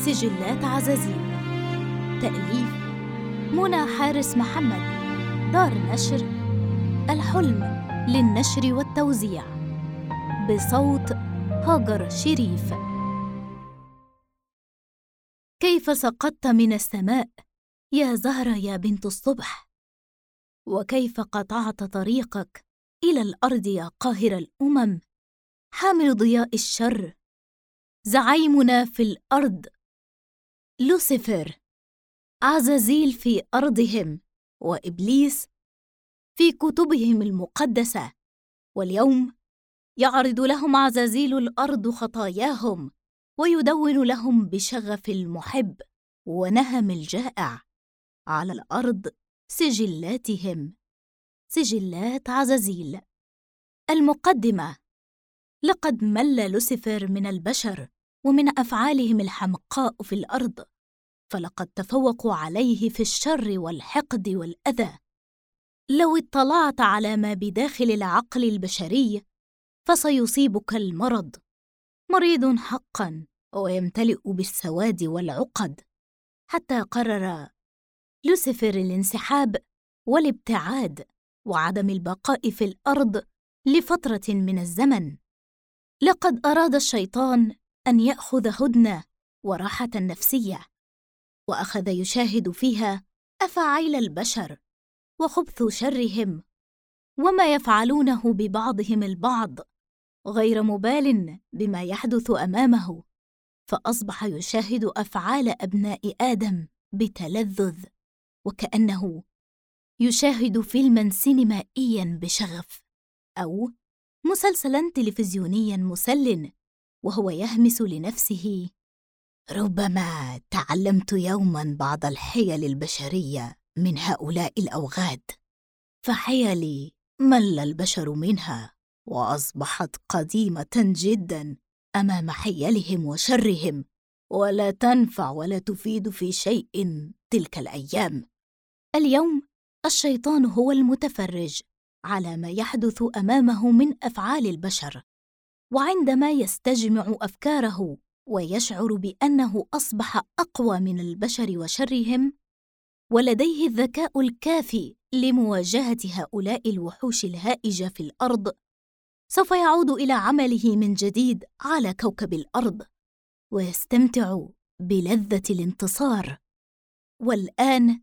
سجلات عزازيل. تأليف منى حارس محمد. دار نشر الحلم للنشر والتوزيع، بصوت هاجر شريف. كيف سقطت من السماء يا زهرة يا بنت الصبح، وكيف قطعت طريقك إلى الأرض يا قاهر الأمم، حامل ضياء الشر، زعيمنا في الأرض لوسيفر، عزازيل في أرضهم وإبليس في كتبهم المقدسة. واليوم يعرض لهم عزازيل الأرض خطاياهم، ويدون لهم بشغف المحب ونهم الجائع على الأرض سجلاتهم، سجلات عزازيل. المقدمة: لقد مل لوسيفر من البشر ومن أفعالهم الحمقاء في الأرض، فلقد تفوقوا عليه في الشر والحقد والأذى. لو اطلعت على ما بداخل العقل البشري فسيصيبك المرض، مريض حقاً ويمتلئ بالسواد والعقد، حتى قرر لوسيفر الانسحاب والابتعاد وعدم البقاء في الأرض لفترة من الزمن. لقد أراد الشيطان أن يأخذ هدنة وراحة نفسية، وأخذ يشاهد فيها أفاعيل البشر وخبث شرهم وما يفعلونه ببعضهم البعض، غير مبال بما يحدث أمامه، فأصبح يشاهد أفعال أبناء آدم بتلذذ، وكأنه يشاهد فيلماً سينمائياً بشغف، أو مسلسلاً تلفزيونياً مسل، وهو يهمس لنفسه: ربما تعلمت يوماً بعض الحيل البشرية من هؤلاء الأوغاد، فحيلي مل البشر منها وأصبحت قديمة جداً أمام حيلهم وشرهم، ولا تنفع ولا تفيد في شيء تلك الأيام. اليوم الشيطان هو المتفرج على ما يحدث أمامه من أفعال البشر، وعندما يستجمع أفكاره ويشعر بأنه أصبح أقوى من البشر وشرهم، ولديه الذكاء الكافي لمواجهة هؤلاء الوحوش الهائجة في الأرض، سوف يعود إلى عمله من جديد على كوكب الأرض ويستمتع بلذة الانتصار. والآن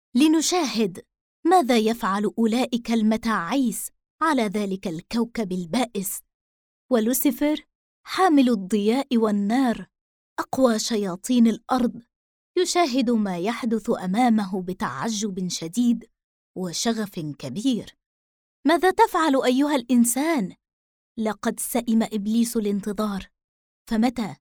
لنشاهد ماذا يفعل أولئك المتاعيس على ذلك الكوكب البائس. ولوسيفر حامل الضياء والنار، أقوى شياطين الأرض، يشاهد ما يحدث أمامه بتعجب شديد وشغف كبير. ماذا تفعل أيها الإنسان؟ لقد سئم إبليس الانتظار، فمتى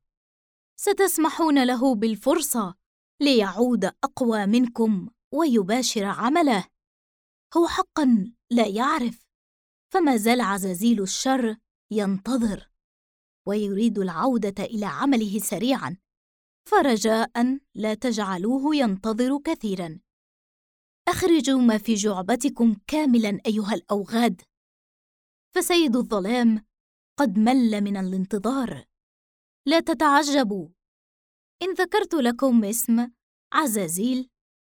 ستسمحون له بالفرصة ليعود أقوى منكم ويباشر عمله؟ هو حقاً لا يعرف، فما زال عزازيل الشر ينتظر ويريد العودة إلى عمله سريعاً، فرجاءً لا تجعلوه ينتظر كثيراً. أخرجوا ما في جعبتكم كاملاً أيها الأوغاد، فسيد الظلام قد مل من الانتظار. لا تتعجبوا إن ذكرت لكم اسم عزازيل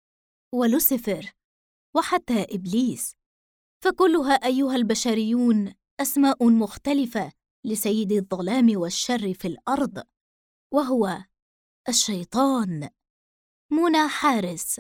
ولوسيفر وحتى إبليس، فكلها أيها البشريون أسماء مختلفة لسيد الظلام والشر في الأرض، وهو الشيطان. منى حارس.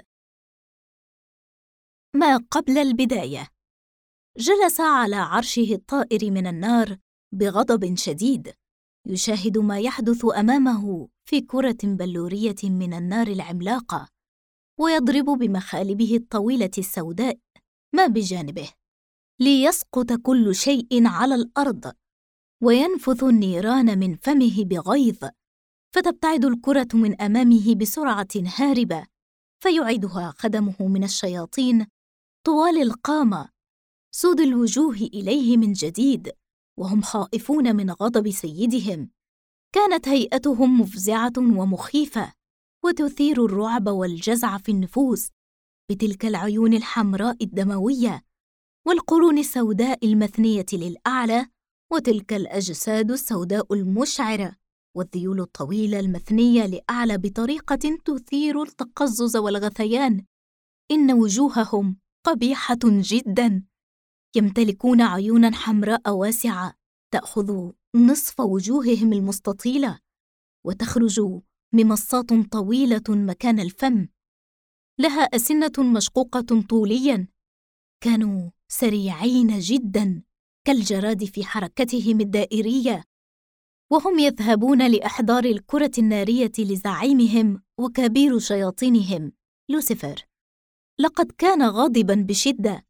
ما قبل البداية. جلس على عرشه الطائر من النار بغضب شديد، يشاهد ما يحدث أمامه في كرة بلورية من النار العملاقة، ويضرب بمخالبه الطويلة السوداء ما بجانبه ليسقط كل شيء على الأرض، وينفث النيران من فمه بغيظ، فتبتعد الكرة من أمامه بسرعة هاربة، فيعيدها خدمه من الشياطين طوال القامة سود الوجوه إليه من جديد، وهم خائفون من غضب سيدهم. كانت هيئتهم مفزعة ومخيفة، وتثير الرعب والجزع في النفوس بتلك العيون الحمراء الدموية والقرون السوداء المثنية للأعلى، وتلك الأجساد السوداء المشعرة والذيول الطويلة المثنية لأعلى بطريقة تثير التقزز والغثيان. إن وجوههم قبيحة جداً، يمتلكون عيوناً حمراء واسعة تأخذ نصف وجوههم المستطيلة، وتخرج ممصات طويلة مكان الفم، لها أسنة مشقوقة طولياً. كانوا سريعين جداً كالجراد في حركتهم الدائرية، وهم يذهبون لإحضار الكرة النارية لزعيمهم وكبير شياطينهم لوسيفر. لقد كان غاضباً بشدة،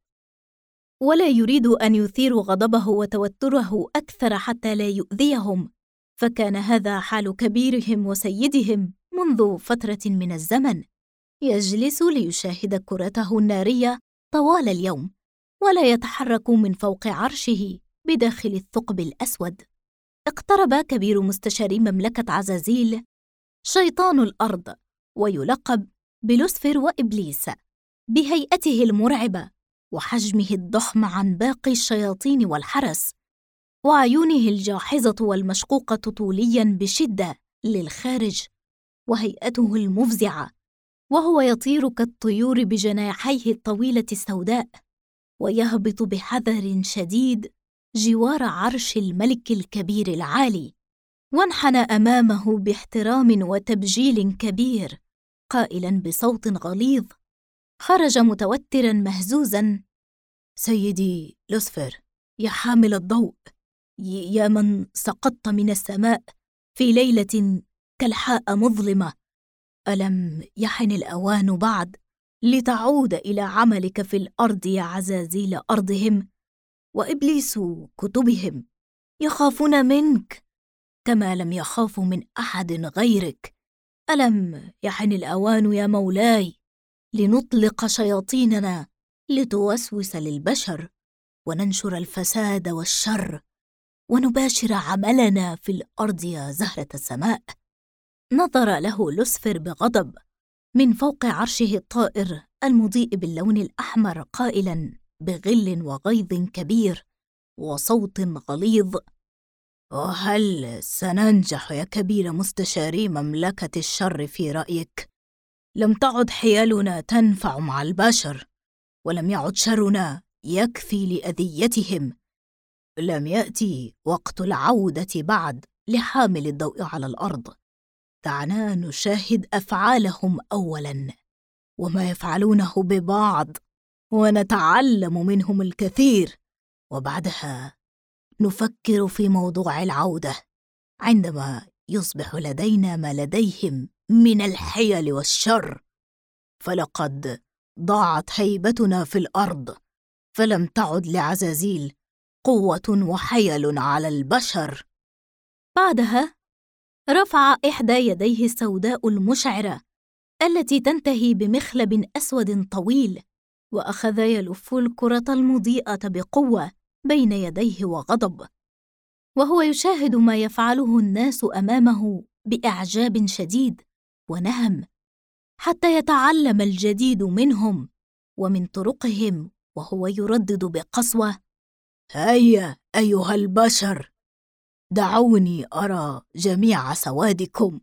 ولا يريد أن يثير غضبه وتوتره أكثر حتى لا يؤذيهم، فكان هذا حال كبيرهم وسيدهم منذ فترة من الزمن. يجلس ليشاهد كرته النارية طوال اليوم، ولا يتحرك من فوق عرشه بداخل الثقب الأسود. اقترب كبير مستشاري مملكة عزازيل، شيطان الأرض، ويلقب بلوسفر وإبليس، بهيئته المرعبة وحجمه الضخم عن باقي الشياطين والحرس، وعيونه الجاحظة والمشقوقة طولياً بشدة للخارج، وهيئته المفزعة، وهو يطير كالطيور بجناحيه الطويلة السوداء، ويهبط بحذر شديد جوار عرش الملك الكبير العالي، وانحنى أمامه باحترام وتبجيل كبير، قائلاً بصوت غليظ خرج متوتراً مهزوزاً: سيدي لوسفر، يا حامل الضوء، يا من سقطت من السماء في ليلة كالحاء مظلمة، ألم يحن الأوان بعد لتعود إلى عملك في الأرض يا عزازيل أرضهم؟ وإبليس كتبهم يخافون منك كما لم يخافوا من أحد غيرك. ألم يحن الأوان يا مولاي لنطلق شياطيننا لتوسوس للبشر وننشر الفساد والشر ونباشر عملنا في الأرض يا زهرة السماء؟ نظر له لوسفر بغضب من فوق عرشه الطائر المضيء باللون الأحمر، قائلاً بغل وغيظ كبير وصوت غليظ: وهل سننجح يا كبير مستشاري مملكة الشر في رأيك؟ لم تعد حيالنا تنفع مع البشر، ولم يعد شرنا يكفي لأذيتهم. لم يأتي وقت العودة بعد لحامل الضوء على الأرض. دعنا نشاهد أفعالهم أولاً وما يفعلونه ببعض، ونتعلم منهم الكثير، وبعدها نفكر في موضوع العودة عندما يصبح لدينا ما لديهم من الحيل والشر. فلقد ضاعت هيبتنا في الأرض، فلم تعد لعزازيل قوة وحيل على البشر. بعدها رفع إحدى يديه السوداء المشعرة التي تنتهي بمخلب أسود طويل، وأخذ يلف الكرة المضيئة بقوة بين يديه وغضب، وهو يشاهد ما يفعله الناس أمامه بإعجاب شديد ونهم، حتى يتعلم الجديد منهم ومن طرقهم، وهو يردد بقسوة: هيا أيها البشر، دعوني أرى جميع سوادكم،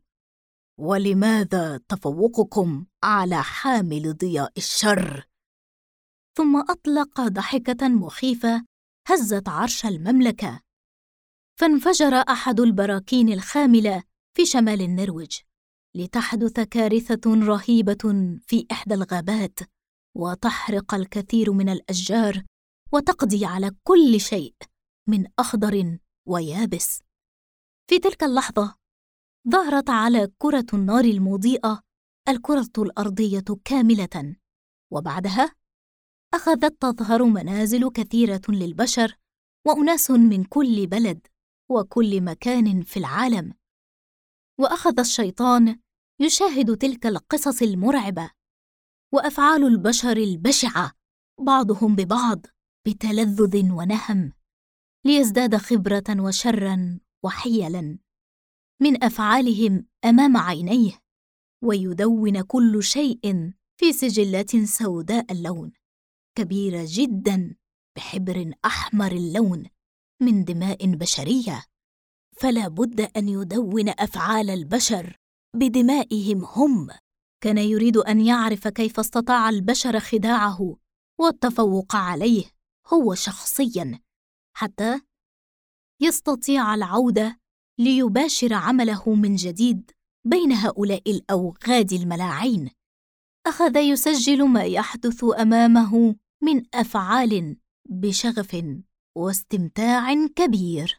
ولماذا تفوقكم على حامل ضياء الشر؟ ثم أطلق ضحكة مخيفة هزت عرش المملكة، فانفجر أحد البراكين الخاملة في شمال النرويج، لتحدث كارثة رهيبة في إحدى الغابات، وتحرق الكثير من الأشجار، وتقضي على كل شيء من أخضر ويابس. في تلك اللحظة ظهرت على كرة النار المضيئة الكرة الأرضية كاملة، وبعدها أخذت تظهر منازل كثيرة للبشر وأناس من كل بلد وكل مكان في العالم. وأخذ الشيطان يشاهد تلك القصص المرعبة وأفعال البشر البشعة بعضهم ببعض بتلذذ ونهم، ليزداد خبرة وشرا وحيلا من أفعالهم أمام عينيه، ويدون كل شيء في سجلات سوداء اللون كبيرة جدا بحبر أحمر اللون من دماء بشرية. فلا بد أن يدون أفعال البشر بدمائهم هم. كان يريد أن يعرف كيف استطاع البشر خداعه والتفوق عليه هو شخصياً، حتى يستطيع العودة ليباشر عمله من جديد بين هؤلاء الأوغاد الملاعين. أخذ يسجل ما يحدث أمامه من أفعال بشغف واستمتاع كبير.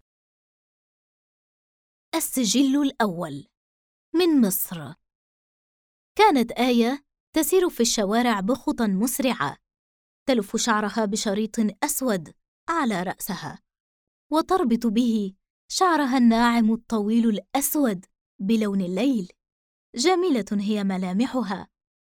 السجل الأول من مصر. كانت آية تسير في الشوارع بخطى مسرعة، تلف شعرها بشريط أسود على رأسها، وتربط به شعرها الناعم الطويل الأسود بلون الليل. جميلة هي ملامحها،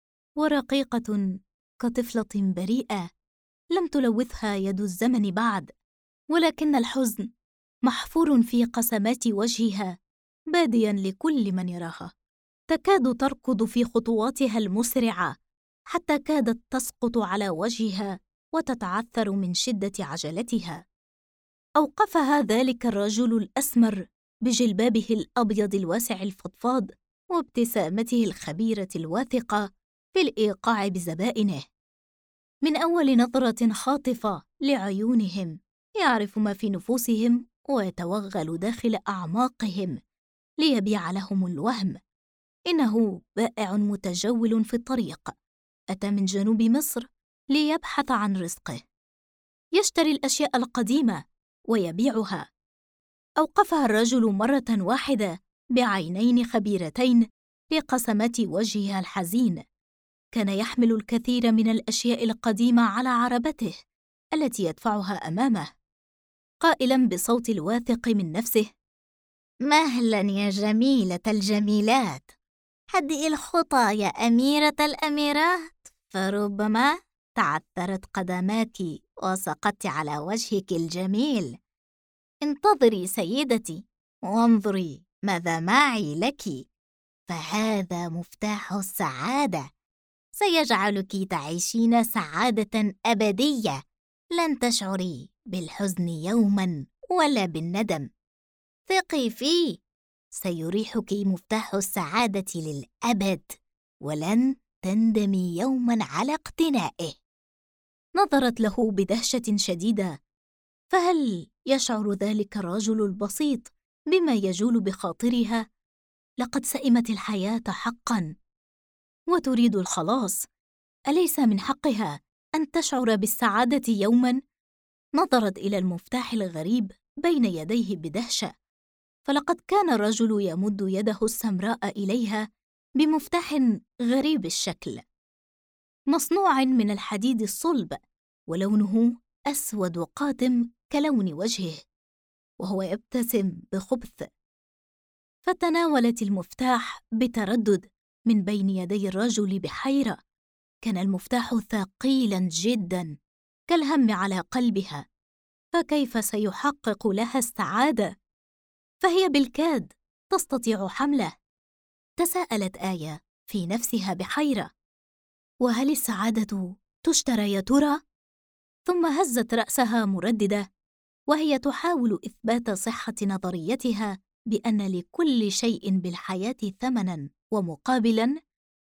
ورقيقة كطفلة بريئة لم تلوثها يد الزمن بعد، ولكن الحزن محفور في قسمات وجهها باديا لكل من يراها. تكاد تركض في خطواتها المسرعة، حتى كادت تسقط على وجهها وتتعثر من شدة عجلتها. أوقفها ذلك الرجل الأسمر بجلبابه الأبيض الواسع الفضفاض وابتسامته الخبيرة الواثقة في الإيقاع بزبائنه. من أول نظرة خاطفة لعيونهم يعرف ما في نفوسهم ويتوغل داخل أعماقهم ليبيع لهم الوهم. إنه بائع متجول في الطريق، أتى من جنوب مصر ليبحث عن رزقه، يشتري الأشياء القديمة ويبيعها. أوقفها الرجل مرة واحدة بعينين خبيرتين لقسمات وجهها الحزين. كان يحمل الكثير من الأشياء القديمة على عربته التي يدفعها أمامه، قائلاً بصوت الواثق من نفسه: مهلاً يا جميلة الجميلات، هدئي الخطى يا أميرة الأميرات، فربما تعثرت قدماك وسقطت على وجهك الجميل. انتظري سيدتي وانظري ماذا معي لك، فهذا مفتاح السعادة، سيجعلك تعيشين سعادة أبدية، لن تشعري بالحزن يوماً ولا بالندم. ثقي فيه، سيريحك مفتاح السعادة للأبد، ولن تندمي يوماً على اقتنائه. نظرت له بدهشة شديدة، فهل يشعر ذلك الرجل البسيط بما يجول بخاطرها؟ لقد سئمت الحياة حقاً وتريد الخلاص، أليس من حقها أن تشعر بالسعادة يوماً؟ نظرت إلى المفتاح الغريب بين يديه بدهشة، فلقد كان الرجل يمد يده السمراء إليها بمفتاح غريب الشكل، مصنوع من الحديد الصلب، ولونه أسود قاتم كلون وجهه، وهو يبتسم بخبث. فتناولت المفتاح بتردد من بين يدي الرجل بحيرة. كان المفتاح ثقيلاً جداً كالهم على قلبها، فكيف سيحقق لها السعادة؟ فهي بالكاد تستطيع حمله. تساءلت آية في نفسها بحيرة: وهل السعادة تشترى يا ترى؟ ثم هزت رأسها مرددة، وهي تحاول إثبات صحة نظريتها بأن لكل شيء بالحياة ثمناً ومقابلاً،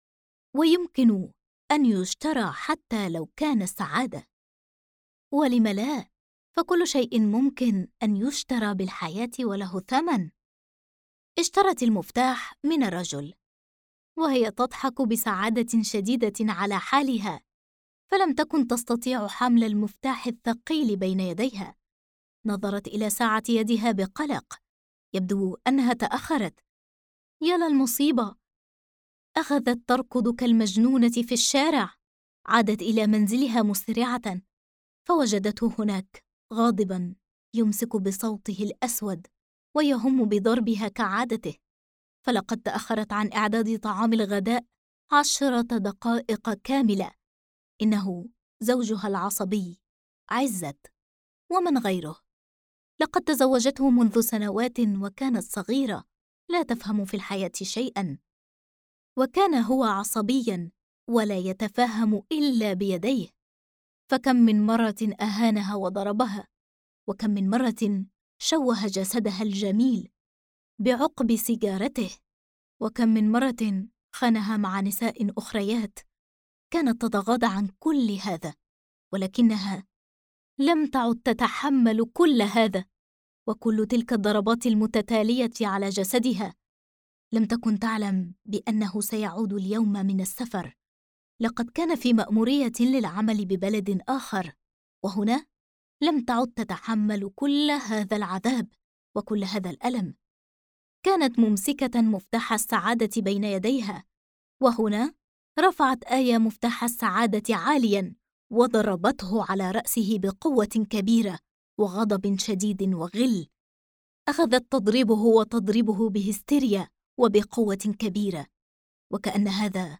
ويمكن أن يشترى حتى لو كان السعادة. ولم لا؟ فكل شيء ممكن أن يشترى بالحياة وله ثمن. اشترت المفتاح من الرجل وهي تضحك بسعادة شديدة على حالها، فلم تكن تستطيع حمل المفتاح الثقيل بين يديها. نظرت إلى ساعة يدها بقلق، يبدو أنها تأخرت. يا للمصيبة! أخذت تركض كالمجنونة في الشارع. عادت إلى منزلها مسرعة، فوجدته هناك غاضباً يمسك بصوته الأسود ويهم بضربها كعادته، فلقد تأخرت عن إعداد طعام الغداء 10 دقائق كاملة. إنه زوجها العصبي عزت، ومن غيره. لقد تزوجته منذ سنوات وكانت صغيرة لا تفهم في الحياة شيئاً، وكان هو عصبياً ولا يتفهم إلا بيديه. فكم من مرة أهانها وضربها، وكم من مرة شوه جسدها الجميل بعقب سيجارته. وكم من مرة خانها مع نساء أخريات كانت تتغاضى عن كل هذا، ولكنها لم تعد تتحمل كل هذا وكل تلك الضربات المتتالية على جسدها. لم تكن تعلم بأنه سيعود اليوم من السفر. لقد كان في مأمورية للعمل ببلد آخر، وهنا لم تعد تتحمل كل هذا العذاب وكل هذا الألم. كانت ممسكة مفتاح السعادة بين يديها، وهنا رفعت آية مفتاح السعادة عالياً وضربته على رأسه بقوة كبيرة وغضب شديد وغل. أخذت تضربه وتضربه بهستيريا وبقوة كبيرة، وكأن هذا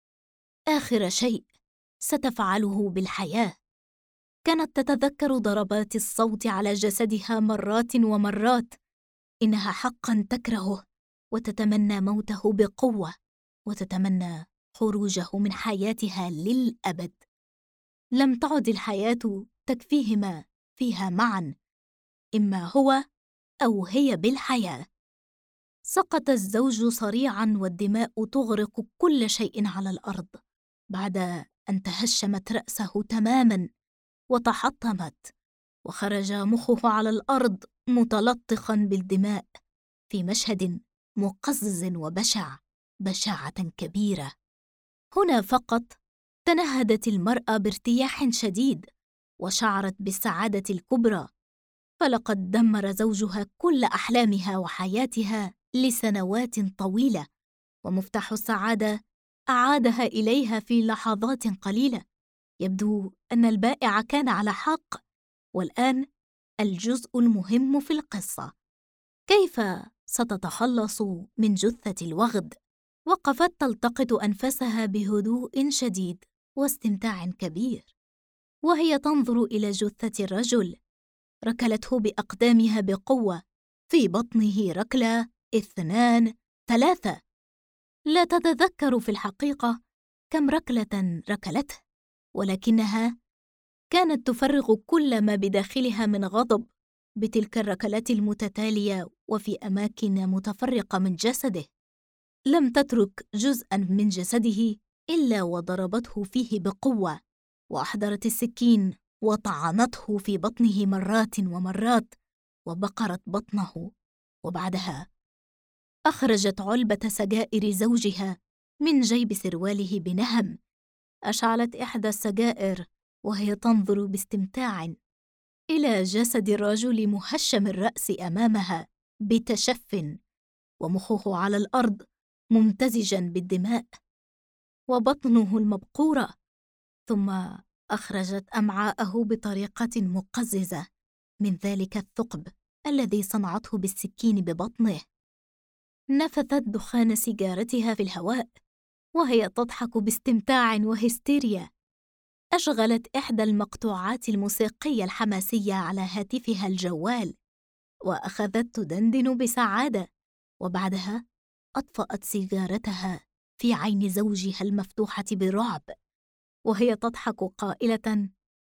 آخر شيء ستفعله بالحياة. كانت تتذكر ضربات الصوت على جسدها مرات ومرات. إنها حقاً تكرهه وتتمنى موته بقوة، وتتمنى خروجه من حياتها للأبد. لم تعد الحياة تكفيهما فيها معاً، إما هو أو هي بالحياة. سقط الزوج صريعاً والدماء تغرق كل شيء على الأرض بعد أن تهشمت رأسه تماماً وتحطمت، وخرج مخه على الأرض متلطخاً بالدماء في مشهد مقزز وبشع، بشاعة كبيرة. هنا فقط تنهدت المرأة بارتياح شديد وشعرت بالسعادة الكبرى، فلقد دمر زوجها كل أحلامها وحياتها لسنوات طويلة، ومفتاح السعادة أعادها إليها في لحظات قليلة. يبدو أن البائع كان على حق. والآن الجزء المهم في القصة: كيف ستتخلص من جثة الوغد؟ وقفت تلتقط أنفاسها بهدوء شديد واستمتاع كبير، وهي تنظر إلى جثة الرجل. ركلته بأقدامها بقوة، في بطنه ركلة، 2، 3. لا تتذكر في الحقيقة كم ركلة ركلته، ولكنها كانت تفرغ كل ما بداخلها من غضب بتلك الركلات المتتالية وفي أماكن متفرقة من جسده. لم تترك جزءاً من جسده إلا وضربته فيه بقوة، وأحضرت السكين وطعنته في بطنه مرات ومرات وبقرت بطنه. وبعدها أخرجت علبة سجائر زوجها من جيب سرواله بنهم. أشعلت إحدى السجائر وهي تنظر باستمتاع إلى جسد الرجل مهشم الرأس أمامها بتشف، ومخه على الأرض ممتزجاً بالدماء، وبطنه المبقورة. ثم أخرجت أمعاءه بطريقة مقززة من ذلك الثقب الذي صنعته بالسكين ببطنه. نفثت دخان سيجارتها في الهواء وهي تضحك باستمتاع وهستيريا. أشغلت إحدى المقطوعات الموسيقية الحماسية على هاتفها الجوال وأخذت تدندن بسعادة، وبعدها أطفأت سيجارتها في عين زوجها المفتوحة برعب وهي تضحك قائلة: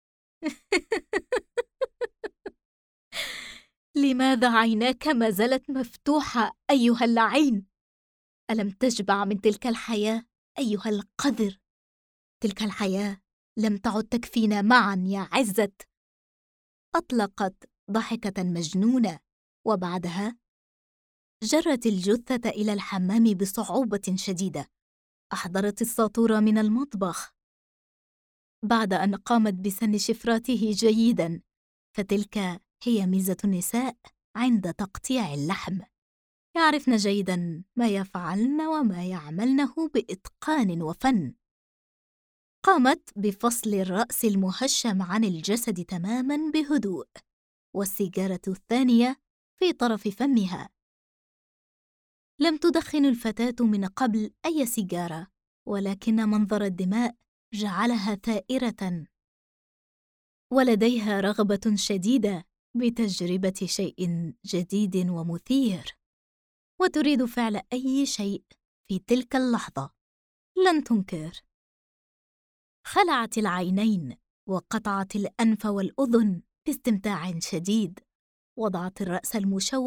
لماذا عيناك ما زالت مفتوحة أيها اللعين؟ ألم تشبع من تلك الحياة أيها القذر؟ تلك الحياة لم تعد تكفينا معا يا عزت. أطلقت ضحكة مجنونة، وبعدها جرت الجثة إلى الحمام بصعوبة شديدة. أحضرت الساطور من المطبخ بعد أن قامت بسن شفراته جيداً، فتلك هي ميزة النساء عند تقطيع اللحم، يعرفن جيداً ما يفعلن وما يعملنه بإتقان وفن. قامت بفصل الرأس المهشم عن الجسد تماماً بهدوء، والسيجارة الثانية في طرف فمها. لم تدخن الفتاة من قبل أي سيجارة، ولكن منظر الدماء جعلها ثائرة، ولديها رغبة شديدة بتجربة شيء جديد ومثير، وتريد فعل أي شيء في تلك اللحظة. لن تنكر. خلعت العينين وقطعت الأنف والأذن باستمتاع شديد، وضعت الرأس المشوه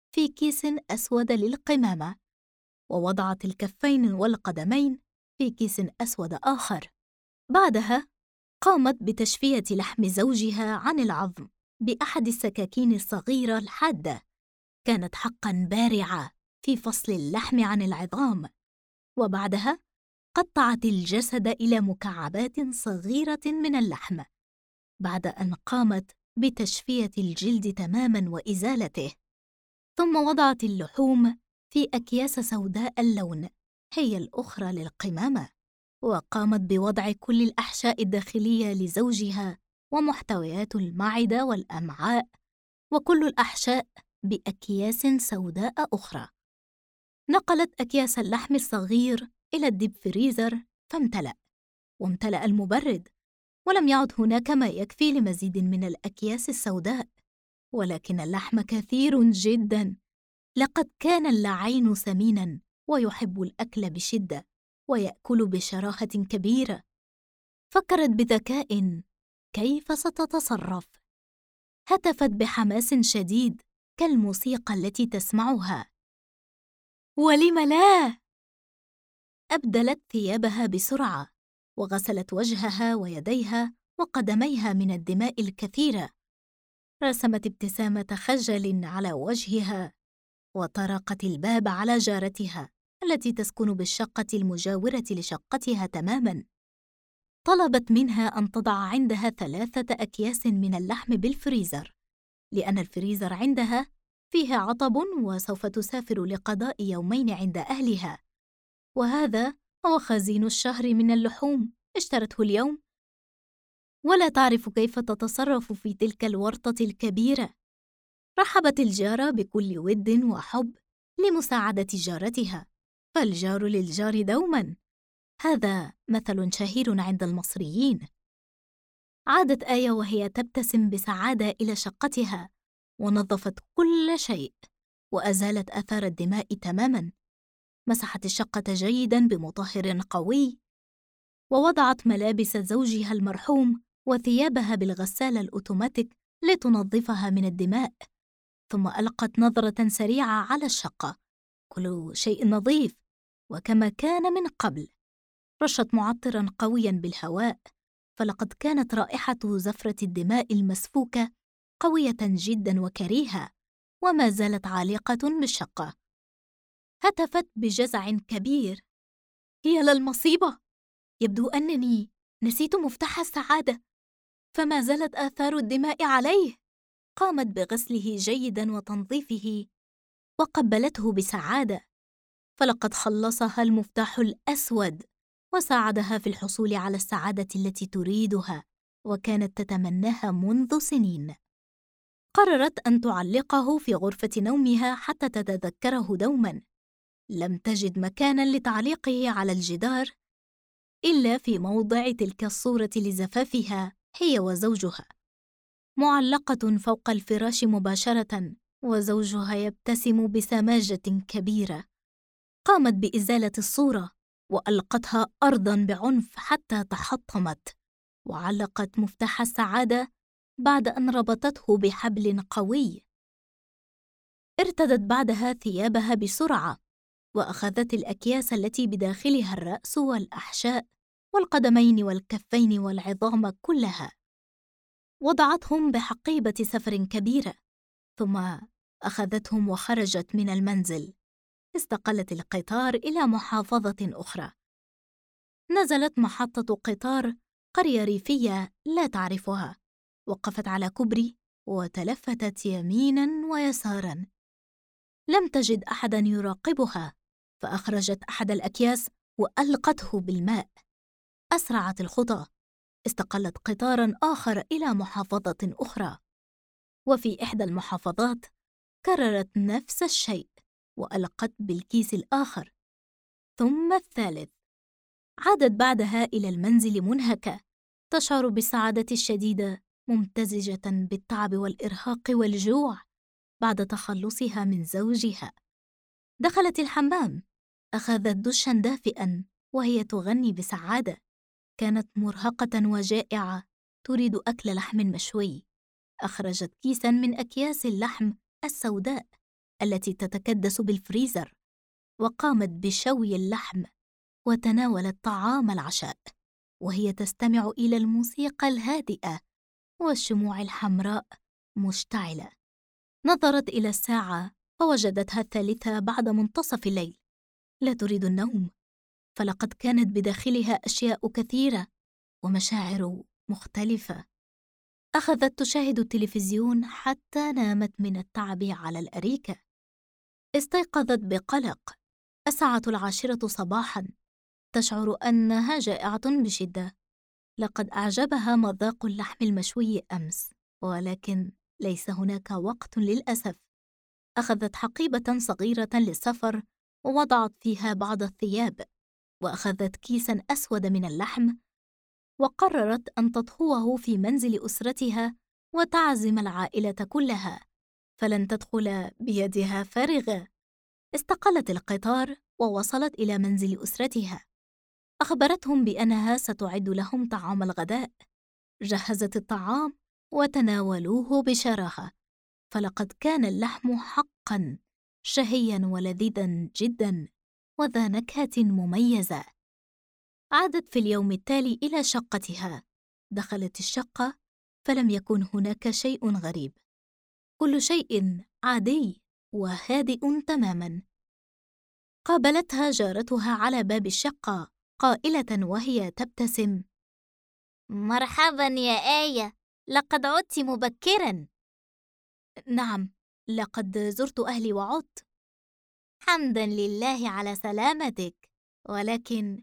في كيس أسود للقمامة، ووضعت الكفين والقدمين في كيس أسود آخر. بعدها قامت بتشفية لحم زوجها عن العظم بأحد السكاكين الصغيرة الحادة. كانت حقاً بارعة في فصل اللحم عن العظام. وبعدها قطعت الجسد إلى مكعبات صغيرة من اللحم، بعد أن قامت بتشفية الجلد تماماً وإزالته. ثم وضعت اللحوم في أكياس سوداء اللون هي الأخرى للقمامة، وقامت بوضع كل الأحشاء الداخلية لزوجها ومحتويات المعدة والأمعاء وكل الأحشاء بأكياس سوداء أخرى. نقلت أكياس اللحم الصغير إلى الديب فريزر فامتلأ، وامتلأ المبرد، ولم يعد هناك ما يكفي لمزيد من الأكياس السوداء. ولكن اللحم كثير جداً. لقد كان اللعين سميناً ويحب الأكل بشدة ويأكل بشراهة كبيرة. فكرت بذكاء كيف ستتصرف. هتفت بحماس شديد كالموسيقى التي تسمعها: ولم لا؟ أبدلت ثيابها بسرعة، وغسلت وجهها ويديها وقدميها من الدماء الكثيرة. رسمت ابتسامة خجل على وجهها، وطرقت الباب على جارتها التي تسكن بالشقة المجاورة لشقتها تماماً. طلبت منها أن تضع عندها 3 أكياس من اللحم بالفريزر، لأن الفريزر عندها فيه عطب وسوف تسافر لقضاء يومين عند أهلها، وهذا هو خزين الشهر من اللحوم اشترته اليوم، ولا تعرف كيف تتصرف في تلك الورطة الكبيرة. رحبت الجارة بكل ود وحب لمساعدة جارتها، فالجار للجار دوماً، هذا مثل شهير عند المصريين. عادت آية وهي تبتسم بسعادة إلى شقتها، ونظفت كل شيء وأزالت آثار الدماء تماماً. مسحت الشقة جيداً بمطهر قوي، ووضعت ملابس زوجها المرحوم وثيابها بالغسالة الأوتوماتيك لتنظفها من الدماء. ثم ألقت نظرة سريعة على الشقة، كل شيء نظيف وكما كان من قبل. رشت معطراً قوياً بالهواء، فلقد كانت رائحة زفرة الدماء المسفوكة قوية جداً وكريهة، وما زالت عالقة بالشقة. هتفت بجزع كبير: هي للمصيبة! يبدو أنني نسيت مفتاح السعادة، فما زالت آثار الدماء عليه. قامت بغسله جيداً وتنظيفه، وقبلته بسعادة، فلقد خلصها المفتاح الأسود وساعدها في الحصول على السعادة التي تريدها وكانت تتمناها منذ سنين. قررت أن تعلقه في غرفة نومها حتى تتذكره دوماً. لم تجد مكاناً لتعليقه على الجدار إلا في موضع تلك الصورة لزفافها هي وزوجها، معلقة فوق الفراش مباشرة، وزوجها يبتسم بسماجة كبيرة. قامت بإزالة الصورة وألقتها أرضاً بعنف حتى تحطمت، وعلقت مفتاح السعادة بعد أن ربطته بحبل قوي. ارتدت بعدها ثيابها بسرعة، وأخذت الأكياس التي بداخلها الرأس والأحشاء والقدمين والكفين والعظام كلها، وضعتهم بحقيبة سفر كبيرة، ثم أخذتهم وخرجت من المنزل. استقلت القطار إلى محافظة أخرى. نزلت محطة قطار قرية ريفية لا تعرفها. وقفت على كوبري وتلفتت يميناً ويساراً. لم تجد أحداً يراقبها، فأخرجت أحد الأكياس وألقته بالماء. أسرعت الخطى. استقلت قطاراً آخر إلى محافظة أخرى، وفي إحدى المحافظات كررت نفس الشيء وألقت بالكيس الآخر، ثم الثالث. عادت بعدها إلى المنزل منهكة، تشعر بالسعادة الشديدة ممتزجة بالتعب والإرهاق والجوع بعد تخلصها من زوجها. دخلت الحمام، أخذت دشاً دافئاً وهي تغني بسعادة. كانت مرهقة وجائعة تريد أكل لحم مشوي. أخرجت كيساً من أكياس اللحم السوداء التي تتكدس بالفريزر، وقامت بشوي اللحم وتناولت طعام العشاء وهي تستمع إلى الموسيقى الهادئة والشموع الحمراء مشتعلة. نظرت إلى الساعة فوجدتها 3 بعد منتصف الليل. لا تريد النوم، فلقد كانت بداخلها أشياء كثيرة ومشاعر مختلفة. أخذت تشاهد التلفزيون حتى نامت من التعب على الأريكة. استيقظت بقلق الساعة 10 صباحاً، تشعر أنها جائعة بشدة. لقد أعجبها مذاق اللحم المشوي أمس، ولكن ليس هناك وقت للأسف. أخذت حقيبة صغيرة للسفر ووضعت فيها بعض الثياب، وأخذت كيساً أسود من اللحم، وقررت أن تطهوه في منزل أسرتها وتعزم العائلة كلها، فلن تدخل بيدها فارغة. استقلت القطار ووصلت إلى منزل أسرتها. أخبرتهم بأنها ستعد لهم طعام الغداء. جهزت الطعام وتناولوه بشراهة، فلقد كان اللحم حقاً شهياً ولذيذاً جداً وذا نكهة مميزة. عادت في اليوم التالي إلى شقتها. دخلت الشقة فلم يكن هناك شيء غريب، كل شيء عادي وهادئ تماماً. قابلتها جارتها على باب الشقة قائلة وهي تبتسم: مرحباً يا آية، لقد عدت مبكراً. نعم، لقد زرت أهلي وعدت. حمداً لله على سلامتك، ولكن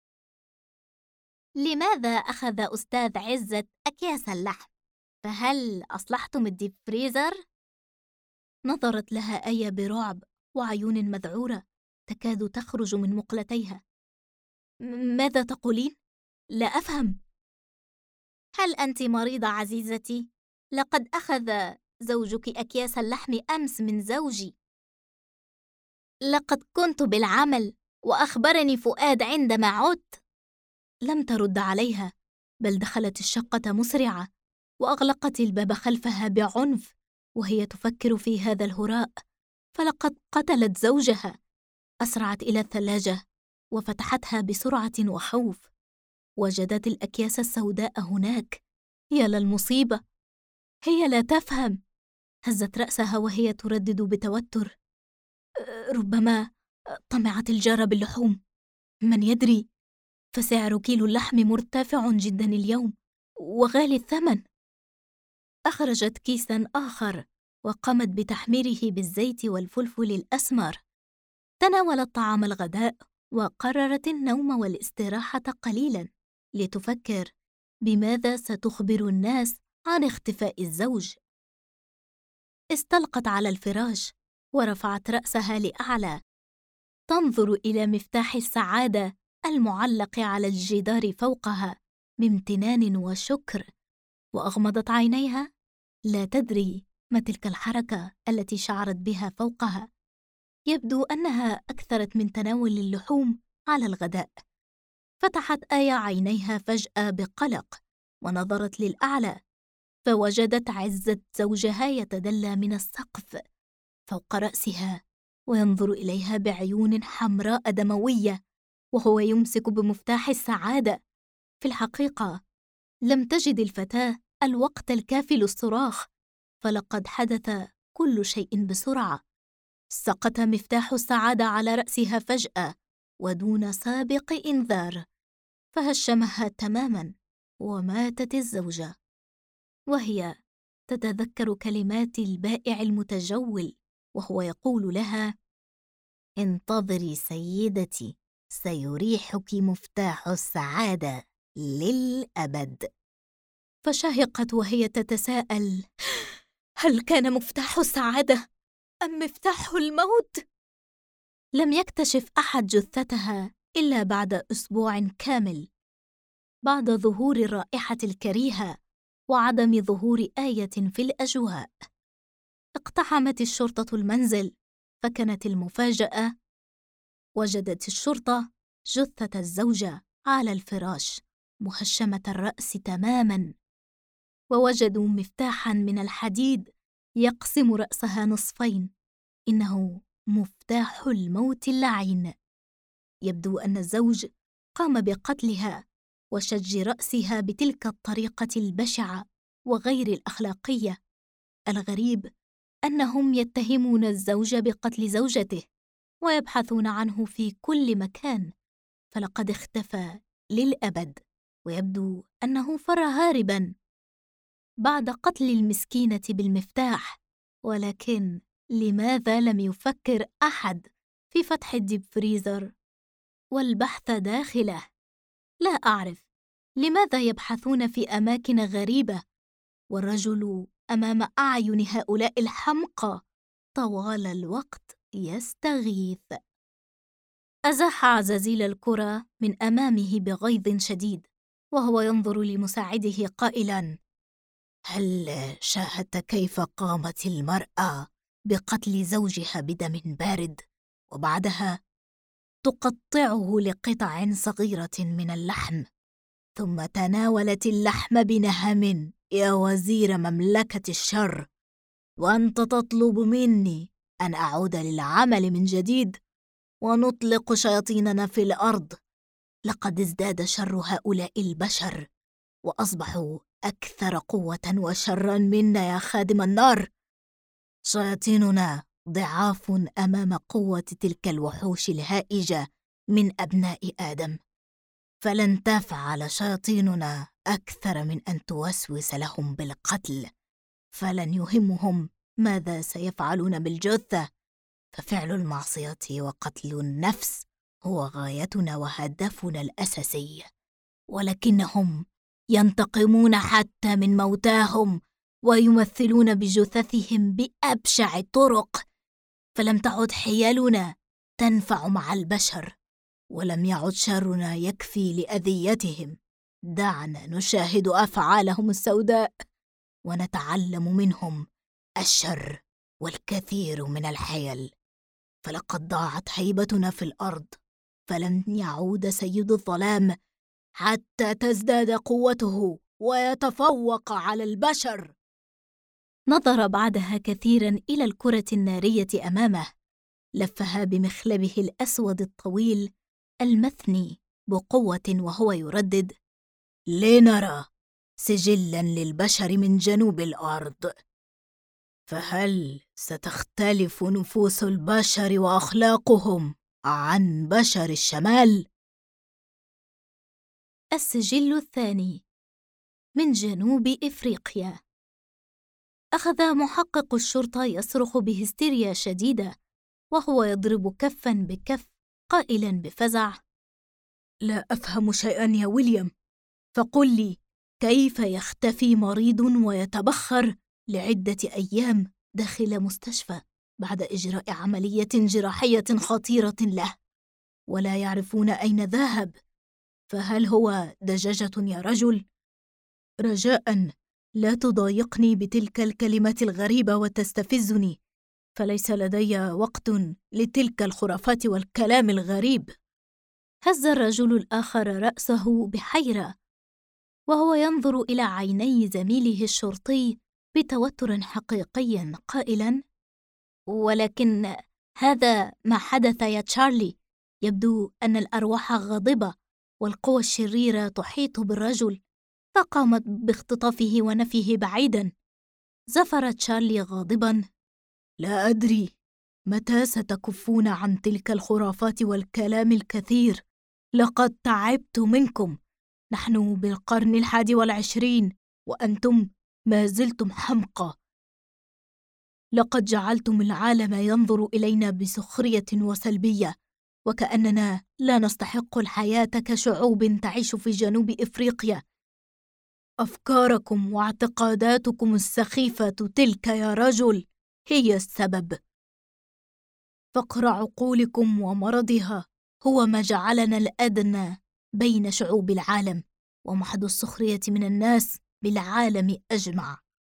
لماذا أخذ أستاذ عزت أكياس اللحم؟ فهل أصلحتم الديب فريزر؟ نظرت لها آية برعب وعيون مذعورة تكاد تخرج من مقلتيها. ماذا تقولين؟ لا أفهم. هل أنت مريضة عزيزتي؟ لقد أخذ زوجك أكياس اللحم أمس من زوجي. لقد كنت بالعمل وأخبرني فؤاد عندما عدت. لم ترد عليها، بل دخلت الشقة مسرعة وأغلقت الباب خلفها بعنف وهي تفكر في هذا الهراء، فلقد قتلت زوجها. أسرعت إلى الثلاجة وفتحتها بسرعة وخوف. وجدت الأكياس السوداء هناك. يا للمصيبة، هي لا تفهم. هزت رأسها وهي تردد بتوتر: ربما طمعت الجارة باللحوم، من يدري، فسعر كيلو اللحم مرتفع جدا اليوم وغالي الثمن. أخرجت كيساً آخر وقامت بتحميره بالزيت والفلفل الأسمر. تناولت طعام الغداء وقررت النوم والاستراحة قليلاً لتفكر بماذا ستخبر الناس عن اختفاء الزوج. استلقت على الفراش ورفعت رأسها لأعلى، تنظر إلى مفتاح السعادة المعلق على الجدار فوقها بامتنان وشكر، وأغمضت عينيها لا تدري ما تلك الحركة التي شعرت بها فوقها. يبدو أنها أكثرت من تناول اللحوم على الغداء. فتحت آية عينيها فجأة بقلق ونظرت للأعلى، فوجدت عزت زوجها يتدلى من السقف فوق رأسها وينظر إليها بعيون حمراء دموية وهو يمسك بمفتاح السعادة. في الحقيقة لم تجد الفتاة الوقت الكافي للصراخ، فلقد حدث كل شيء بسرعة. سقط مفتاح السعادة على رأسها فجأة ودون سابق إنذار، فهشمها تماماً وماتت الزوجة وهي تتذكر كلمات البائع المتجول وهو يقول لها: انتظري سيدتي، سيريحك مفتاح السعادة للأبد. فشهقت وهي تتساءل: هل كان مفتاح السعادة أم مفتاح الموت؟ لم يكتشف أحد جثتها إلا بعد أسبوع كامل، بعد ظهور الرائحة الكريهة وعدم ظهور آية في الأجواء. اقتحمت الشرطة المنزل، فكانت المفاجأة: وجدت الشرطة جثة الزوجة على الفراش مهشمة الرأس تماماً، ووجدوا مفتاحاً من الحديد يقسم رأسها نصفين. إنه مفتاح الموت اللعين. يبدو أن الزوج قام بقتلها وشج رأسها بتلك الطريقة البشعة وغير الأخلاقية. الغريب أنهم يتهمون الزوج بقتل زوجته ويبحثون عنه في كل مكان، فلقد اختفى للأبد، ويبدو أنه فر هارباً بعد قتل المسكينة بالمفتاح. ولكن لماذا لم يفكر أحد في فتح الديب فريزر والبحث داخله؟ لا أعرف لماذا يبحثون في أماكن غريبة، والرجل أمام أعين هؤلاء الحمقى طوال الوقت يستغيث. أزاح عزازيل الكرة من أمامه بغيظ شديد وهو ينظر لمساعده قائلاً: هل شاهدت كيف قامت المرأة بقتل زوجها بدم بارد وبعدها تقطعه لقطع صغيرة من اللحم، ثم تناولت اللحم بنهم يا وزير مملكة الشر، وأنت تطلب مني أن أعود للعمل من جديد ونطلق شياطيننا في الأرض؟ لقد ازداد شر هؤلاء البشر وأصبحوا أكثر قوة وشرا منا يا خادم النار. شياطيننا ضعاف أمام قوة تلك الوحوش الهائجة من أبناء آدم، فلن تفعل شياطيننا أكثر من أن توسوس لهم بالقتل، فلن يهمهم ماذا سيفعلون بالجثة، ففعل المعصية وقتل النفس هو غايتنا وهدفنا الأساسي. ولكنهم ينتقمون حتى من موتاهم ويمثلون بجثثهم بأبشع الطرق، فلم تعد حيلنا تنفع مع البشر، ولم يعد شرنا يكفي لأذيتهم. دعنا نشاهد أفعالهم السوداء ونتعلم منهم الشر والكثير من الحيل، فلقد ضاعت هيبتنا في الأرض، فلن يعود سيد الظلام حتى تزداد قوته ويتفوق على البشر. نظر بعدها كثيراً إلى الكرة النارية أمامه، لفها بمخلبه الأسود الطويل المثني بقوة وهو يردد: لنرى سجلاً للبشر من جنوب الأرض، فهل ستختلف نفوس البشر وأخلاقهم عن بشر الشمال؟ السجل الثاني من جنوب إفريقيا. أخذ محقق الشرطة يصرخ بهستيريا شديدة وهو يضرب كفاً بكف قائلاً بفزع: لا أفهم شيئاً يا ويليام، فقل لي كيف يختفي مريض ويتبخر لعدة أيام داخل مستشفى بعد إجراء عملية جراحية خطيرة له ولا يعرفون أين ذهب؟ فهل هو دجاجة يا رجل؟ رجاءً لا تضايقني بتلك الكلمات الغريبة وتستفزني، فليس لدي وقت لتلك الخرافات والكلام الغريب. هز الرجل الآخر رأسه بحيرة وهو ينظر إلى عيني زميله الشرطي بتوتر حقيقي قائلاً: ولكن هذا ما حدث يا تشارلي، يبدو أن الأرواح غاضبة والقوى الشريرة تحيط بالرجل، فقامت باختطافه ونفيه بعيداً. زفر تشارلي غاضباً: لا أدري متى ستكفون عن تلك الخرافات والكلام الكثير، لقد تعبت منكم. نحن بالقرن 21 وأنتم ما زلتم حمقى. لقد جعلتم العالم ينظر إلينا بسخرية وسلبية، وكأننا لا نستحق الحياة كشعوب تعيش في جنوب إفريقيا. أفكاركم واعتقاداتكم السخيفة تلك يا رجل هي السبب. فقر عقولكم ومرضها هو ما جعلنا الأدنى بين شعوب العالم ومحض السخرية من الناس بالعالم أجمع.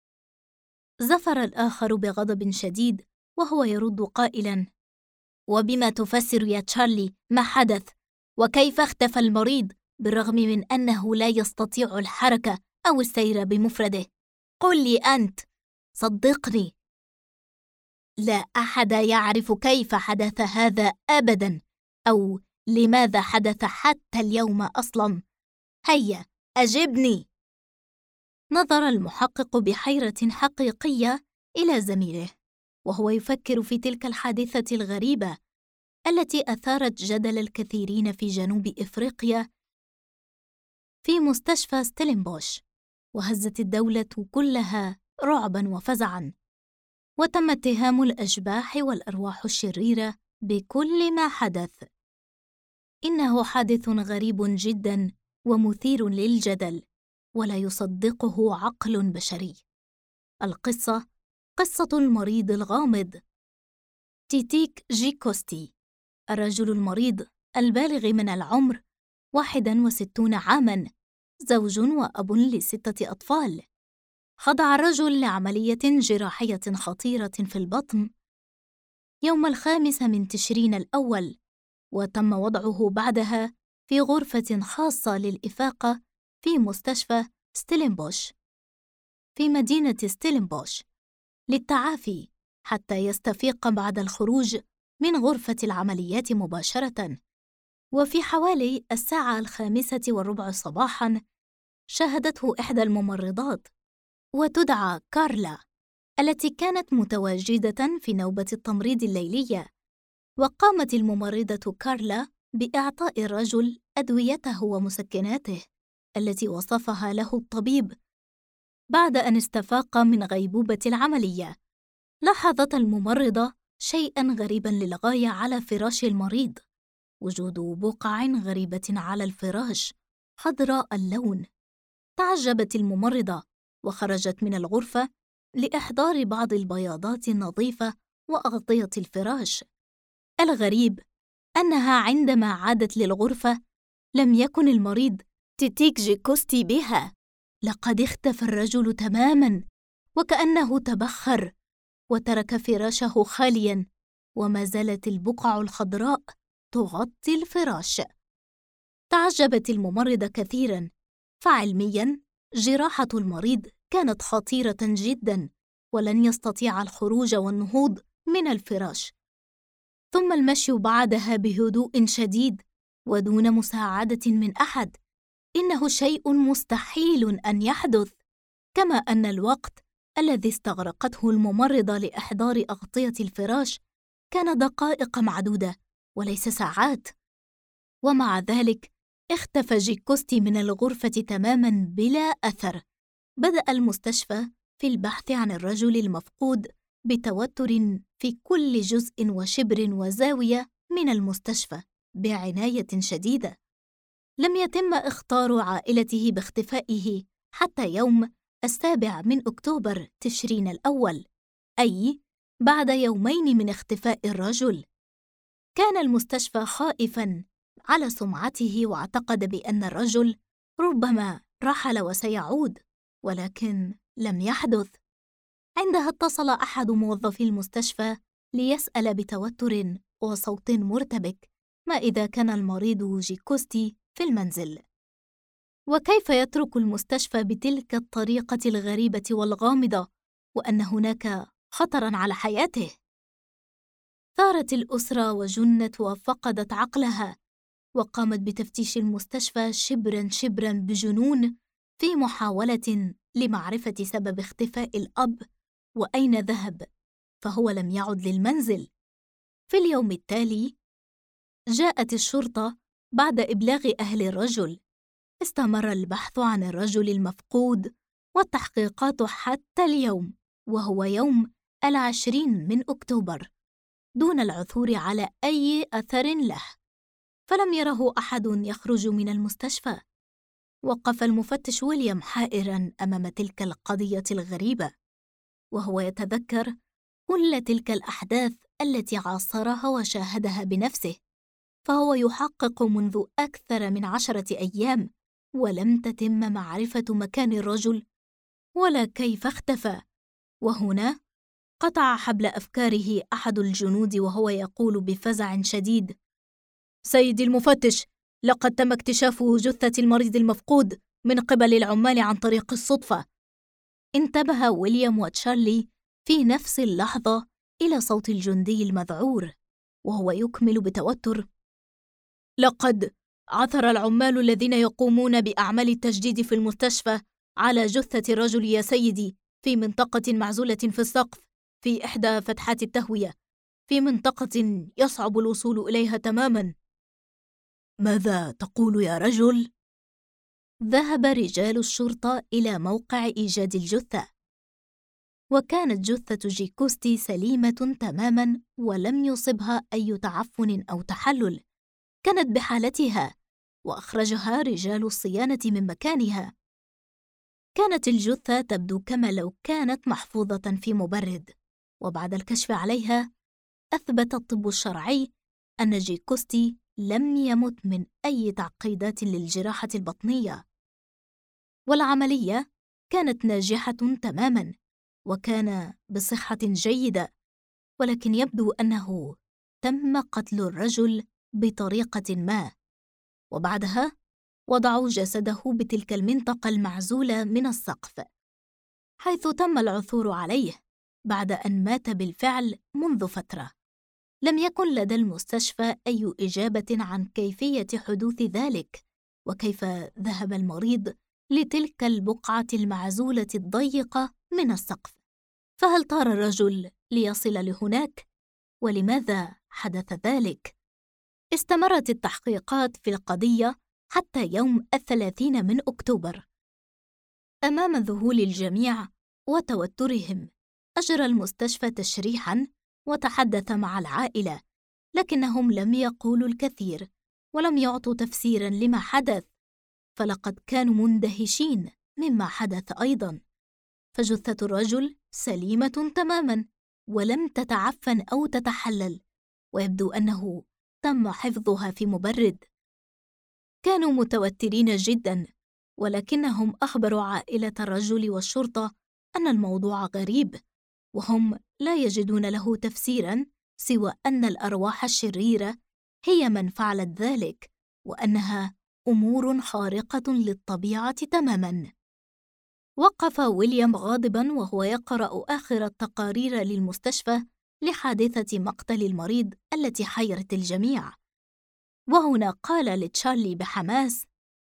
زفر الآخر بغضب شديد وهو يرد قائلاً: وبما تفسر يا تشارلي ما حدث؟ وكيف اختفى المريض بالرغم من أنه لا يستطيع الحركة أو السير بمفرده؟ قل لي أنت، صدقني. لا أحد يعرف كيف حدث هذا أبداً، أو لماذا حدث حتى اليوم أصلاً. هيا أجبني. نظر المحقق بحيرة حقيقية إلى زميله وهو يفكر في تلك الحادثة الغريبة التي أثارت جدل الكثيرين في جنوب إفريقيا في مستشفى ستيلنبوش، وهزت الدولة كلها رعباً وفزعاً، وتم اتهام الأشباح والأرواح الشريرة بكل ما حدث. إنه حادث غريب جداً ومثير للجدل، ولا يصدقه عقل بشري. القصة قصة المريض الغامض تيتيك جيكوستي، الرجل المريض البالغ من العمر 61 عاماً، زوج وأب ل6 أطفال. خضع الرجل لعملية جراحية خطيرة في البطن يوم 5 من تشرين الأول، وتم وضعه بعدها في غرفة خاصة للإفاقة في مستشفى ستيلنبوش في مدينة ستيلنبوش للتعافي حتى يستفيق بعد الخروج من غرفة العمليات مباشرة. وفي حوالي 5:15 صباحاً شاهدته إحدى الممرضات، وتدعى كارلا، التي كانت متواجدة في نوبة التمريض الليلية. وقامت الممرضة كارلا بإعطاء الرجل أدويته ومسكناته التي وصفها له الطبيب بعد أن استفاق من غيبوبة العملية. لاحظت الممرضة شيئاً غريباً للغاية على فراش المريض، وجود بقع غريبة على الفراش خضراء اللون. تعجبت الممرضة وخرجت من الغرفة لإحضار بعض البياضات النظيفة وأغطية الفراش. الغريب أنها عندما عادت للغرفة لم يكن المريض تيتيك جيكوستي بها. لقد اختفى الرجل تماماً، وكأنه تبخر وترك فراشه خالياً، وما زالت البقع الخضراء تغطي الفراش. تعجبت الممرضة كثيراً، فعلمياً جراحة المريض كانت خطيرة جداً، ولن يستطيع الخروج والنهوض من الفراش، ثم المشي بعدها بهدوء شديد ودون مساعدة من أحد. إنه شيء مستحيل أن يحدث، كما أن الوقت الذي استغرقته الممرضة لإحضار أغطية الفراش كان دقائق معدودة وليس ساعات. ومع ذلك اختفى جيكوستي من الغرفة تماماً بلا أثر. بدأ المستشفى في البحث عن الرجل المفقود بتوتر في كل جزء وشبر وزاوية من المستشفى بعناية شديدة. لم يتم إخطار عائلته باختفائه حتى يوم 7 من أكتوبر تشرين الأول، أي بعد يومين من اختفاء الرجل. كان المستشفى خائفاً على سمعته، واعتقد بأن الرجل ربما رحل وسيعود، ولكن لم يحدث. عندها اتصل أحد موظفي المستشفى ليسأل بتوتر وصوت مرتبك ما إذا كان المريض جيكوستي في المنزل، وكيف يترك المستشفى بتلك الطريقة الغريبة والغامضة، وأن هناك خطراً على حياته. ثارت الأسرة وجنت وفقدت عقلها، وقامت بتفتيش المستشفى شبراً شبراً بجنون في محاولة لمعرفة سبب اختفاء الأب وأين ذهب، فهو لم يعد للمنزل. في اليوم التالي جاءت الشرطة بعد إبلاغ أهل الرجل. استمر البحث عن الرجل المفقود والتحقيقات حتى اليوم، وهو يوم 20 من أكتوبر، دون العثور على أي أثر له، فلم يره أحد يخرج من المستشفى. وقف المفتش ويليام حائراً أمام تلك القضية الغريبة، وهو يتذكر كل تلك الأحداث التي عاصرها وشاهدها بنفسه، فهو يحقق منذ أكثر من 10 أيام، ولم تتم معرفة مكان الرجل ولا كيف اختفى. وهنا قطع حبل أفكاره أحد الجنود وهو يقول بفزع شديد: سيدي المفتش، لقد تم اكتشاف جثة المريض المفقود من قبل العمال عن طريق الصدفة. انتبه ويليام وتشارلي في نفس اللحظة إلى صوت الجندي المذعور وهو يكمل بتوتر: لقد عثر العمال الذين يقومون بأعمال التجديد في المستشفى على جثة رجل يا سيدي في منطقة معزولة في السقف في إحدى فتحات التهوية، في منطقة يصعب الوصول إليها تماماً. ماذا تقول يا رجل؟ ذهب رجال الشرطة إلى موقع إيجاد الجثة، وكانت جثة جيكوستي سليمة تماماً ولم يصبها أي تعفن أو تحلل، كانت بحالتها، وأخرجها رجال الصيانة من مكانها. كانت الجثة تبدو كما لو كانت محفوظة في مبرد، وبعد الكشف عليها أثبت الطب الشرعي أن جيكوستي لم يمت من أي تعقيدات للجراحة البطنية، والعملية كانت ناجحة تماماً وكان بصحة جيدة، ولكن يبدو أنه تم قتل الرجل بطريقة ما، وبعدها وضعوا جسده بتلك المنطقة المعزولة من السقف، حيث تم العثور عليه بعد أن مات بالفعل منذ فترة. لم يكن لدى المستشفى أي إجابة عن كيفية حدوث ذلك، وكيف ذهب المريض لتلك البقعة المعزولة الضيقة من السقف. فهل طار الرجل ليصل لهناك؟ ولماذا حدث ذلك؟ استمرت التحقيقات في القضية حتى يوم 30 من أكتوبر. أمام ذهول الجميع وتوترهم، أجرى المستشفى تشريحاً وتحدث مع العائلة، لكنهم لم يقولوا الكثير ولم يعطوا تفسيراً لما حدث، فلقد كانوا مندهشين مما حدث أيضاً. فجثة الرجل سليمة تماماً ولم تتعفن أو تتحلل، ويبدو أنه تم حفظها في مبرد. كانوا متوترين جداً، ولكنهم أخبروا عائلة الرجل والشرطة أن الموضوع غريب، وهم لا يجدون له تفسيراً سوى أن الأرواح الشريرة هي من فعلت ذلك، وأنها أمور خارقة للطبيعة تماماً. وقف ويليام غاضباً وهو يقرأ آخر التقارير للمستشفى لحادثة مقتل المريض التي حيرت الجميع، وهنا قال لتشارلي بحماس: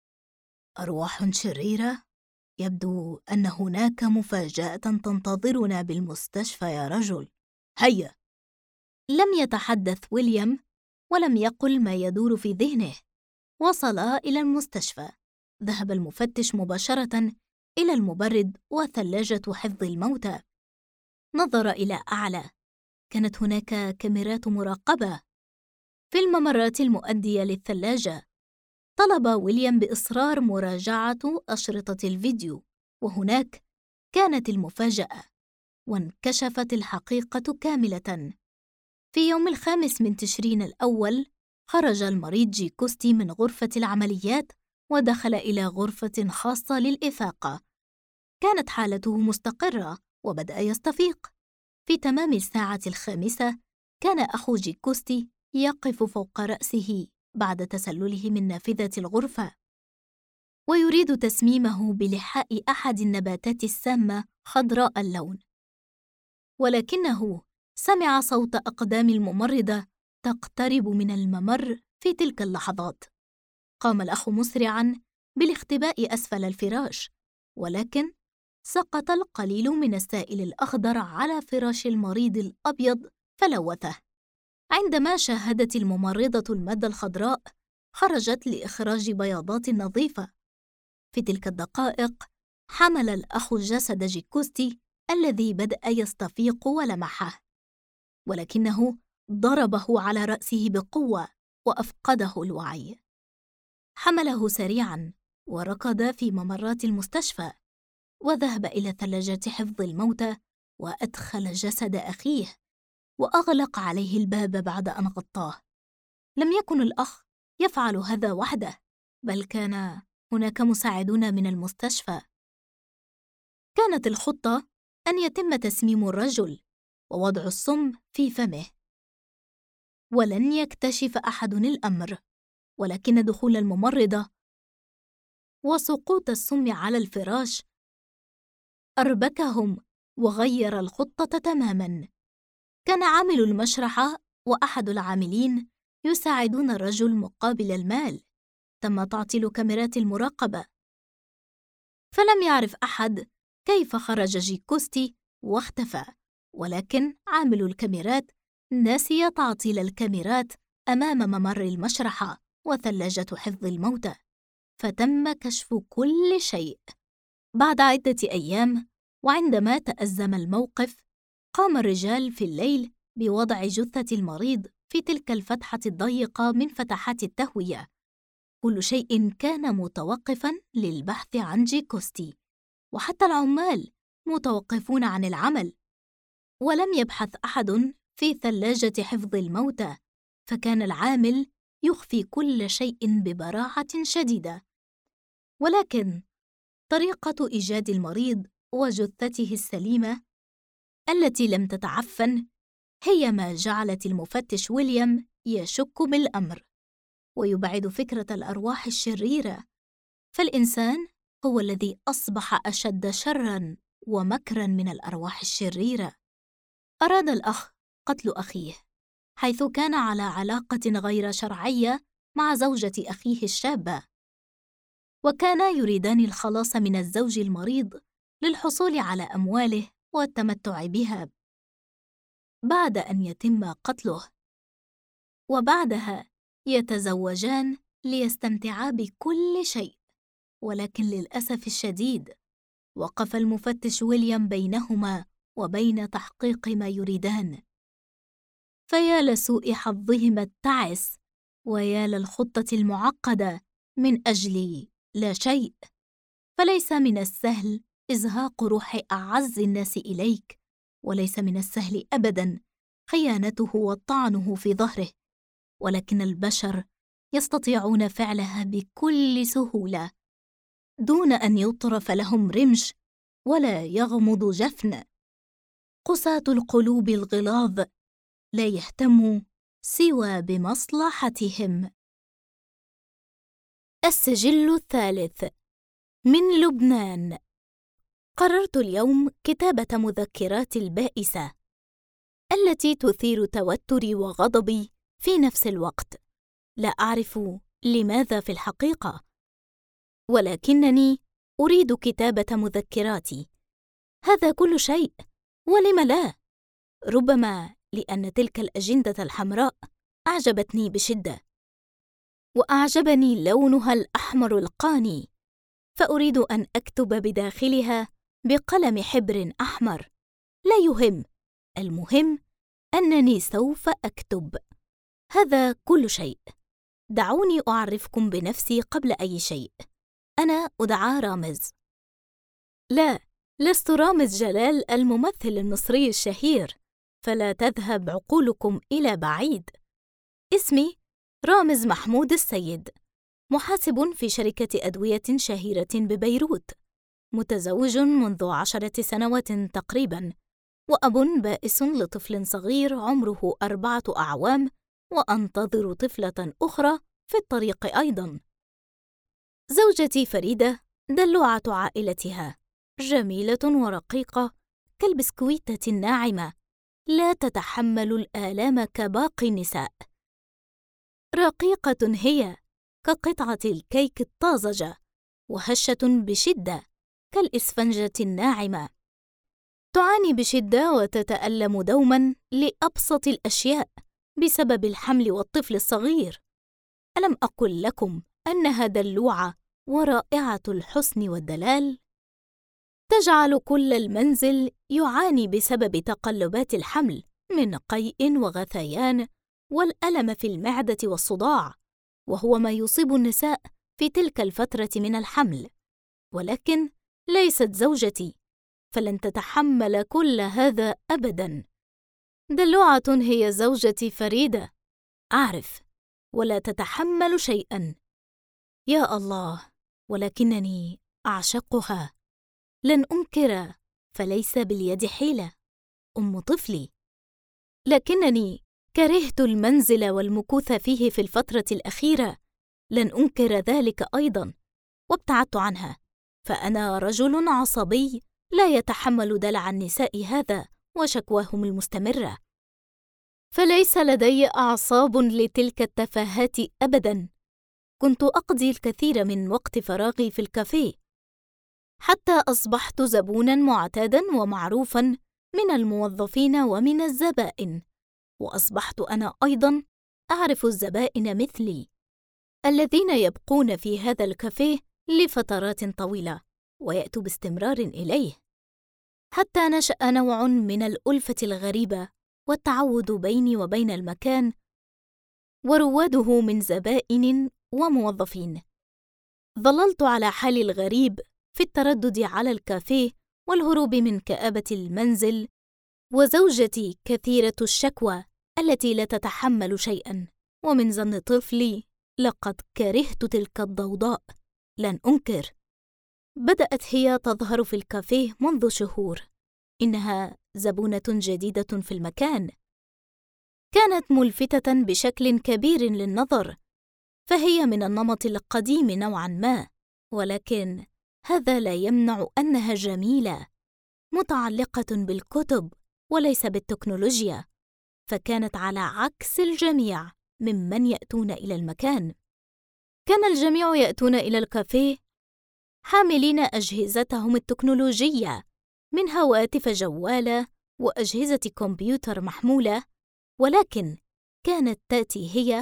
أرواح شريرة؟ يبدو أن هناك مفاجأة تنتظرنا بالمستشفى يا رجل، هيا. لم يتحدث ويليام ولم يقل ما يدور في ذهنه. وصلا إلى المستشفى. ذهب المفتش مباشرة إلى المبرد وثلاجة حفظ الموتى. نظر إلى أعلى. كانت هناك كاميرات مراقبة في الممرات المؤدية للثلاجة. طلب ويليام بإصرار مراجعة أشرطة الفيديو، وهناك كانت المفاجأة، وانكشفت الحقيقة كاملة. في يوم 5 من تشرين الأول خرج المريض جيكوستي من غرفة العمليات ودخل إلى غرفة خاصة للإفاقة. كانت حالته مستقرة وبدأ يستفيق. في تمام الساعة 5 كان أخو جيكوستي يقف فوق رأسه بعد تسلله من نافذة الغرفة، ويريد تسميمه بلحاء أحد النباتات السامة خضراء اللون، ولكنه سمع صوت أقدام الممرضة تقترب من الممر. في تلك اللحظات قام الأخ مسرعاً بالاختباء أسفل الفراش، ولكن سقط القليل من السائل الأخضر على فراش المريض الأبيض فلوثه. عندما شاهدت الممرضة المادة الخضراء خرجت لإخراج بياضات نظيفة. في تلك الدقائق حمل الأخ جسد جيكوستي الذي بدأ يستفيق ولمحه، ولكنه ضربه على رأسه بقوة وأفقده الوعي. حمله سريعاً وركض في ممرات المستشفى، وذهب إلى ثلاجة حفظ الموتى وأدخل جسد أخيه وأغلق عليه الباب بعد أن غطاه. لم يكن الأخ يفعل هذا وحده، بل كان هناك مساعدون من المستشفى. كانت الخطة أن يتم تسميم الرجل ووضع السم في فمه، ولن يكتشف أحد الأمر، ولكن دخول الممرضة وسقوط السم على الفراش أربكهم وغير الخطة تماماً. كان عامل المشرحة وأحد العاملين يساعدون الرجل مقابل المال. تم تعطيل كاميرات المراقبة، فلم يعرف أحد كيف خرج جيكوستي واختفى، ولكن عامل الكاميرات نسي تعطيل الكاميرات أمام ممر المشرحة وثلاجة حفظ الموتى، فتم كشف كل شيء. بعد عدة أيام، وعندما تأزم الموقف، قام الرجال في الليل بوضع جثة المريض في تلك الفتحة الضيقة من فتحات التهوية. كل شيء كان متوقفاً للبحث عن جيكوستي، وحتى العمال متوقفون عن العمل، ولم يبحث أحد في ثلاجة حفظ الموتى، فكان العامل يخفي كل شيء ببراعة شديدة. ولكن طريقة إيجاد المريض وجثته السليمة التي لم تتعفن هي ما جعلت المفتش ويليام يشك بالأمر ويبعد فكرة الأرواح الشريرة، فالإنسان هو الذي أصبح أشد شراً ومكراً من الأرواح الشريرة. أراد الأخ قتل أخيه، حيث كان على علاقة غير شرعية مع زوجة أخيه الشابة، وكانا يريدان الخلاص من الزوج المريض للحصول على أمواله والتمتع بها بعد أن يتم قتله، وبعدها يتزوجان ليستمتعا بكل شيء. ولكن للأسف الشديد وقف المفتش ويليام بينهما وبين تحقيق ما يريدان. فيا لسوء حظهما التعس، ويا للخطة المعقدة من أجل لا شيء. فليس من السهل إزهاق روح أعز الناس إليك، وليس من السهل أبداً خيانته وطعنه في ظهره، ولكن البشر يستطيعون فعلها بكل سهولة دون أن يطرف لهم رمش ولا يغمض جفن. قساة القلوب الغلاظ لا يهتموا سوى بمصلحتهم. السجل الثالث من لبنان. قررت اليوم كتابة مذكراتي البائسة التي تثير توتري وغضبي في نفس الوقت. لا أعرف لماذا في الحقيقة، ولكنني أريد كتابة مذكراتي، هذا كل شيء. ولم لا؟ ربما لأن تلك الأجندة الحمراء أعجبتني بشدة، وأعجبني لونها الأحمر القاني، فأريد أن أكتب بداخلها بقلم حبر أحمر. لا يهم، المهم أنني سوف أكتب. هذا كل شيء. دعوني أعرفكم بنفسي قبل أي شيء. أنا أدعى رامز. لا، لست رامز جلال الممثل المصري الشهير، فلا تذهب عقولكم إلى بعيد. اسمي رامز محمود السيد، محاسب في شركة أدوية شهيرة ببيروت، متزوج منذ 10 سنوات تقريباً، وأب بائس لطفل صغير عمره 4 أعوام، وأنتظر طفلة أخرى في الطريق أيضاً. زوجتي فريدة دلوعة عائلتها، جميلة ورقيقة كالبسكويتة الناعمة، لا تتحمل الآلام كباقي النساء. رقيقة هي كقطعة الكيك الطازجة، وهشة بشدة كالإسفنجة الناعمة. تعاني بشدة وتتألم دوماً لأبسط الأشياء بسبب الحمل والطفل الصغير. ألم أقل لكم أنها دلوعة ورائعة الحسن والدلال؟ تجعل كل المنزل يعاني بسبب تقلبات الحمل من قيء وغثيان والألم في المعدة والصداع، وهو ما يصيب النساء في تلك الفترة من الحمل. ولكن ليست زوجتي، فلن تتحمل كل هذا أبداً. دلوعة هي زوجتي فريدة، أعرف، ولا تتحمل شيئاً. يا الله، ولكنني أعشقها، لن أنكر، فليس باليد حيلة، أم طفلي. لكنني كرهت المنزل والمكوث فيه في الفترة الأخيرة، لن أنكر ذلك أيضاً، وابتعدت عنها، فأنا رجل عصبي لا يتحمل دلع النساء هذا وشكواهم المستمرة. فليس لدي أعصاب لتلك التفاهات أبداً. كنت أقضي الكثير من وقت فراغي في الكافيه، حتى أصبحت زبوناً معتاداً ومعروفاً من الموظفين ومن الزبائن، وأصبحت أنا أيضاً أعرف الزبائن مثلي الذين يبقون في هذا الكافيه لفترات طويلة ويأتوا باستمرار إليه، حتى نشأ نوع من الألفة الغريبة والتعود بيني وبين المكان ورواده من زبائن وموظفين. ظللت على حالي الغريب في التردد على الكافيه والهروب من كآبة المنزل، وزوجتي كثيرة الشكوى التي لا تتحمل شيئاً، ومن ظن طفلي لقد كرهت تلك الضوضاء. لن أنكر، بدأت هي تظهر في الكافيه منذ شهور. إنها زبونة جديدة في المكان، كانت ملفتة بشكل كبير للنظر، فهي من النمط القديم نوعاً ما، ولكن هذا لا يمنع أنها جميلة، متعلقة بالكتب وليس بالتكنولوجيا، فكانت على عكس الجميع ممن يأتون إلى المكان. كان الجميع يأتون إلى الكافيه حاملين أجهزتهم التكنولوجية من هواتف جوالة وأجهزة كمبيوتر محمولة، ولكن كانت تأتي هي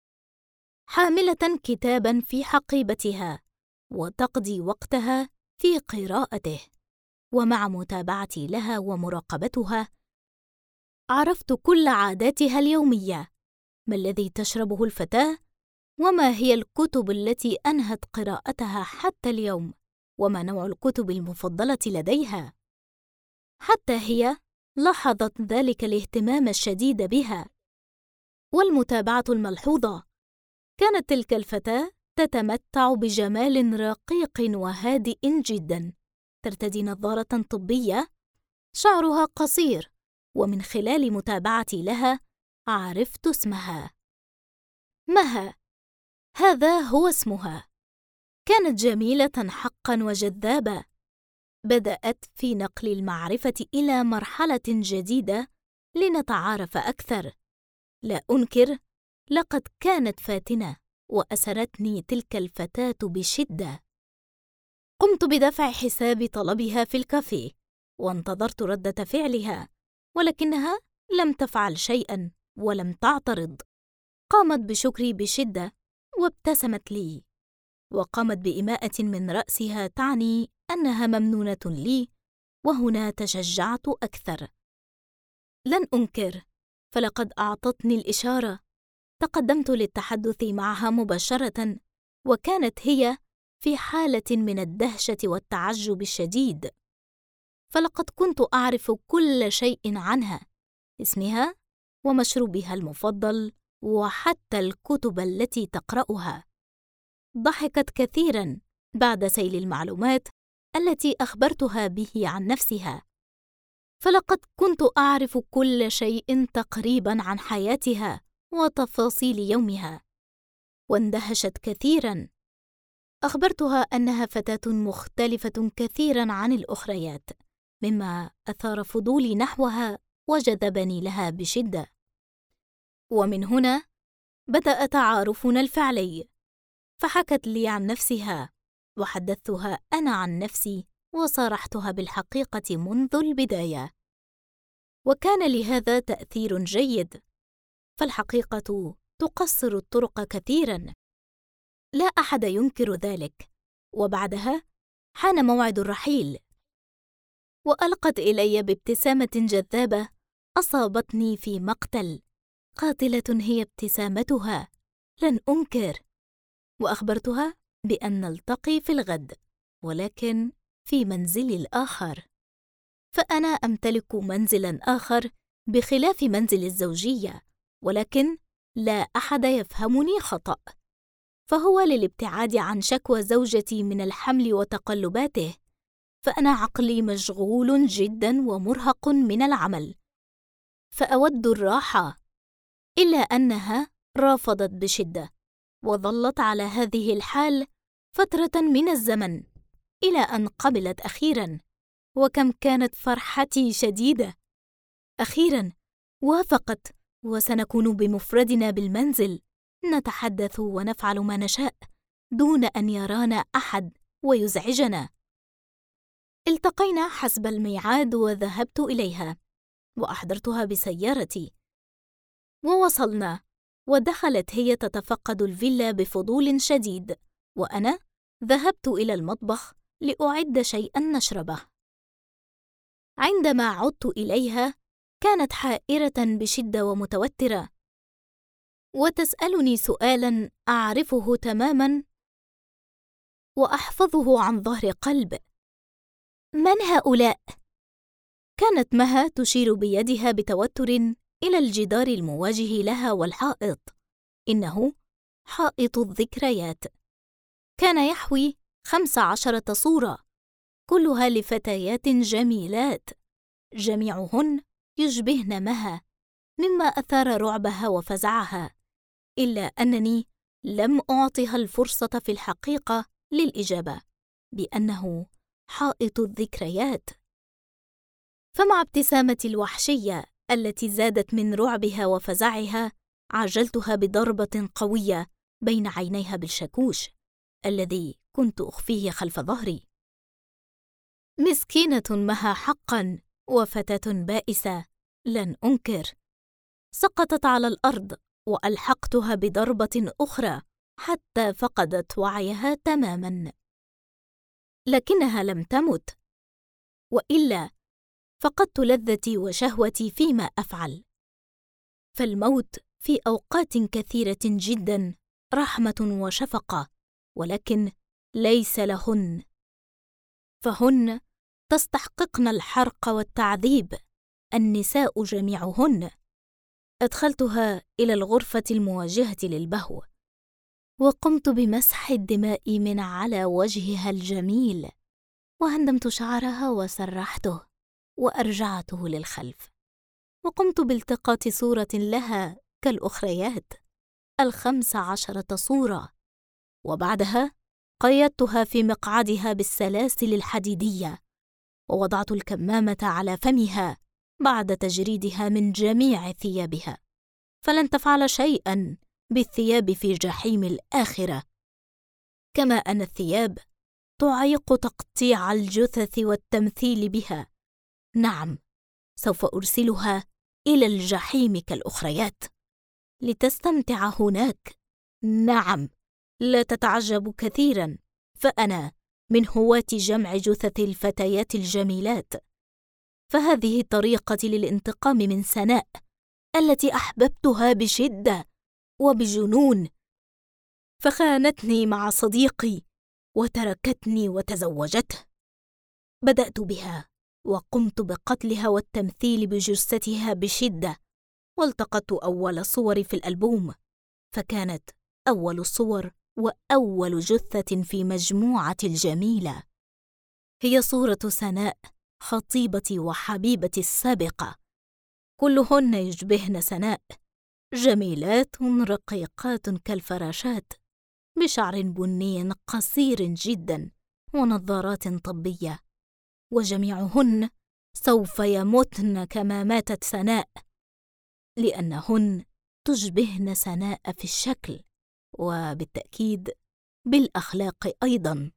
حاملة كتاباً في حقيبتها وتقضي وقتها في قراءته. ومع متابعتي لها ومراقبتها عرفت كل عاداتها اليومية، ما الذي تشربه الفتاة، وما هي الكتب التي أنهت قراءتها حتى اليوم، وما نوع الكتب المفضلة لديها. حتى هي لاحظت ذلك الاهتمام الشديد بها والمتابعة الملحوظة. كانت تلك الفتاة تتمتع بجمال رقيق وهادئ جداً، ترتدي نظارة طبية، شعرها قصير، ومن خلال متابعتي لها عرفت اسمها مها. هذا هو اسمها. كانت جميلة حقاً وجذابة. بدأت في نقل المعرفة إلى مرحلة جديدة لنتعارف أكثر. لا أنكر، لقد كانت فاتنة وأسرتني تلك الفتاة بشدة. قمت بدفع حساب طلبها في الكافيه وانتظرت ردة فعلها، ولكنها لم تفعل شيئاً ولم تعترض. قامت بشكري بشدة وابتسمت لي، وقامت بإماءة من رأسها تعني أنها ممنونة لي، وهنا تشجعت أكثر. لن أنكر، فلقد أعطتني الإشارة. تقدمت للتحدث معها مباشرة، وكانت هي في حالة من الدهشة والتعجب الشديد، فلقد كنت أعرف كل شيء عنها، اسمها ومشروبها المفضل وحتى الكتب التي تقرأها. ضحكت كثيراً بعد سيل المعلومات التي أخبرتها به عن نفسها، فلقد كنت أعرف كل شيء تقريباً عن حياتها وتفاصيل يومها. واندهشت كثيراً. أخبرتها أنها فتاة مختلفة كثيراً عن الأخريات، مما أثار فضولي نحوها وجذبني لها بشدة. ومن هنا بدأ تعارفنا الفعلي، فحكت لي عن نفسها وحدثتها أنا عن نفسي وصارحتها بالحقيقة منذ البداية، وكان لهذا تأثير جيد، فالحقيقة تقصر الطرق كثيراً، لا أحد ينكر ذلك. وبعدها حان موعد الرحيل، وألقت إلي بابتسامة جذابة أصابتني في مقتل. قاتلة هي ابتسامتها، لن أنكر. وأخبرتها بأن نلتقي في الغد، ولكن في منزلي الآخر، فأنا أمتلك منزلاً آخر بخلاف منزل الزوجية، ولكن لا أحد يفهمني خطأ، فهو للابتعاد عن شكوى زوجتي من الحمل وتقلباته، فأنا عقلي مشغول جداً ومرهق من العمل، فأود الراحة. إلا أنها رافضت بشدة، وظلت على هذه الحال فترة من الزمن إلى أن قبلت أخيراً. وكم كانت فرحتي شديدة! أخيراً وافقت وسنكون بمفردنا بالمنزل، نتحدث ونفعل ما نشاء دون أن يرانا أحد ويزعجنا. التقينا حسب الميعاد وذهبت إليها وأحضرتها بسيارتي، ووصلنا، ودخلت هي تتفقد الفيلا بفضول شديد، وأنا ذهبت إلى المطبخ لأعد شيئا نشربه. عندما عدت إليها كانت حائرة بشدة ومتوترة، وتسألني سؤالا أعرفه تماما وأحفظه عن ظهر قلب: من هؤلاء؟ كانت مها تشير بيدها بتوتر إلى الجدار المواجه لها والحائط. إنه حائط الذكريات، كان يحوي 15 صورة، كلها لفتيات جميلات، جميعهن يشبهن مها، مما أثار رعبها وفزعها، إلا أنني لم أعطها الفرصة في الحقيقة للإجابة بأنه حائط الذكريات. فمع ابتسامتي الوحشية التي زادت من رعبها وفزعها، عجلتها بضربة قوية بين عينيها بالشاكوش الذي كنت أخفيه خلف ظهري. مسكينة مها حقاً، وفتاة بائسة لن أنكر. سقطت على الأرض وألحقتها بضربة أخرى حتى فقدت وعيها تماماً، لكنها لم تمت، وإلا فقدت لذتي وشهوتي فيما أفعل. فالموت في أوقات كثيرة جداً رحمة وشفقة، ولكن ليس لهن، فهن تستحققن الحرق والتعذيب، النساء جميعهن. أدخلتها إلى الغرفة المواجهة للبهو، وقمت بمسح الدماء من على وجهها الجميل، وهندمت شعرها وسرحته وأرجعته للخلف، وقمت بالتقاط صورة لها كالأخريات 15 صورة، وبعدها قيدتها في مقعدها بالسلاسل الحديدية، ووضعت الكمامة على فمها بعد تجريدها من جميع ثيابها، فلن تفعل شيئاً بالثياب في جحيم الآخرة، كما أن الثياب تعيق تقطيع الجثث والتمثيل بها. نعم، سوف أرسلها إلى الجحيم كالأخريات لتستمتع هناك. نعم، لا تتعجب كثيراً، فأنا من هواة جمع جثث الفتيات الجميلات، فهذه طريقتي للانتقام من سناء التي أحببتها بشدة وبجنون، فخانتني مع صديقي وتركتني وتزوجته. بدأت بها وقمت بقتلها والتمثيل بجثتها بشدة، والتقطت أول صوري في الألبوم، فكانت أول الصور وأول جثة في مجموعتي الجميلة هي صورة سناء، خطيبتي وحبيبتي السابقة. كلهن يشبهن سناء، جميلات رقيقات كالفراشات، بشعر بني قصير جدا ونظارات طبية، وجميعهن سوف يموتن كما ماتت سناء، لأنهن تشبهن سناء في الشكل وبالتأكيد بالأخلاق أيضاً.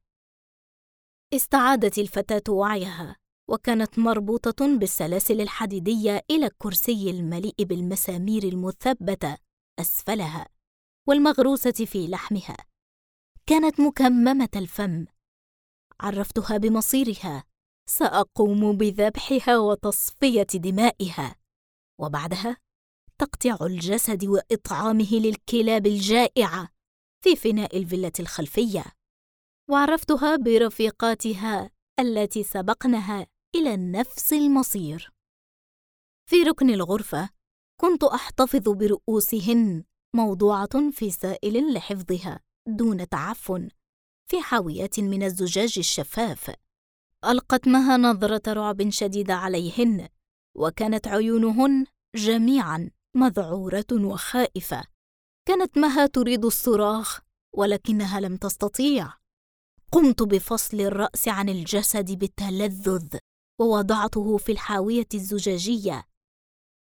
استعادت الفتاة وعيها، وكانت مربوطة بالسلاسل الحديدية إلى الكرسي المليء بالمسامير المثبتة أسفلها والمغروسة في لحمها. كانت مكممة الفم. عرفتها بمصيرها، سأقوم بذبحها وتصفية دمائها، وبعدها تقطيع الجسد وإطعامه للكلاب الجائعة في فناء الفيلا الخلفية. وعرفتها برفيقاتها التي سبقنها إلى نفس المصير. في ركن الغرفة كنت أحتفظ برؤوسهن موضوعة في سائل لحفظها دون تعفن في حاويات من الزجاج الشفاف. ألقت مها نظرة رعب شديدة عليهن، وكانت عيونهن جميعاً مذعورة وخائفة. كانت مها تريد الصراخ ولكنها لم تستطيع. قمت بفصل الرأس عن الجسد بتلذذ ووضعته في الحاوية الزجاجية،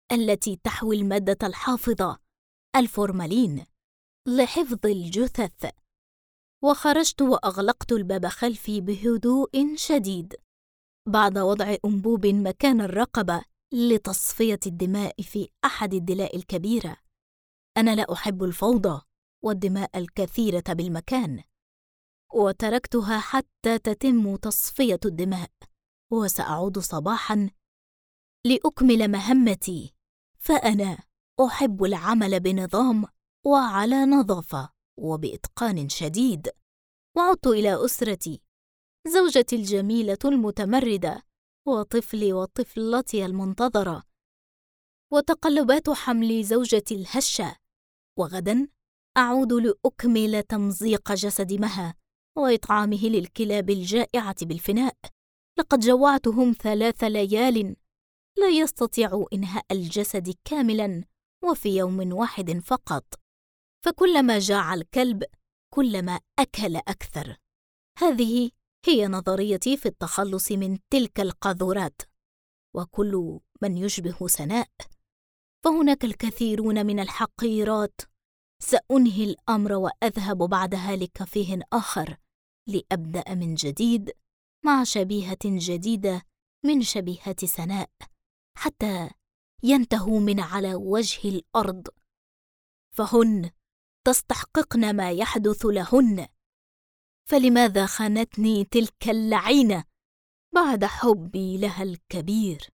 التي تحوي المادة الحافظة الفورمالين لحفظ الجثث. وخرجت وأغلقت الباب خلفي بهدوء شديد بعد وضع أنبوب مكان الرقبة لتصفية الدماء في أحد الدلاء الكبيرة. أنا لا أحب الفوضى والدماء الكثيرة بالمكان، وتركتها حتى تتم تصفية الدماء، وسأعود صباحاً لأكمل مهمتي، فأنا أحب العمل بنظام وعلى نظافة وبإتقان شديد. وعدت إلى أسرتي، زوجتي الجميلة المتمردة وطفلي وطفلتي المنتظرة، وتقلبات حمل زوجتي الهشة. وغداً أعود لأكمل تمزيق جسد مها وإطعامه للكلاب الجائعة بالفناء. لقد جوعتهم 3 ليال لا يستطيع إنهاء الجسد كاملاً وفي يوم واحد فقط، فكلما جاع الكلب كلما أكل أكثر. هذه هي نظريتي في التخلص من تلك القاذورات. وكل من يشبه سناء، فهناك الكثيرون من الحقيرات. سأنهي الأمر وأذهب بعدها لكافيه آخر لأبدأ من جديد مع شبيهة جديدة من شبيهات سناء، حتى ينتهوا من على وجه الأرض، فهن تستحققن ما يحدث لهن. فلماذا خانتني تلك اللعينة بعد حبي لها الكبير؟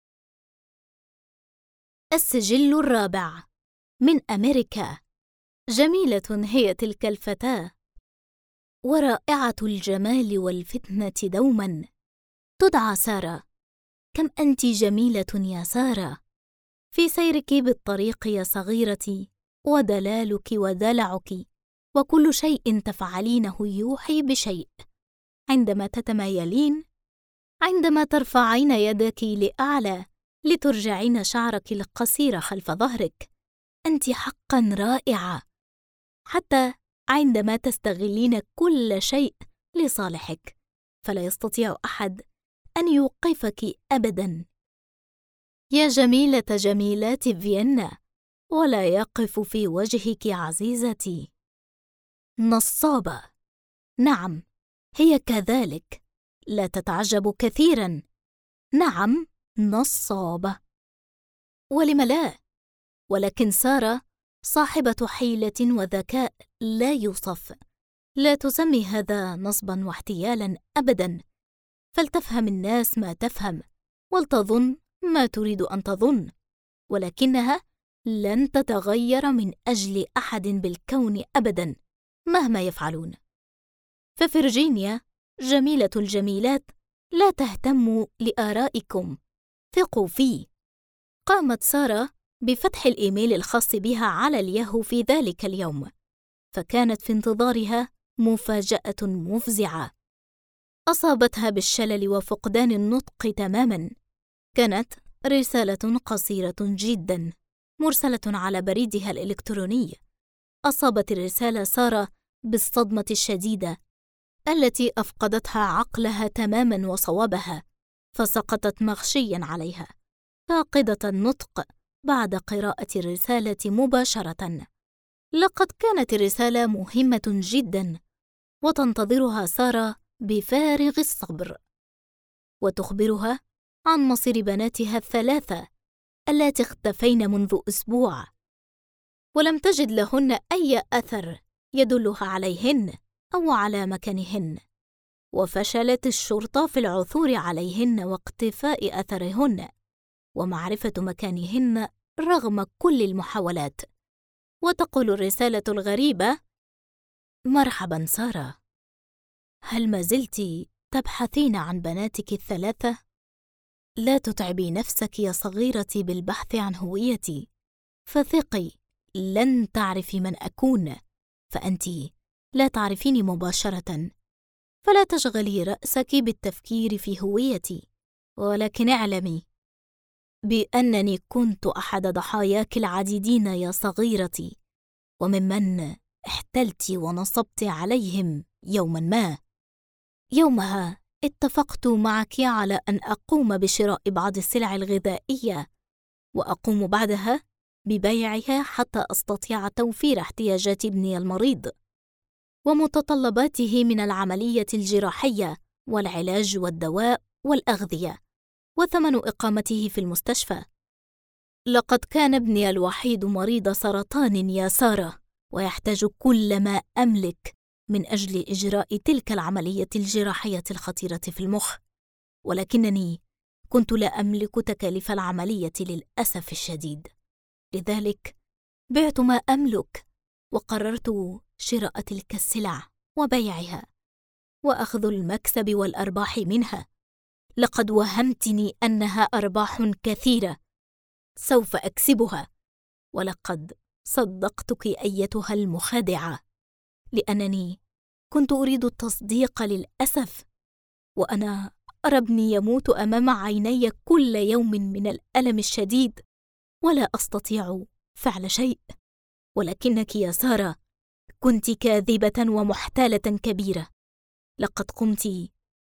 السجل الرابع من أمريكا. جميلة هي تلك الفتاة، ورائعة الجمال والفتنة دوما. تدعى سارة. كم أنت جميلة يا سارة، في سيرك بالطريق يا صغيرتي، ودلالك ودلعك وكل شيء تفعلينه يوحي بشيء. عندما تتمايلين، عندما ترفعين يدك لأعلى لترجعين شعرك القصير خلف ظهرك، أنت حقا رائعة. حتى عندما تستغلين كل شيء لصالحك، فلا يستطيع أحد أن يوقفك أبدا. يا جميلة جميلات فيينا، ولا يقف في وجهك عزيزتي. نصابة، نعم هي كذلك، لا تتعجب كثيرا، نعم نصابة. ولم لا؟ ولكن سارة صاحبة حيلة وذكاء لا يوصف. لا تسمي هذا نصبا واحتيالا أبدا، فلتفهم الناس ما تفهم ولتظن ما تريد أن تظن، ولكنها لن تتغير من أجل أحد بالكون أبدا مهما يفعلون. ففرجينيا جميلة الجميلات لا تهتم لآرائكم، ثقوا فيه. قامت سارة بفتح الإيميل الخاص بها على الياهو في ذلك اليوم، فكانت في انتظارها مفاجأة مفزعة أصابتها بالشلل وفقدان النطق تماماً. كانت رسالة قصيرة جداً مرسلة على بريدها الإلكتروني. أصابت الرسالة سارة بالصدمة الشديدة التي أفقدتها عقلها تماماً وصوابها، فسقطت مغشياً عليها فاقدة النطق بعد قراءة الرسالة مباشرة. لقد كانت الرسالة مهمة جداً وتنتظرها سارة بفارغ الصبر، وتخبرها عن مصير بناتها ال3 اللاتي اختفين منذ أسبوع، ولم تجد لهن أي أثر يدلها عليهن أو على مكانهن. وفشلت الشرطة في العثور عليهن واقتفاء أثرهن ومعرفة مكانهن رغم كل المحاولات. وتقول الرسالة الغريبة: مرحبا سارة، هل ما زلت تبحثين عن بناتك ال3؟ لا تتعبي نفسك يا صغيرتي بالبحث عن هويتي، فثقي لن تعرفي من أكون، فأنت لا تعرفيني مباشرة، فلا تشغلي رأسك بالتفكير في هويتي، ولكن اعلمي بأنني كنت أحد ضحاياك العديدين يا صغيرتي، وممن احتلت ونصبت عليهم يوما ما. يومها اتفقت معك على أن أقوم بشراء بعض السلع الغذائية، وأقوم بعدها ببيعها حتى أستطيع توفير احتياجات ابني المريض ومتطلباته من العملية الجراحية والعلاج والدواء والأغذية وثمن إقامته في المستشفى. لقد كان ابني الوحيد مريض سرطان يا سارة، ويحتاج كل ما أملك من أجل إجراء تلك العملية الجراحية الخطيرة في المخ، ولكنني كنت لا أملك تكاليف العملية للأسف الشديد. لذلك بعت ما أملك وقررت شراء تلك السلع وبيعها وأخذ المكسب والأرباح منها. لقد وهمتني أنها أرباح كثيرة سوف أكسبها، ولقد صدقتك أيتها المخادعة، لأنني كنت أريد التصديق للأسف، وأنا أرى ابني يموت أمام عيني كل يوم من الألم الشديد ولا أستطيع فعل شيء. ولكنك يا سارة كنت كاذبة ومحتالة كبيرة. لقد قمت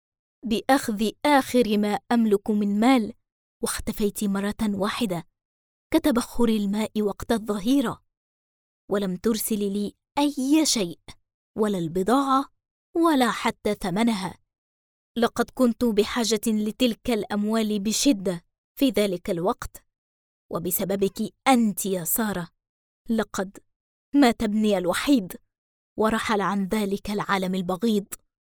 بأخذ آخر ما أملك من مال واختفيت مرة واحدة كتبخر الماء وقت الظهيرة، ولم ترسل لي أي شيء، ولا البضاعة ولا حتى ثمنها. لقد كنت بحاجة لتلك الأموال بشدة في ذلك الوقت، وبسببك أنت يا سارة لقد مات ابني الوحيد ورحل عن ذلك العالم البغيض،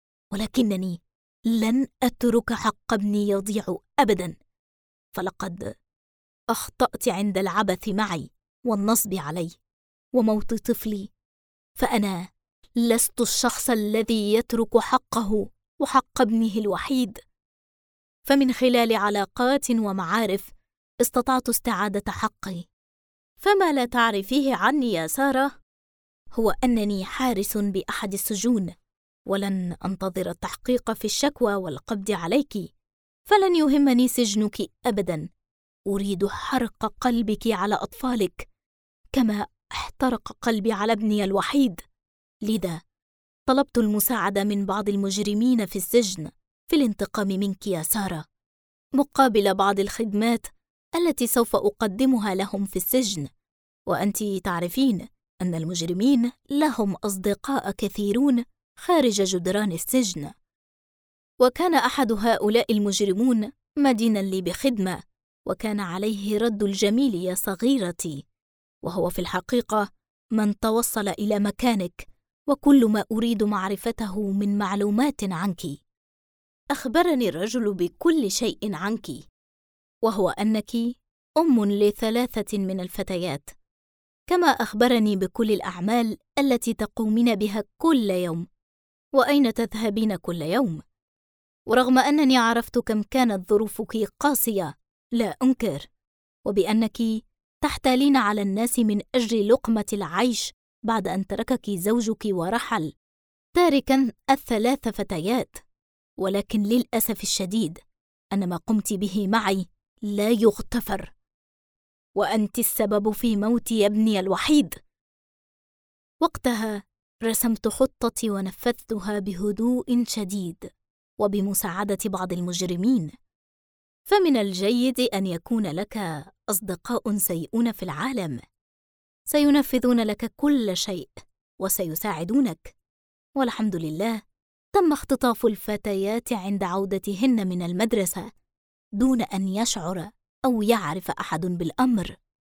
ولكنني لن أترك حق ابني يضيع أبدا، فلقد أخطأت عند العبث معي والنصب علي وموت طفلي، فأنا لست الشخص الذي يترك حقه وحق ابنه الوحيد. فمن خلال علاقات ومعارف استطعت استعادة حقي. فما لا تعرفيه عني يا سارة هو أنني حارس بأحد السجون، ولن أنتظر التحقيق في الشكوى والقبض عليك، فلن يهمني سجنك أبدا. أريد حرق قلبك على أطفالك كما احترق قلبي على ابني الوحيد. لذا طلبت المساعدة من بعض المجرمين في السجن في الانتقام منك يا سارة، مقابل بعض الخدمات التي سوف أقدمها لهم في السجن. وأنت تعرفين أن المجرمين لهم أصدقاء كثيرون خارج جدران السجن. وكان أحد هؤلاء المجرمون مدينا لي بخدمة، وكان عليه رد الجميل يا صغيرتي، وهو في الحقيقة من توصل إلى مكانك وكل ما أريد معرفته من معلومات عنك. أخبرني الرجل بكل شيء عنك، وهو أنك أم ل3 من الفتيات، كما أخبرني بكل الأعمال التي تقومين بها كل يوم وأين تذهبين كل يوم. ورغم أنني عرفت كم كانت ظروفك قاسية لا أنكر، وبأنك تحتالين على الناس من أجل لقمة العيش بعد أن تركك زوجك ورحل تاركا ال3 فتيات، ولكن للأسف الشديد أن ما قمت به معي لا يغتفر، وأنت السبب في موت ابني الوحيد. وقتها رسمت خطتي ونفذتها بهدوء شديد وبمساعدة بعض المجرمين. فمن الجيد أن يكون لك أصدقاء سيئون في العالم سينفذون لك كل شيء وسيساعدونك. والحمد لله تم اختطاف الفتيات عند عودتهن من المدرسة دون أن يشعر أو يعرف أحد بالأمر.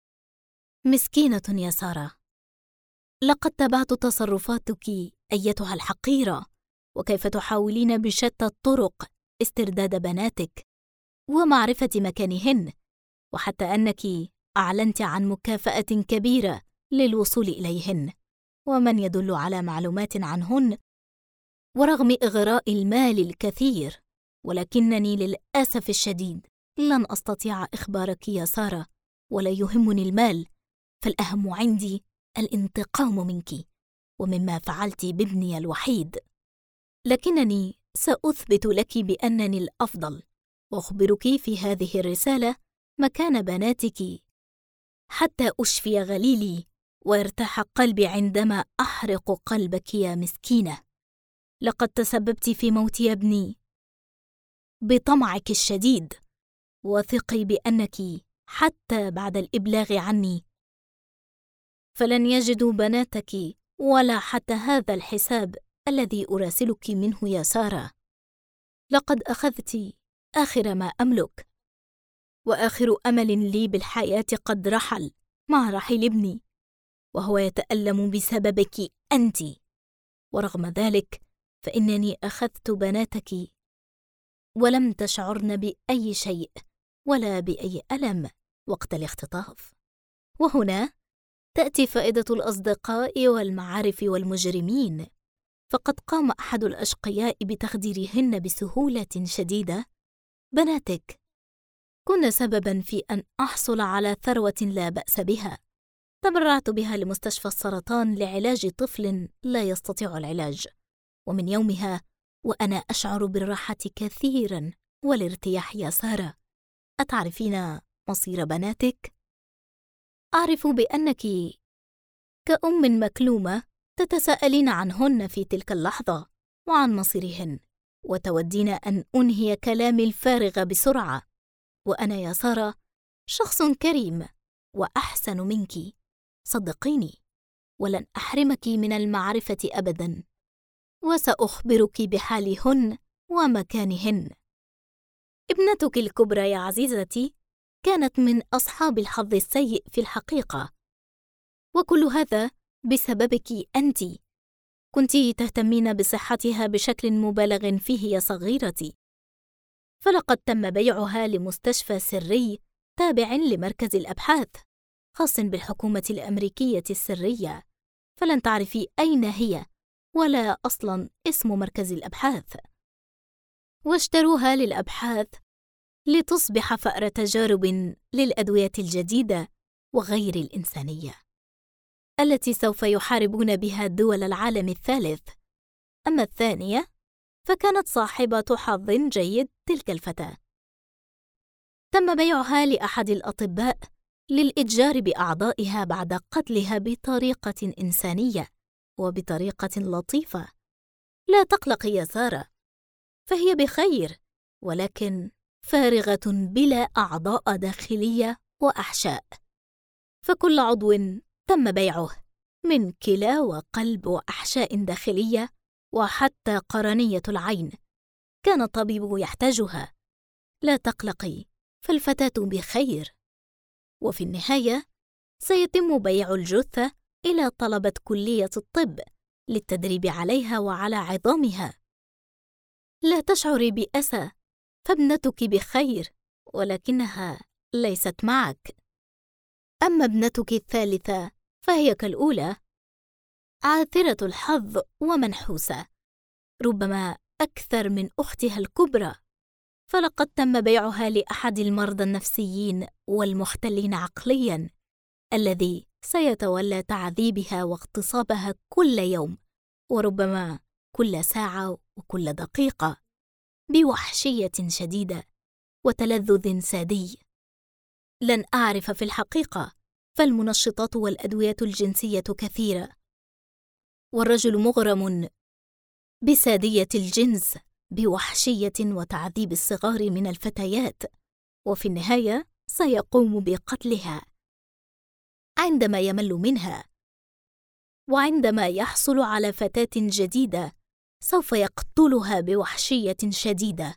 مسكينة يا سارة، لقد تابعت تصرفاتك أيتها الحقيرة، وكيف تحاولين بشتى الطرق استرداد بناتك ومعرفة مكانهن، وحتى أنك أعلنت عن مكافأة كبيرة للوصول إليهن ومن يدل على معلومات عنهن. ورغم إغراء المال الكثير، ولكنني للأسف الشديد لن أستطيع إخبارك يا سارة، ولا يهمني المال، فالأهم عندي الانتقام منك ومما فعلت بابني الوحيد. لكنني سأثبت لك بأنني الأفضل، وأخبرك في هذه الرسالة مكان بناتك حتى أشفي غليلي ويرتاح قلبي عندما أحرق قلبك يا مسكينة. لقد تسببت في موت ابني بطمعك الشديد، وثقي بأنك حتى بعد الإبلاغ عني، فلن يجدوا بناتك ولا حتى هذا الحساب الذي أراسلك منه يا سارة. لقد أخذت آخر ما أملك، وآخر أمل لي بالحياة قد رحل مع رحيل ابني، وهو يتألم بسببك أنت. ورغم ذلك فإنني أخذت بناتك ولم تشعرن بأي شيء ولا بأي ألم وقت الاختطاف. وهنا تأتي فائدة الأصدقاء والمعارف والمجرمين، فقد قام أحد الأشقياء بتخديرهن بسهولة شديدة. بناتك كن سبباً في أن أحصل على ثروة لا بأس بها. تبرعت بها لمستشفى السرطان لعلاج طفل لا يستطيع العلاج، ومن يومها وأنا أشعر بالراحة كثيراً والارتياح يا سارة. أتعرفين مصير بناتك؟ أعرف بأنك كأم مكلومة تتساءلين عنهن في تلك اللحظة وعن مصيرهن، وتودين أن أنهي كلامي الفارغ بسرعة. وأنا يا سارة شخص كريم وأحسن منك، صدقيني، ولن أحرمك من المعرفة أبداً، وسأخبرك بحالهن ومكانهن. ابنتك الكبرى يا عزيزتي كانت من أصحاب الحظ السيء في الحقيقة، وكل هذا بسببك أنت. كنت تهتمين بصحتها بشكل مبالغ فيه يا صغيرتي، فلقد تم بيعها لمستشفى سري تابع لمركز الأبحاث خاص بالحكومة الأمريكية السرية، فلن تعرفي أين هي ولا أصلاً اسم مركز الأبحاث. واشتروها للأبحاث لتصبح فأر تجارب للأدوية الجديدة وغير الإنسانية التي سوف يحاربون بها دول العالم الثالث. أما الثانية فكانت صاحبة حظ جيد تلك الفتاة. تم بيعها لأحد الأطباء للإتجار بأعضائها بعد قتلها بطريقة إنسانية وبطريقة لطيفة. لا تقلقي يا سارة، فهي بخير، ولكن فارغة بلا أعضاء داخلية وأحشاء، فكل عضو تم بيعه من كلى وقلب وأحشاء داخلية وحتى قرنية العين كان الطبيب يحتاجها. لا تقلقي، فالفتاة بخير. وفي النهاية سيتم بيع الجثة إلى طلبة كلية الطب للتدريب عليها وعلى عظامها. لا تشعري بأسى، فابنتك بخير، ولكنها ليست معك. أما ابنتك الثالثة فهي كالأولى، عاثرة الحظ ومنحوسة، ربما أكثر من أختها الكبرى، فلقد تم بيعها لأحد المرضى النفسيين والمختلين عقلياً الذي سيتولى تعذيبها واغتصابها كل يوم، وربما كل ساعة وكل دقيقة، بوحشية شديدة وتلذذ سادي. لن أعرف في الحقيقة، فالمنشطات والأدوية الجنسية كثيرة، والرجل مغرم بسادية الجنس بوحشية وتعذيب الصغار من الفتيات، وفي النهاية سيقوم بقتلها عندما يمل منها. وعندما يحصل على فتاة جديدة سوف يقتلها بوحشية شديدة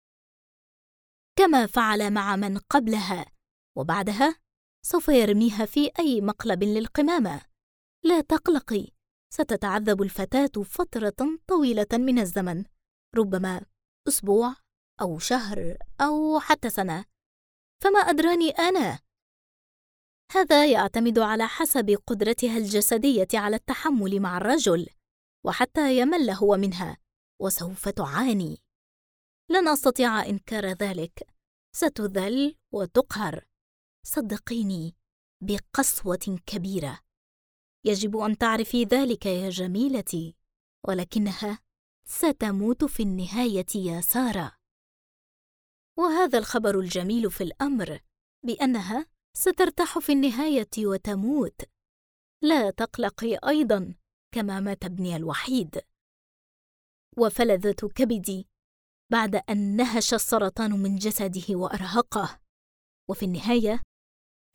كما فعل مع من قبلها، وبعدها سوف يرميها في أي مقلب للقمامة. لا تقلقي، ستتعذب الفتاة فترة طويلة من الزمن، ربما أسبوع أو شهر أو حتى سنة، فما أدراني أنا. هذا يعتمد على حسب قدرتها الجسدية على التحمل مع الرجل، وحتى يمل هو منها وسوف تعاني. لن أستطيع إنكار ذلك، ستذل وتقهر، صدقيني، بقسوة كبيرة. يجب أن تعرفي ذلك يا جميلتي، ولكنها ستموت في النهاية يا سارة. وهذا الخبر الجميل في الأمر، بأنها سترتاح في النهاية وتموت. لا تقلقي أيضاً، كما مات ابني الوحيد. وفلذة كبدي بعد أن نهش السرطان من جسده وأرهقه، وفي النهاية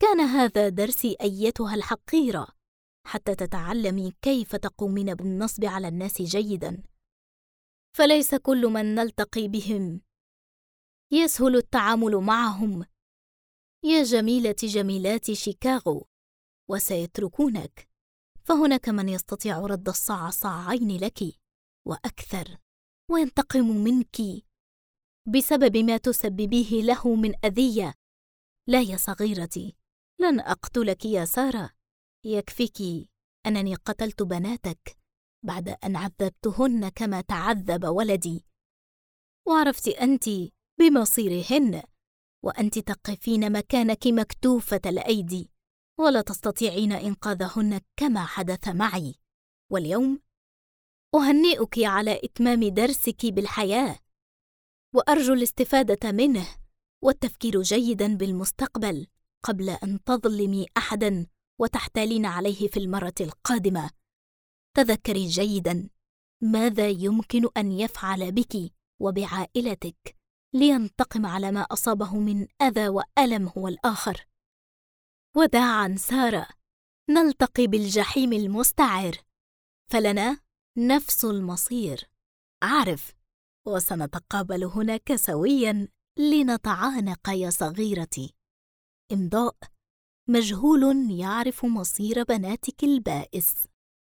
كان هذا درسي أيتها الحقيرة، حتى تتعلمي كيف تقومين بالنصب على الناس جيداً. فليس كل من نلتقي بهم يسهل التعامل معهم يا جميلة جميلات شيكاغو، وسيتركونك، فهناك من يستطيع رد الصعصعين لك وأكثر، وينتقم منك بسبب ما تسببيه له من أذية. لا يا صغيرتي، لن أقتلك يا سارة، يكفيك أنني قتلت بناتك بعد أن عذبتهن كما تعذب ولدي، وعرفت أنت بمصيرهن، وأنت تقفين مكانك مكتوفة الأيدي ولا تستطيعين إنقاذهن كما حدث معي. واليوم أهنئك على إتمام درسك بالحياة، وأرجو الاستفادة منه والتفكير جيداً بالمستقبل قبل أن تظلمي أحداً وتحتالين عليه في المرة القادمة. تذكري جيداً ماذا يمكن أن يفعل بك وبعائلتك لينتقم على ما أصابه من أذى وألم هو الآخر. وداعاً سارة، نلتقي بالجحيم المستعر، فلنا نفس المصير، أعرف، وسنتقابل هناك سوياً لنتعانق يا صغيرتي. إمضاء: مجهول يعرف مصير بناتك البائس.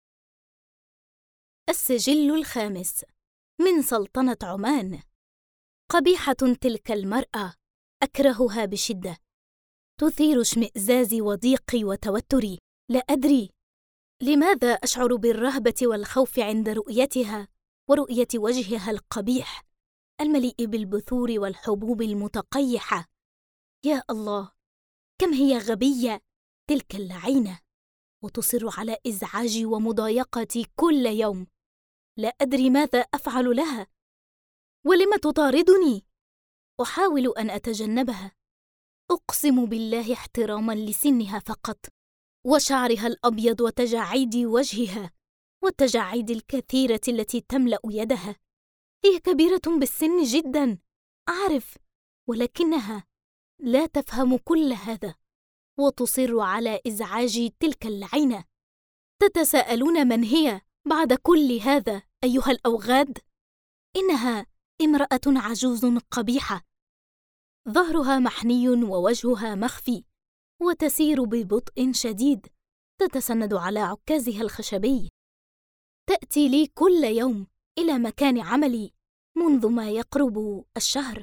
السجل الخامس من سلطنة عمان. قبيحة تلك المرأة، أكرهها بشدة، تثير اشمئزازي وضيقي وتوتري، لا أدري لماذا أشعر بالرهبة والخوف عند رؤيتها ورؤية وجهها القبيح المليء بالبثور والحبوب المتقيحة. يا الله، كم هي غبية تلك اللعينة، وتصر على إزعاجي ومضايقتي كل يوم. لا أدري ماذا أفعل لها، ولم تطاردني. أحاول أن أتجنبها، أقسم بالله احتراما لسنها فقط، وشعرها الأبيض وتجاعيد وجهها والتجاعيد الكثيرة التي تملأ يدها. هي كبيرة بالسن جدا، أعرف، ولكنها لا تفهم كل هذا وتصر على إزعاج تلك اللعينة. تتساءلون من هي بعد كل هذا أيها الأوغاد؟ إنها امرأة عجوز قبيحة، ظهرها محني ووجهها مخفي، وتسير ببطء شديد، تتسند على عكازها الخشبي. تأتي لي كل يوم إلى مكان عملي منذ ما يقرب الشهر،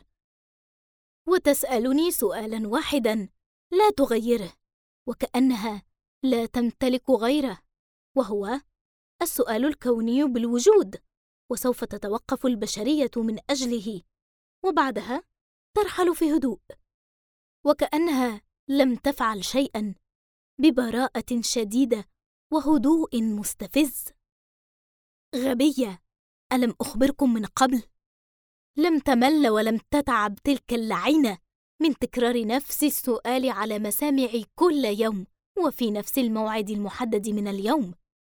وتسألني سؤالاً واحداً لا تغيره، وكأنها لا تمتلك غيره، وهو السؤال الكوني بالوجود، وسوف تتوقف البشرية من أجله، وبعدها ترحل في هدوء، وكأنها لم تفعل شيئاً، ببراءة شديدة وهدوء مستفز. غبية، ألم أخبركم من قبل؟ لم تمل ولم تتعب تلك اللعينة من تكرار نفس السؤال على مسامعي كل يوم وفي نفس الموعد المحدد من اليوم.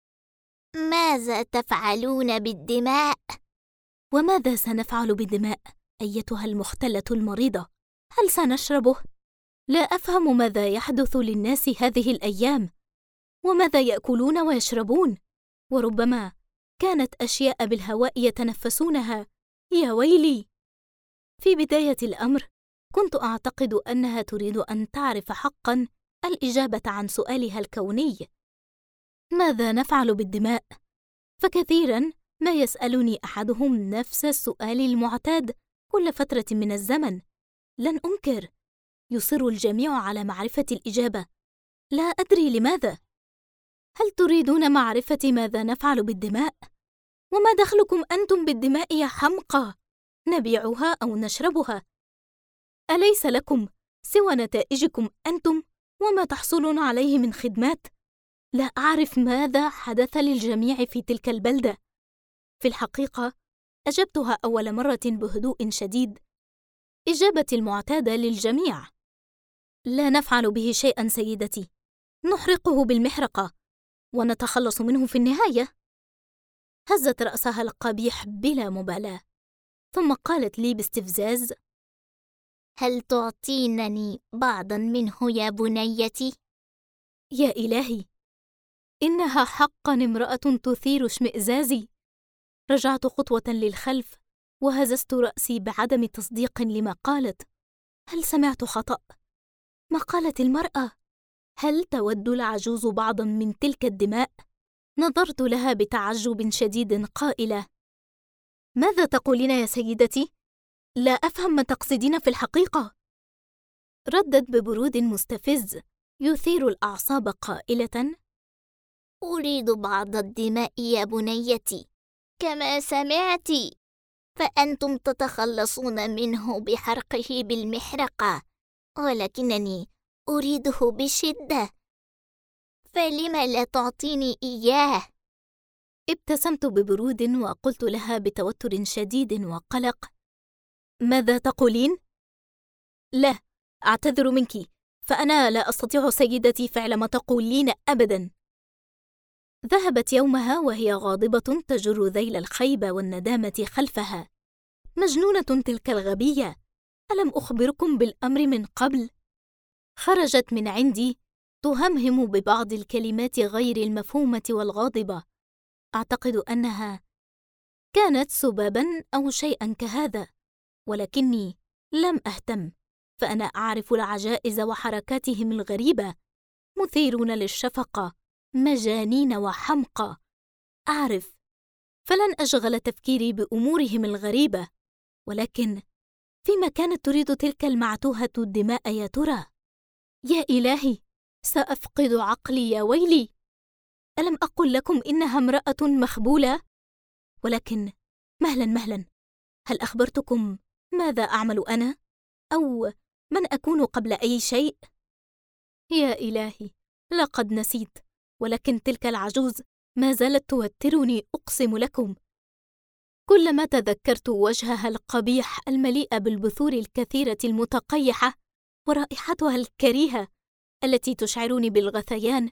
ماذا تفعلون بالدماء؟ وماذا سنفعل بالدماء أيتها المختلة المريضة؟ هل سنشربه؟ لا أفهم ماذا يحدث للناس هذه الأيام، وماذا يأكلون ويشربون، وربما كانت أشياء بالهواء يتنفسونها. يا ويلي! في بداية الأمر كنت أعتقد أنها تريد أن تعرف حقاً الإجابة عن سؤالها الكوني: ماذا نفعل بالدماء؟ فكثيراً ما يسألني أحدهم نفس السؤال المعتاد كل فترة من الزمن. لن أنكر، يصر الجميع على معرفة الإجابة، لا أدري لماذا. هل تريدون معرفة ماذا نفعل بالدماء؟ وما دخلكم أنتم بالدماء يا حمقى؟ نبيعها أو نشربها؟ أليس لكم سوى نتائجكم أنتم وما تحصلون عليه من خدمات؟ لا أعرف ماذا حدث للجميع في تلك البلدة. في الحقيقة أجبتها أول مرة بهدوء شديد، إجابتي المعتادة للجميع: لا نفعل به شيئا سيدتي، نحرقه بالمحرقة ونتخلص منه في النهاية. هزت رأسها القبيح بلا مبالاة، ثم قالت لي باستفزاز: هل تعطينني بعضا منه يا بنيتي؟ يا إلهي، إنها حقاً امرأة تثير اشمئزازي. رجعت خطوة للخلف وهززت رأسي بعدم تصديق لما قالت. هل سمعت خطأ؟ ما قالت المرأة؟ هل تود العجوز بعضاً من تلك الدماء؟ نظرت لها بتعجب شديد قائلة: ماذا تقولين يا سيدتي؟ لا أفهم ما تقصدين في الحقيقة. ردت ببرود مستفز يثير الأعصاب قائلة: أريد بعض الدماء يا بنيتي كما سمعت، فأنتم تتخلصون منه بحرقه بالمحرقة، ولكنني أريده بشدة، فلم لا تعطيني إياه؟ ابتسمت ببرود وقلت لها بتوتر شديد وقلق: ماذا تقولين؟ لا، أعتذر منك، فأنا لا أستطيع سيدتي فعل ما تقولين أبداً. ذهبت يومها وهي غاضبة تجر ذيل الخيبة والندامة خلفها. مجنونة تلك الغبية، ألم أخبركم بالأمر من قبل؟ خرجت من عندي تهمهم ببعض الكلمات غير المفهومة والغاضبة. أعتقد أنها كانت سباباً أو شيئاً كهذا، ولكني لم أهتم، فأنا أعرف العجائز وحركاتهم الغريبة، مثيرون للشفقة، مجانين وحمقى. أعرف، فلن أشغل تفكيري بأمورهم الغريبة. ولكن فيما كانت تريد تلك المعتوهة الدماء يا ترى؟ يا إلهي، سأفقد عقلي يا ويلي. ألم أقل لكم إنها امرأة مخبولة؟ ولكن مهلا، هل أخبرتكم ماذا أعمل أنا؟ أو من أكون قبل أي شيء؟ يا إلهي، لقد نسيت، ولكن تلك العجوز ما زالت توترني أقسم لكم. كلما تذكرت وجهها القبيح المليء بالبثور الكثيرة المتقيحة ورائحتها الكريهة التي تشعرني بالغثيان.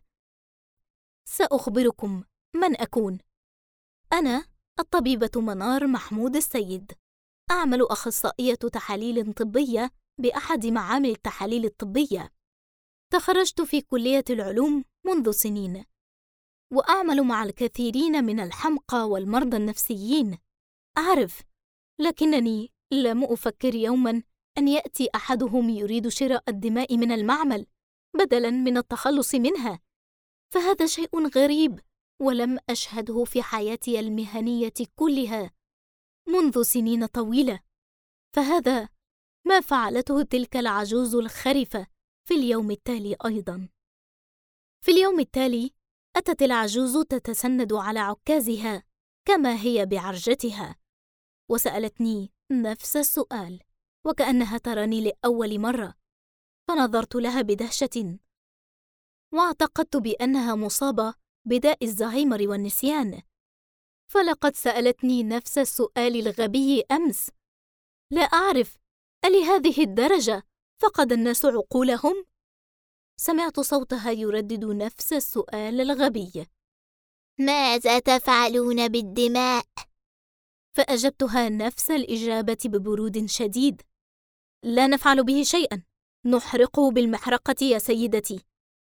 سأخبركم من أكون. أنا الطبيبة منار محمود السيد، أعمل أخصائية تحاليل طبية بأحد معامل التحاليل الطبية. تخرجت في كلية العلوم منذ سنين، وأعمل مع الكثيرين من الحمقى والمرضى النفسيين. أعرف، لكنني لم أفكر يوماً أن يأتي أحدهم يريد شراء الدماء من المعمل بدلاً من التخلص منها، فهذا شيء غريب ولم أشهده في حياتي المهنية كلها منذ سنين طويلة. فهذا ما فعلته تلك العجوز الخرفة في اليوم التالي أيضاً. في اليوم التالي أتت العجوز تتسند على عكازها كما هي بعرجتها، وسألتني نفس السؤال وكأنها تراني لأول مرة، فنظرت لها بدهشة واعتقدت بأنها مصابة بداء الزهايمر والنسيان، فلقد سألتني نفس السؤال الغبي أمس. لا أعرف، ألهذه الدرجة فقد الناس عقولهم؟ سمعت صوتها يردد نفس السؤال الغبي: ماذا تفعلون بالدماء؟ فأجبتها نفس الإجابة ببرود شديد: لا نفعل به شيئاً، نحرقه بالمحرقة يا سيدتي.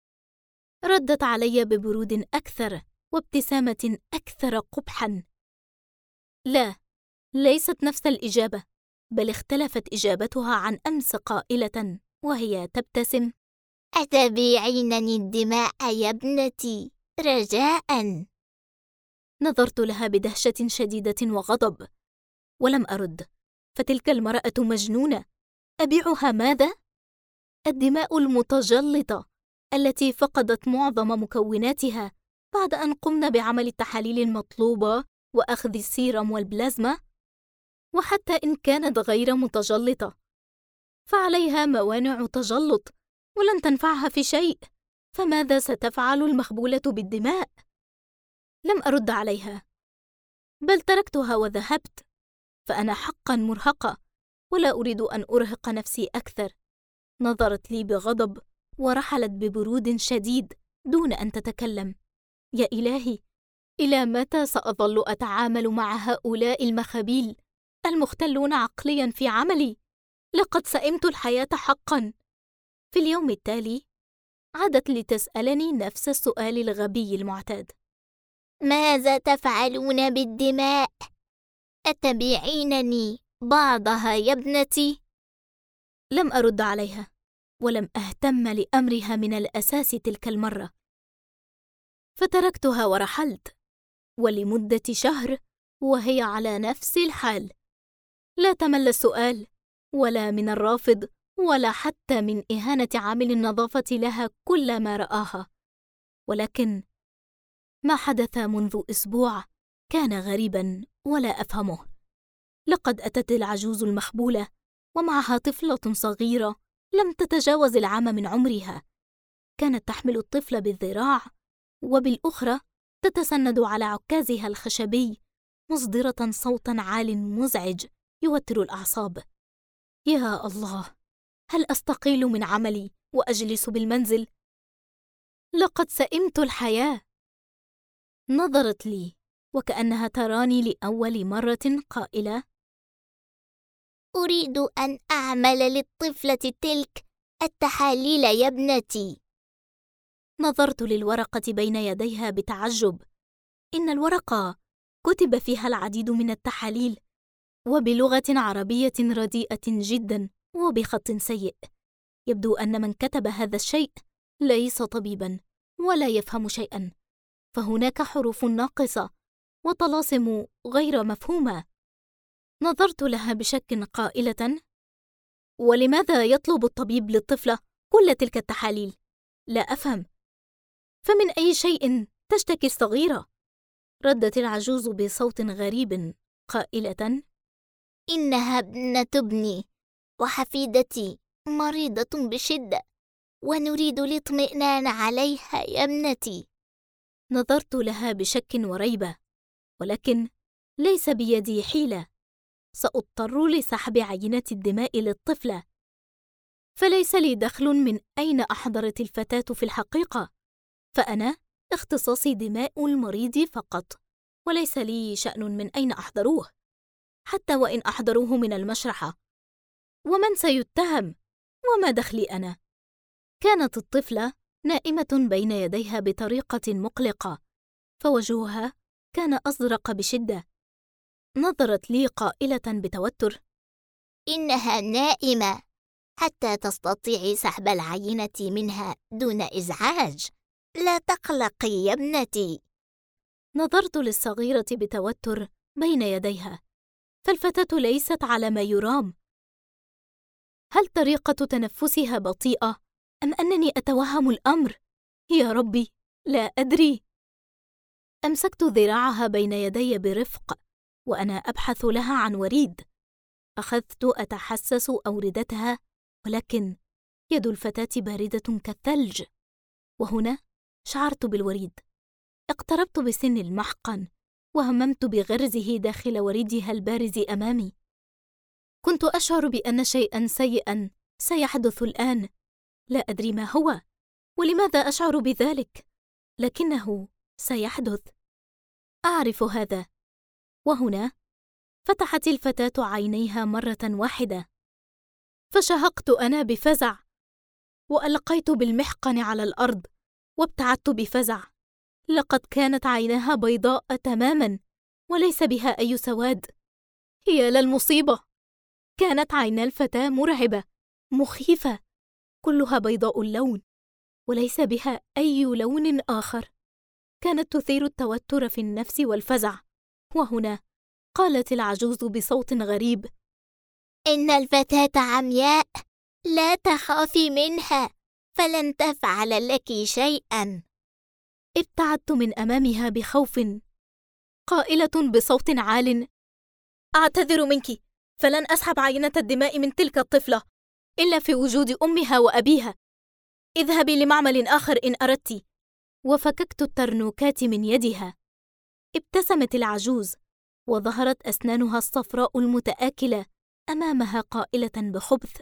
ردت علي ببرود أكثر وابتسامة أكثر قبحاً: لا، ليست نفس الإجابة، بل اختلفت إجابتها عن أمس قائلة وهي تبتسم: أتبيعينني الدماء يا ابنتي رجاءً؟ نظرت لها بدهشة شديدة وغضب، ولم أرد، فتلك المرأة مجنونة. أبيعها ماذا؟ الدماء المتجلطة التي فقدت معظم مكوناتها بعد أن قمنا بعمل التحاليل المطلوبة وأخذ السيرم والبلازما، وحتى إن كانت غير متجلطة فعليها موانع تجلط ولن تنفعها في شيء، فماذا ستفعل المخبولة بالدماء؟ لم أرد عليها، بل تركتها وذهبت، فأنا حقاً مرهقة ولا أريد أن أرهق نفسي أكثر. نظرت لي بغضب ورحلت ببرود شديد دون أن تتكلم. يا إلهي، إلى متى سأظل أتعامل مع هؤلاء المخابيل المختلون عقلياً في عملي؟ لقد سئمت الحياة حقاً. في اليوم التالي عادت لتسألني نفس السؤال الغبي المعتاد: ماذا تفعلون بالدماء؟ أتبيعينني بعضها يا ابنتي؟ لم أرد عليها، ولم أهتم لأمرها من الأساس تلك المرة، فتركتها ورحلت، ولمدة شهر وهي على نفس الحال، لا تمل السؤال ولا من الرافض ولا حتى من إهانة عامل النظافة لها كل ما رآها. ولكن ما حدث منذ أسبوع كان غريباً ولا أفهمه. لقد أتت العجوز المخبولة ومعها طفلة صغيرة لم تتجاوز العام من عمرها. كانت تحمل الطفل بالذراع، وبالأخرى تتسند على عكازها الخشبي، مصدرة صوتاً عال مزعج يوتر الأعصاب. يا الله، هل أستقيل من عملي وأجلس بالمنزل؟ لقد سئمت الحياة. نظرت لي وكأنها تراني لأول مرة قائلة: أريد أن أعمل للطفلة تلك التحاليل يا ابنتي. نظرت للورقة بين يديها بتعجب. إن الورقة كتب فيها العديد من التحاليل، وبلغة عربية رديئة جدا وبخط سيء. يبدو أن من كتب هذا الشيء ليس طبيبا ولا يفهم شيئا، فهناك حروف ناقصة وطلاسم غير مفهومة. نظرت لها بشك قائلة: ولماذا يطلب الطبيب للطفلة كل تلك التحاليل؟ لا أفهم. فمن أي شيء تشتكي الصغيرة؟ ردت العجوز بصوت غريب قائلة: إنها ابنة ابني وحفيدتي مريضة بشدة، ونريد الاطمئنان عليها يا ابنتي. نظرت لها بشك وريبة، ولكن ليس بيدي حيلة. سأضطر لسحب عينة الدماء للطفلة، فليس لي دخل من أين أحضرت الفتاة في الحقيقة، فأنا اختصاصي دماء المريض فقط، وليس لي شأن من أين أحضروه، حتى وإن أحضروه من المشرحة. ومن سيتهم؟ وما دخلي أنا؟ كانت الطفلة نائمة بين يديها بطريقة مقلقة، فوجهها كان أزرق بشدة. نظرت لي قائلة بتوتر: إنها نائمة حتى تستطيعي سحب العينة منها دون إزعاج. لا تقلقي يا ابنتي. نظرت للصغيرة بتوتر بين يديها، فالفتاة ليست على ما يرام. هل طريقة تنفسها بطيئة أم أنني أتوهم الأمر؟ يا ربي، لا أدري. أمسكت ذراعها بين يدي برفق وأنا أبحث لها عن وريد. أخذت أتحسس أوردتها، ولكن يد الفتاة باردة كالثلج. وهنا شعرت بالوريد. اقتربت بسن المحقن وهممت بغرزه داخل وريدها البارز أمامي. كنت أشعر بأن شيئاً سيئاً سيحدث الآن، لا أدري ما هو ولماذا أشعر بذلك، لكنه سيحدث، أعرف هذا. وهنا فتحت الفتاة عينيها مرة واحدة، فشهقت أنا بفزع، وألقيت بالمحقن على الأرض وابتعدت بفزع. لقد كانت عيناها بيضاء تماماً وليس بها أي سواد. هي للمصيبة، كانت عينا الفتاة مرعبة مخيفة، كلها بيضاء اللون وليس بها أي لون آخر. كانت تثير التوتر في النفس والفزع. وهنا قالت العجوز بصوت غريب: إن الفتاة عمياء، لا تخافي منها، فلن تفعل لك شيئا. ابتعدت من أمامها بخوف، قائلة بصوت عال: أعتذر منك، فلن أسحب عينة الدماء من تلك الطفلة إلا في وجود أمها وأبيها. اذهبي لمعمل آخر إن أردت. وفككت الترنوكات من يدها. ابتسمت العجوز وظهرت أسنانها الصفراء المتآكلة أمامها قائلة بخبث: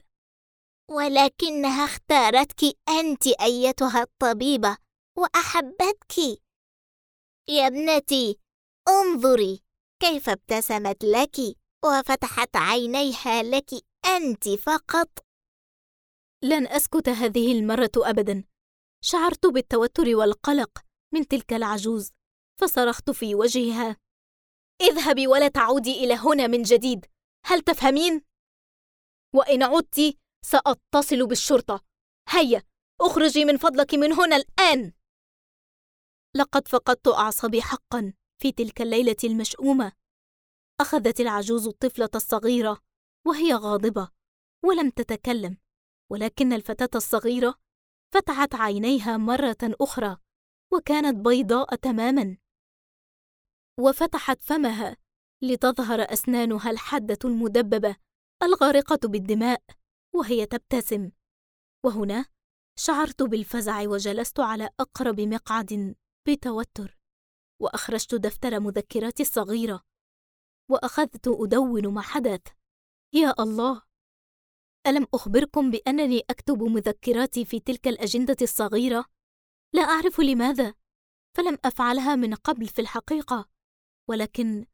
ولكنها اختارتك أنت أيتها الطبيبة وأحبتك. يا ابنتي، انظري كيف ابتسمت لك وفتحت عينيها لك أنت فقط. لن أسكت هذه المرة أبداً. شعرت بالتوتر والقلق من تلك العجوز، فصرخت في وجهها: اذهبي ولا تعودي إلى هنا من جديد، هل تفهمين؟ وإن عدت سأتصل بالشرطة. هيا، اخرجي من فضلك من هنا الآن. لقد فقدت أعصابي حقاً في تلك الليلة المشؤومة. أخذت العجوز الطفلة الصغيرة وهي غاضبة ولم تتكلم، ولكن الفتاة الصغيرة فتحت عينيها مرة أخرى وكانت بيضاء تماماً، وفتحت فمها لتظهر أسنانها الحادة المدببة الغارقة بالدماء وهي تبتسم. وهنا شعرت بالفزع وجلست على أقرب مقعد بتوتر، وأخرجت دفتر مذكراتي الصغيرة وأخذت أدون ما حدث. يا الله، ألم أخبركم بأنني أكتب مذكراتي في تلك الأجندة الصغيرة؟ لا أعرف لماذا، فلم أفعلها من قبل في الحقيقة، ولكن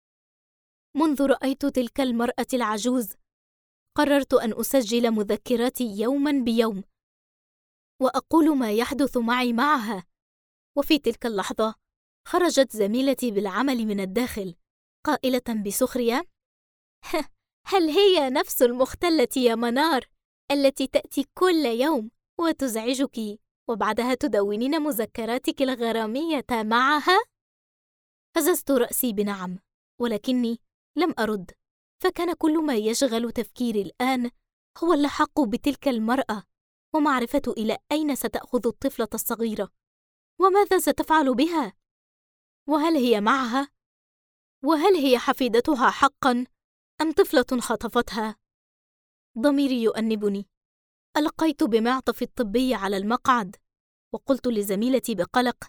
منذ رأيت تلك المرأة العجوز قررت أن أسجل مذكراتي يوماً بيوم وأقول ما يحدث معي معها. وفي تلك اللحظة خرجت زميلتي بالعمل من الداخل قائلة بسخرية: هل هي نفس المختلة يا منار التي تأتي كل يوم وتزعجك وبعدها تدونين مذكراتك الغرامية معها؟ هززت رأسي بنعم، ولكني لم أرد، فكان كل ما يشغل تفكيري الآن هو اللحاق بتلك المرأة ومعرفة إلى أين ستأخذ الطفلة الصغيرة وماذا ستفعل بها، وهل هي معها؟ وهل هي حفيدتها حقاً أم طفلة خطفتها؟ ضميري يؤنبني. ألقيت بمعطف الطبي على المقعد وقلت لزميلتي بقلق: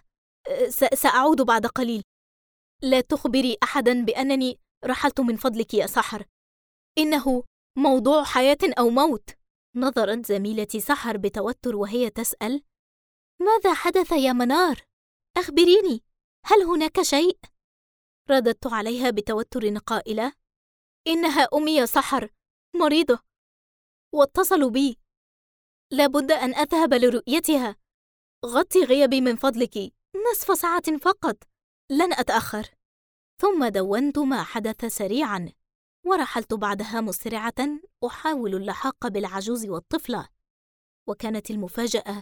سأعود بعد قليل، لا تخبري أحداً بأنني رحلت من فضلك يا سحر، إنه موضوع حياة أو موت. نظرت زميلتي سحر بتوتر وهي تسأل: ماذا حدث يا منار؟ أخبريني، هل هناك شيء؟ رددت عليها بتوتر قائلة: إنها أمي يا سحر، مريضة، واتصلوا بي، لابد أن أذهب لرؤيتها. غطي غيابي من فضلك، نصف ساعة فقط، لن أتأخر. ثم دونت ما حدث سريعاً، ورحلت بعدها مسرعة أحاول اللحاق بالعجوز والطفلة. وكانت المفاجأة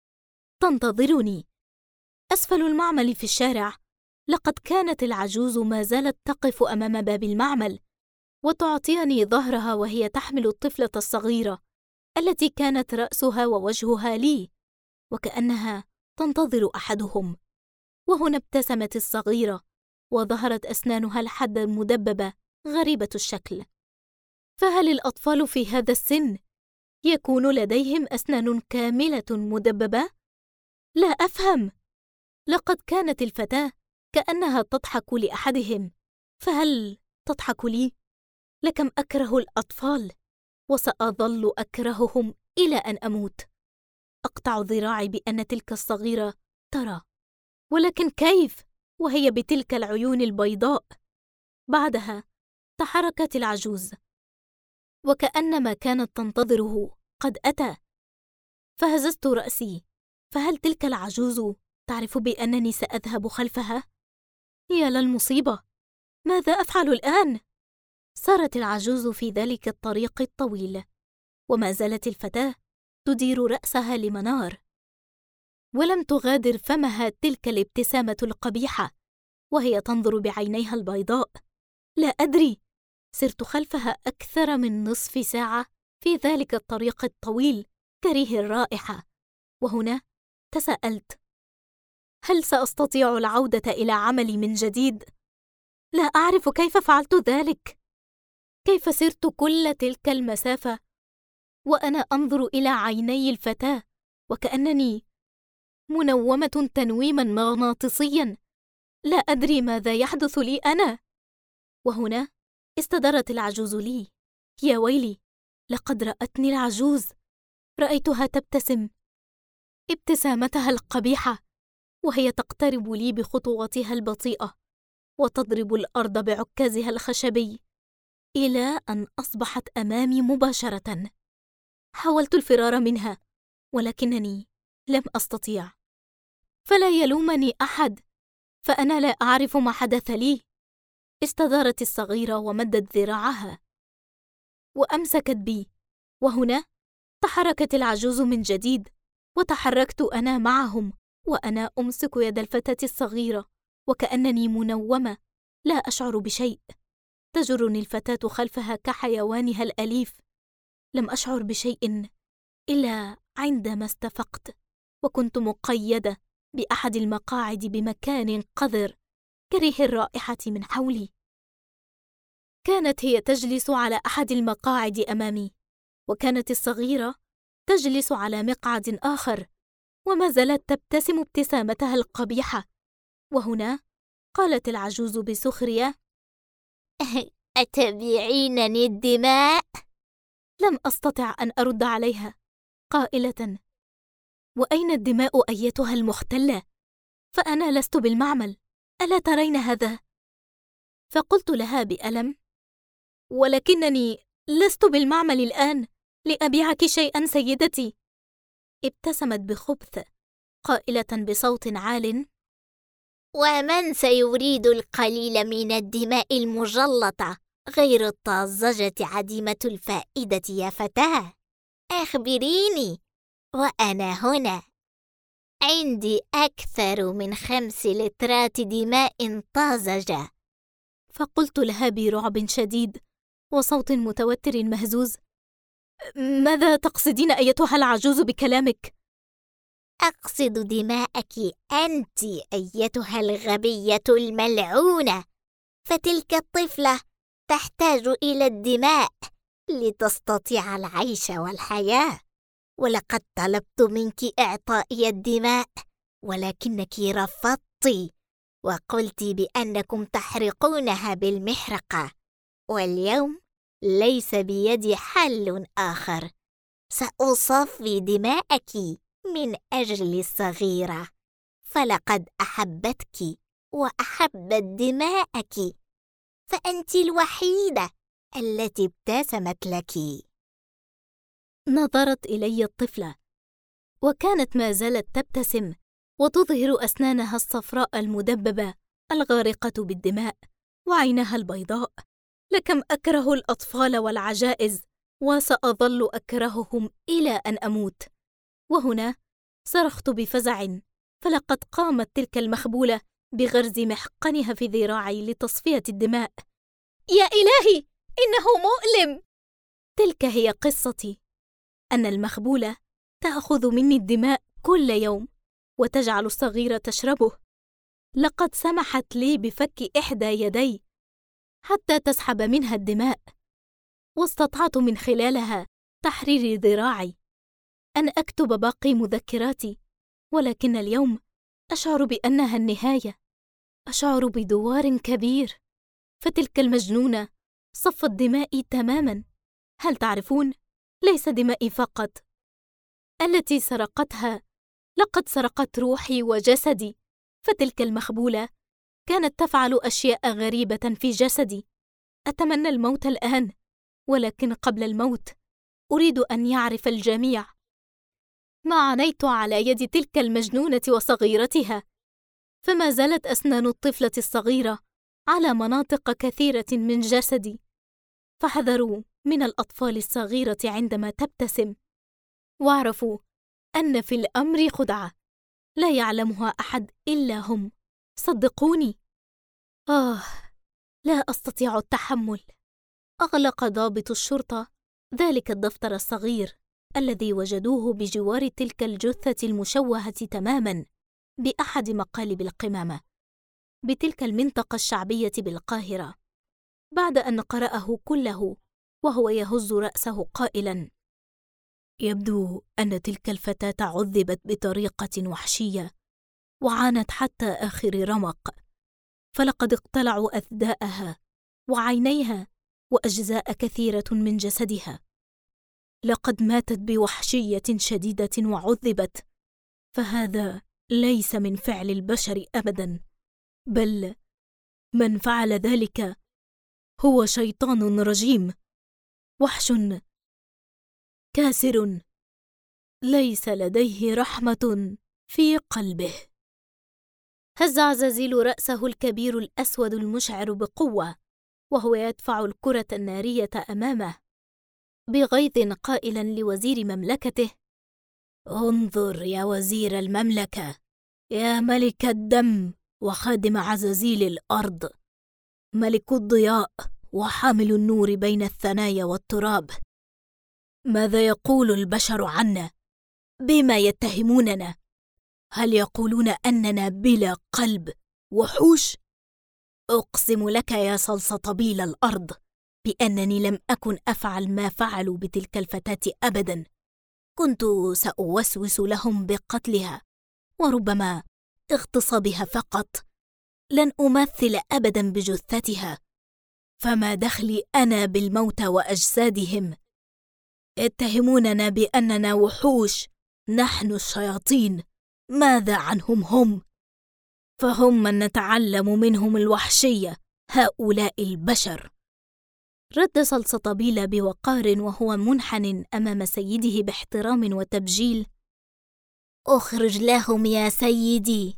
تنتظرني. أسفل المعمل في الشارع، لقد كانت العجوز ما زالت تقف أمام باب المعمل وتعطيني ظهرها وهي تحمل الطفلة الصغيرة التي كانت رأسها ووجهها لي، وكأنها تنتظر أحدهم. وهنا ابتسمت الصغيرة وظهرت أسنانها الحادة المدببة غريبة الشكل. فهل الأطفال في هذا السن يكون لديهم أسنان كاملة مدببة؟ لا أفهم. لقد كانت الفتاة كأنها تضحك لأحدهم، فهل تضحك لي؟ لكم أكره الأطفال، وسأظل أكرههم إلى أن أموت. أقطع ذراعي بأن تلك الصغيرة ترى، ولكن كيف وهي بتلك العيون البيضاء؟ بعدها تحركت العجوز وكأن ما كانت تنتظره قد أتى، فهززت رأسي. فهل تلك العجوز تعرف بأنني سأذهب خلفها؟ يا للمصيبة، ماذا أفعل الآن؟ سارت العجوز في ذلك الطريق الطويل، وما زالت الفتاة تدير رأسها لمنار، ولم تغادر فمها تلك الابتسامة القبيحة وهي تنظر بعينيها البيضاء. لا أدري، سرت خلفها أكثر من نصف ساعة في ذلك الطريق الطويل كريه الرائحة. وهنا تساءلت: هل سأستطيع العودة إلى عملي من جديد؟ لا أعرف كيف فعلت ذلك. كيف سرت كل تلك المسافة وأنا أنظر إلى عيني الفتاة وكأنني منومة تنويما مغناطيسيا؟ لا أدري ماذا يحدث لي أنا. وهنا استدارت العجوز لي. يا ويلي، لقد رأتني العجوز، رأيتها تبتسم ابتسامتها القبيحة وهي تقترب لي بخطواتها البطيئة وتضرب الأرض بعكازها الخشبي. إلى أن أصبحت أمامي مباشرة. حاولت الفرار منها، ولكنني لم أستطيع. فلا يلومني أحد، فأنا لا أعرف ما حدث لي. استدارت الصغيرة ومدت ذراعها وأمسكت بي، وهنا تحركت العجوز من جديد، وتحركت أنا معهم، وأنا أمسك يد الفتاة الصغيرة وكأنني منومة لا أشعر بشيء. تجرني الفتاة خلفها كحيوانها الأليف. لم أشعر بشيء إلا عندما استفقت، وكنت مقيدة بأحد المقاعد بمكان قذر كريه الرائحة من حولي. كانت هي تجلس على أحد المقاعد أمامي، وكانت الصغيرة تجلس على مقعد آخر، وما زالت تبتسم ابتسامتها القبيحة. وهنا قالت العجوز بسخرية: أتبيعينني الدماء؟ لم أستطع أن أرد عليها، قائلة: وأين الدماء أيتها المختلة؟ فأنا لست بالمعمل، ألا ترين هذا؟ فقلت لها بألم: ولكنني لست بالمعمل الآن لأبيعك شيئا سيدتي. ابتسمت بخبث، قائلة بصوت عال: ومن سيريد القليل من الدماء المجلطة غير الطازجة عديمة الفائدة يا فتاة؟ أخبريني، وأنا هنا عندي أكثر من 5 لترات دماء طازجة. فقلت لها برعب شديد وصوت متوتر مهزوز: ماذا تقصدين أيتها العجوز بكلامك؟ أقصد دماءك أنت أيتها الغبية الملعونة، فتلك الطفلة تحتاج إلى الدماء لتستطيع العيش والحياة، ولقد طلبت منك إعطائي الدماء ولكنك رفضت، وقلت بأنكم تحرقونها بالمحرقة، واليوم ليس بيدي حل آخر، سأصفي دماءك من أجل الصغيرة، فلقد أحبتك وأحبت دماءك، فأنت الوحيدة التي ابتسمت لك. نظرت إلي الطفلة، وكانت ما زالت تبتسم وتظهر أسنانها الصفراء المدببة الغارقة بالدماء وعينها البيضاء. لكم أكره الأطفال والعجائز، وسأظل أكرههم إلى أن أموت. وهنا صرخت بفزع، فلقد قامت تلك المخبولة بغرز محقنها في ذراعي لتصفية الدماء. يا إلهي، إنه مؤلم! تلك هي قصتي، أن المخبولة تأخذ مني الدماء كل يوم وتجعل الصغيرة تشربه. لقد سمحت لي بفك إحدى يدي حتى تسحب منها الدماء، واستطعت من خلالها تحرير ذراعي، أن أكتب باقي مذكراتي. ولكن اليوم أشعر بأنها النهاية، أشعر بدوار كبير، فتلك المجنونة صفت دمائي تماماً. هل تعرفون؟ ليس دمائي فقط التي سرقتها، لقد سرقت روحي وجسدي. فتلك المخبولة كانت تفعل أشياء غريبة في جسدي. أتمنى الموت الآن، ولكن قبل الموت أريد أن يعرف الجميع ما عانيت على يد تلك المجنونة وصغيرتها. فما زالت أسنان الطفلة الصغيرة على مناطق كثيرة من جسدي، فاحذروا من الأطفال الصغيرة عندما تبتسم، واعرفوا أن في الأمر خدعة لا يعلمها أحد إلا هم. صدقوني. لا أستطيع التحمل. أغلق ضابط الشرطة ذلك الدفتر الصغير الذي وجدوه بجوار تلك الجثة المشوهة تماماً بأحد مقالب القمامة بتلك المنطقة الشعبية بالقاهرة، بعد أن قرأه كله وهو يهز رأسه قائلاً: يبدو أن تلك الفتاة عذبت بطريقة وحشية وعانت حتى آخر رمق، فلقد اقتلعوا أثداءها وعينيها وأجزاء كثيرة من جسدها. لقد ماتت بوحشية شديدة وعذبت، فهذا ليس من فعل البشر أبداً، بل من فعل ذلك هو شيطان رجيم، وحش كاسر، ليس لديه رحمة في قلبه. هز عزازيل رأسه الكبير الأسود المشعر بقوة وهو يدفع الكرة النارية أمامه بغيظ، قائلا لوزير مملكته: انظر يا وزير المملكة، يا ملك الدم وخادم عزازيل الأرض، ملك الضياء وحامل النور بين الثنايا والتراب، ماذا يقول البشر عنا؟ بما يتهموننا؟ هل يقولون أننا بلا قلب وحوش؟ أقسم لك يا صلصطبيل الأرض بأنني لم أكن أفعل ما فعلوا بتلك الفتاة أبدا. كنت سأوسوس لهم بقتلها وربما اغتصابها فقط، لن أمثل أبدا بجثتها، فما دخلي أنا بالموتى وأجسادهم؟ يتهموننا بأننا وحوش، نحن الشياطين، ماذا عنهم هم؟ فهم من نتعلم منهم الوحشية، هؤلاء البشر. رد صلصطبيل بوقار وهو منحن أمام سيده باحترام وتبجيل: اخرج لهم يا سيدي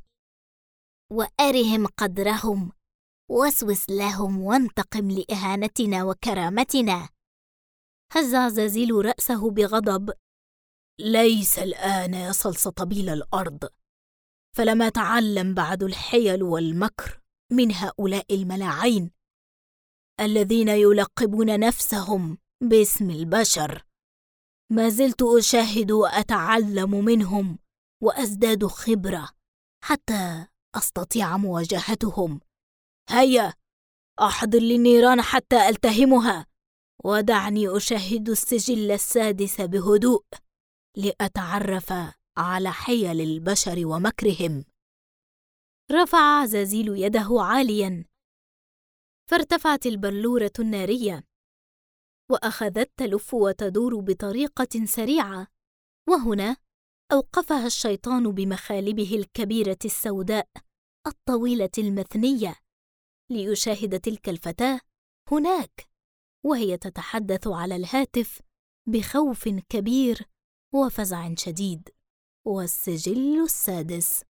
وأرهم قدرهم، واسوس لهم وانتقم لإهانتنا وكرامتنا. هز عزازيل رأسه بغضب: ليس الآن يا صلصطبيل الأرض، فلم أتعلم بعد الحيل والمكر من هؤلاء الملاعين الذين يلقبون نفسهم باسم البشر. ما زلت أشاهد وأتعلم منهم وأزداد خبرة حتى أستطيع مواجهتهم. هيا أحضر لي النيران حتى ألتهمها، ودعني أشاهد السجل السادس بهدوء لأتعرف على حيل البشر ومكرهم. رفع عزازيل يده عالياً، فارتفعت البلورة النارية وأخذت تلف وتدور بطريقة سريعة، وهنا أوقفها الشيطان بمخالبه الكبيرة السوداء الطويلة المثنية ليشاهد تلك الفتاة هناك وهي تتحدث على الهاتف بخوف كبير وفزع شديد. والسجل السادس.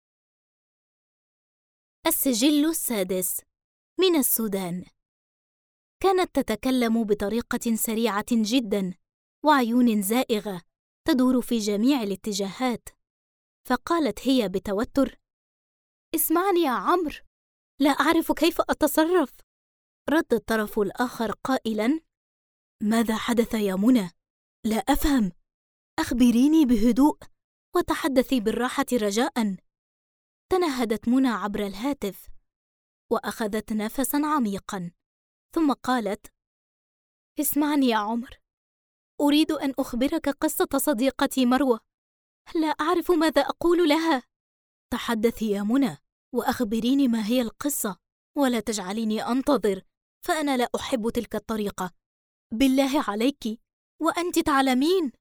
السجل السادس من السودان. كانت تتكلم بطريقة سريعة جدا وعيون زائغة تدور في جميع الاتجاهات، فقالت هي بتوتر: اسمعني يا عمرو، لا أعرف كيف أتصرف. رد الطرف الآخر قائلا: ماذا حدث يا منى؟ لا أفهم، أخبريني بهدوء وتحدثي بالراحة رجاءً. تنهدت منى عبر الهاتف وأخذت نفساً عميقاً، ثم قالت: اسمعني يا عمر، أريد أن أخبرك قصة صديقتي مروة، لا أعرف ماذا أقول لها. تحدثي يا منى وأخبريني ما هي القصة، ولا تجعليني أنتظر، فأنا لا أحب تلك الطريقة، بالله عليك وأنت تعلمين.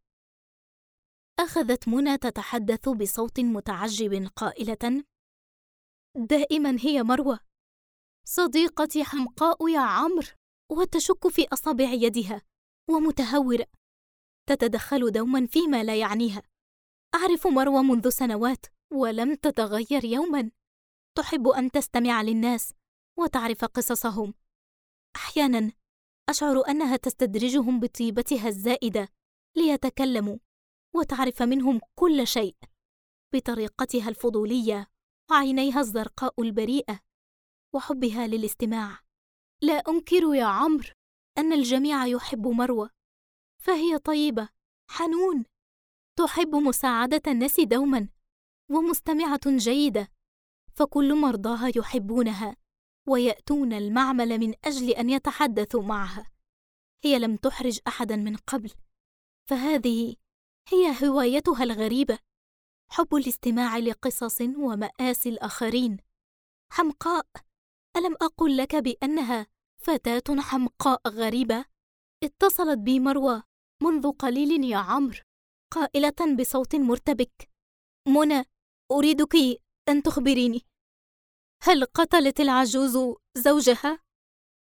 أخذت منى تتحدث بصوت متعجب قائلة: دائما هي مروة، صديقتي حمقاء يا عمرو، وتشك في أصابع يدها ومتهورة، تتدخل دوما فيما لا يعنيها. أعرف مروة منذ سنوات ولم تتغير يوما، تحب أن تستمع للناس وتعرف قصصهم. أحيانا أشعر أنها تستدرجهم بطيبتها الزائدة ليتكلموا وتعرف منهم كل شيء بطريقتها الفضولية وعينيها الزرقاء البريئة وحبها للاستماع. لا أنكر يا عمرو أن الجميع يحب مروة، فهي طيبة، حنون، تحب مساعدة الناس دوما، ومستمعة جيدة، فكل مرضاها يحبونها ويأتون المعمل من أجل أن يتحدثوا معها. هي لم تحرج أحدا من قبل، فهذه هي هوايتها الغريبة، حب الاستماع لقصص ومآسي الآخرين. حمقاء، ألم أقل لك بأنها فتاة حمقاء غريبة؟ اتصلت بي مروة منذ قليل يا عمرو، قائلة بصوت مرتبك: منى، أريدك أن تخبريني، هل قتلت العجوز زوجها؟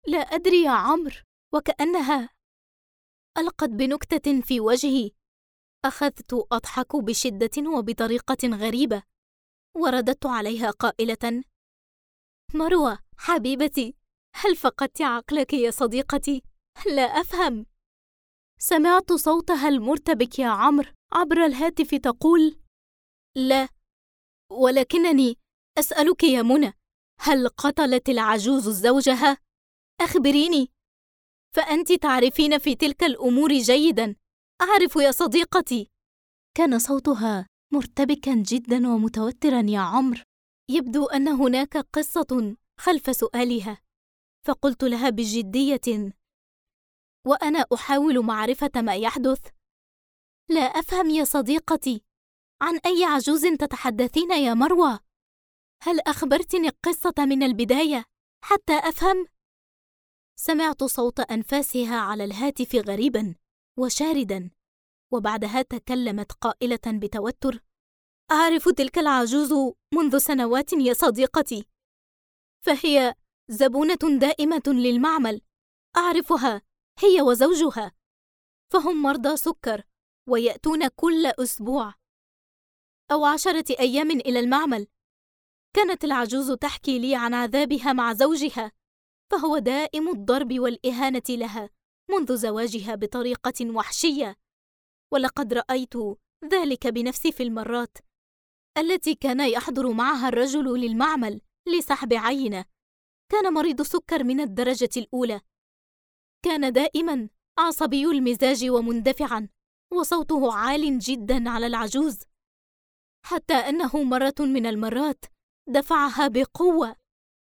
لا أدري يا عمرو. وكأنها ألقت بنكتة في وجهي. أخذت أضحك بشدة وبطريقة غريبة، ورددت عليها قائلة: مروة حبيبتي، هل فقدت عقلك يا صديقتي؟ لا أفهم. سمعت صوتها المرتبك يا عمرو عبر الهاتف تقول: لا، ولكنني أسألك يا منى، هل قتلت العجوز زوجها؟ أخبريني، فأنت تعرفين في تلك الأمور جيداً. أعرف يا صديقتي. كان صوتها مرتبكاً جداً ومتوتراً يا عمرو. يبدو أن هناك قصة خلف سؤالها، فقلت لها بجدية وأنا أحاول معرفة ما يحدث: لا أفهم يا صديقتي، عن أي عجوز تتحدثين يا مروة؟ هل أخبرتني القصة من البداية حتى أفهم؟ سمعت صوت أنفاسها على الهاتف غريباً وشارداً، وبعدها تكلمت قائلة بتوتر: أعرف تلك العجوز منذ سنوات يا صديقتي، فهي زبونة دائمة للمعمل. أعرفها هي وزوجها، فهم مرضى سكر ويأتون كل أسبوع أو 10 أيام إلى المعمل. كانت العجوز تحكي لي عن عذابها مع زوجها، فهو دائم الضرب والإهانة لها منذ زواجها بطريقة وحشية، ولقد رأيت ذلك بنفسي في المرات التي كان يحضر معها الرجل للمعمل لسحب عينة. كان مريض سكر من الدرجة الأولى، كان دائما عصبي المزاج ومندفعا، وصوته عال جدا على العجوز، حتى أنه مرة من المرات دفعها بقوة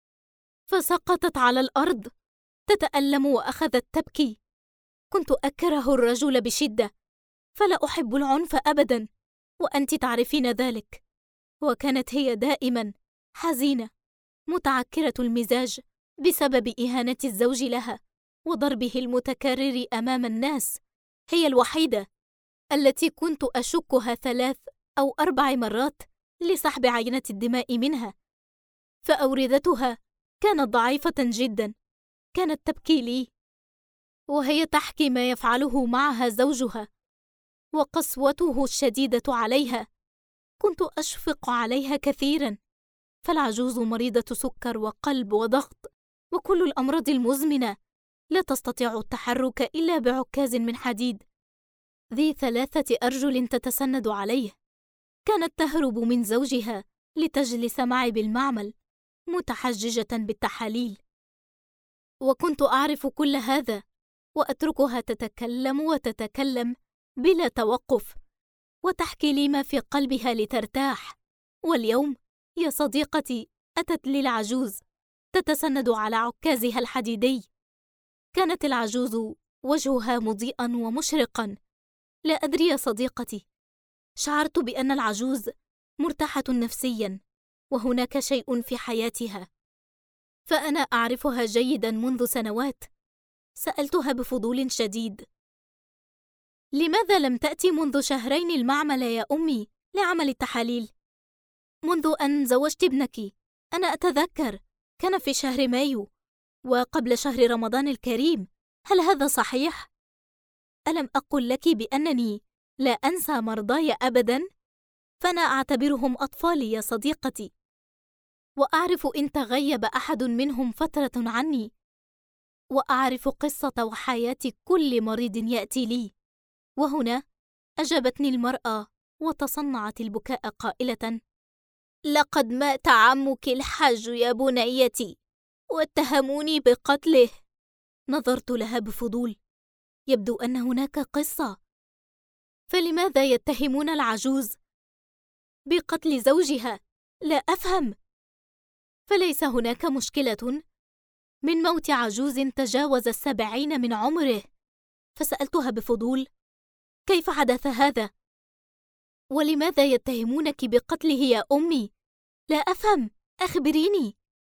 فسقطت على الأرض تتألم وأخذت تبكي. كنت أكره الرجل بشدة، فلا أحب العنف أبدا، وأنت تعرفين ذلك. وكانت هي دائما حزينة متعكرة المزاج بسبب إهانة الزوج لها وضربه المتكرر أمام الناس. هي الوحيدة التي كنت أشكها 3 أو 4 مرات لسحب عينة الدماء منها، فأوردتها كانت ضعيفة جدا. كانت تبكي لي وهي تحكي ما يفعله معها زوجها وقسوته الشديدة عليها. كنت أشفق عليها كثيرا، فالعجوز مريضة سكر وقلب وضغط وكل الأمراض المزمنة، لا تستطيع التحرك إلا بعكاز من حديد ذي 3 أرجل تتسند عليه. كانت تهرب من زوجها لتجلس معي بالمعمل متحججة بالتحاليل، وكنت أعرف كل هذا وأتركها تتكلم وتتكلم بلا توقف، وتحكي لي ما في قلبها لترتاح. واليوم يا صديقتي أتت لي العجوز تتسند على عكازها الحديدي. كانت العجوز وجهها مضيئا ومشرقا. لا أدري يا صديقتي، شعرت بأن العجوز مرتاحة نفسيا وهناك شيء في حياتها، فأنا أعرفها جيدا منذ سنوات. سألتها بفضول شديد: لماذا لم تأتي منذ 2 شهرين المعمل يا أمي لعمل التحاليل؟ منذ أن زوجت ابنك، أنا أتذكر كان في شهر مايو وقبل شهر رمضان الكريم. هل هذا صحيح؟ ألم أقل لك بأنني لا أنسى مرضاي أبدا؟ فأنا أعتبرهم أطفالي يا صديقتي، وأعرف إن تغيب أحد منهم فترة عني، وأعرف قصة وحياة كل مريض يأتي لي. وهنا أجابتني المرأة وتصنعت البكاء قائلة: لقد مات عمك الحاج يا بنيتي، واتهموني بقتله. نظرت لها بفضول، يبدو أن هناك قصة، فلماذا يتهمون العجوز بقتل زوجها؟ لا أفهم. فليس هناك مشكلة من موت عجوز تجاوز 70 من عمره. فسألتها بفضول: كيف حدث هذا؟ ولماذا يتهمونك بقتله يا أمي؟ لا أفهم، أخبريني.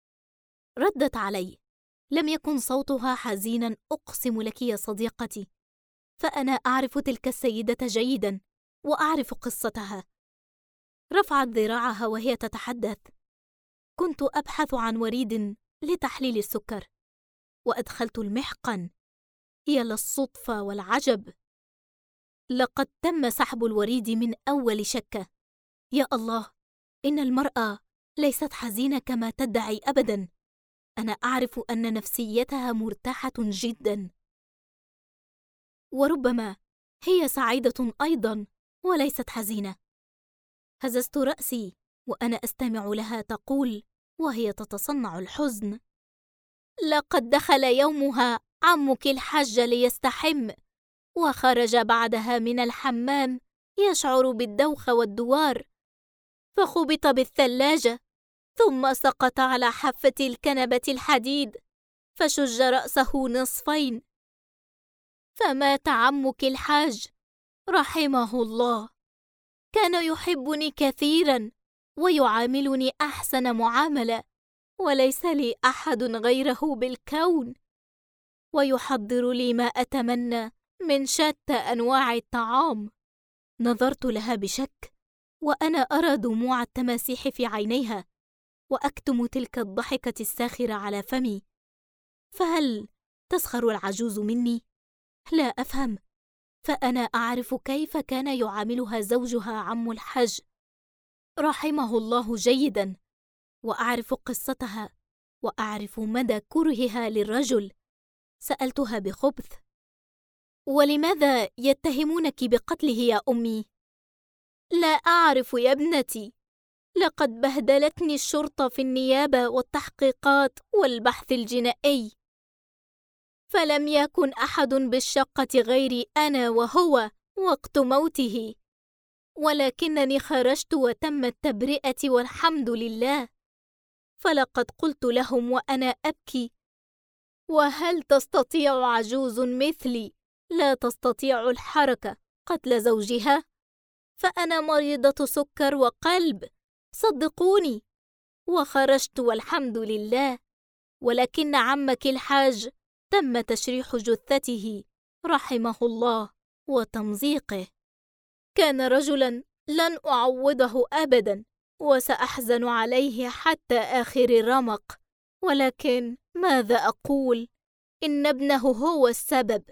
ردت علي: لم يكن صوتها حزينا، أقسم لك يا صديقتي، فأنا أعرف تلك السيدة جيدا وأعرف قصتها. رفعت ذراعها وهي تتحدث: كنت أبحث عن وريد لتحليل السكر، وأدخلت المحقن. يا للصدفة والعجب! لقد تم سحب الوريد من أول شكة. يا الله، إن المرأة ليست حزينة كما تدعي أبداً. أنا أعرف أن نفسيتها مرتاحة جداً، وربما هي سعيدة أيضاً وليست حزينة. هززت رأسي وأنا أستمع لها تقول وهي تتصنع الحزن: لقد دخل يومها عمك الحج ليستحم، وخرج بعدها من الحمام يشعر بالدوخة والدوار، فخبط بالثلاجة، ثم سقط على حافة الكنبة الحديد فشج رأسه نصفين، فمات عمك الحاج رحمه الله. كان يحبني كثيرا ويعاملني أحسن معاملة، وليس لي أحد غيره بالكون، ويحضر لي ما أتمنى من شتى أنواع الطعام. نظرت لها بشك وأنا أرى دموع التماسيح في عينيها، وأكتم تلك الضحكة الساخرة على فمي. فهل تسخر العجوز مني؟ لا أفهم، فأنا أعرف كيف كان يعاملها زوجها عم الحج رحمه الله جيدا، وأعرف قصتها، وأعرف مدى كرهها للرجل. سألتها بخبث: ولماذا يتهمونك بقتله يا أمي؟ لا أعرف يا ابنتي، لقد بهدلتني الشرطة في النيابة والتحقيقات والبحث الجنائي، فلم يكن أحد بالشقة غيري أنا وهو وقت موته، ولكنني خرجت وتم التبرئة والحمد لله. فلقد قلت لهم وأنا أبكي: وهل تستطيع عجوز مثلي لا تستطيع الحركة قتل زوجها؟ فأنا مريضة سكر وقلب، صدقوني. وخرجت والحمد لله، ولكن عمك الحاج تم تشريح جثته رحمه الله وتمزيقه. كان رجلا لن أعوضه أبدا، وسأحزن عليه حتى آخر الرمق، ولكن ماذا أقول؟ إن ابنه هو السبب.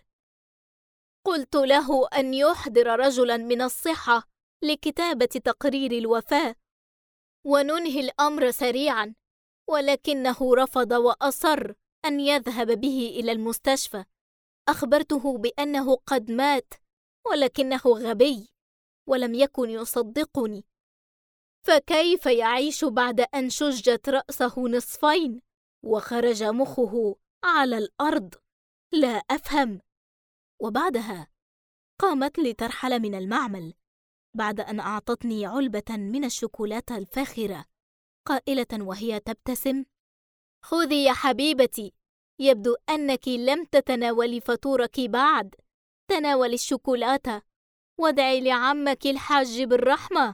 قلت له أن يحضر رجلا من الصحة لكتابة تقرير الوفاة وننهي الأمر سريعا، ولكنه رفض وأصر أن يذهب به إلى المستشفى. أخبرته بأنه قد مات، ولكنه غبي ولم يكن يصدقني. فكيف يعيش بعد أن شجت رأسه نصفين وخرج مخه على الأرض؟ لا أفهم. وبعدها قامت لترحل من المعمل بعد أن أعطتني علبة من الشوكولاتة الفاخرة، قائلة وهي تبتسم: خذي يا حبيبتي، يبدو أنك لم تتناولي فطورك بعد. تناولي الشوكولاتة وادعي لعمك الحاج بالرحمة.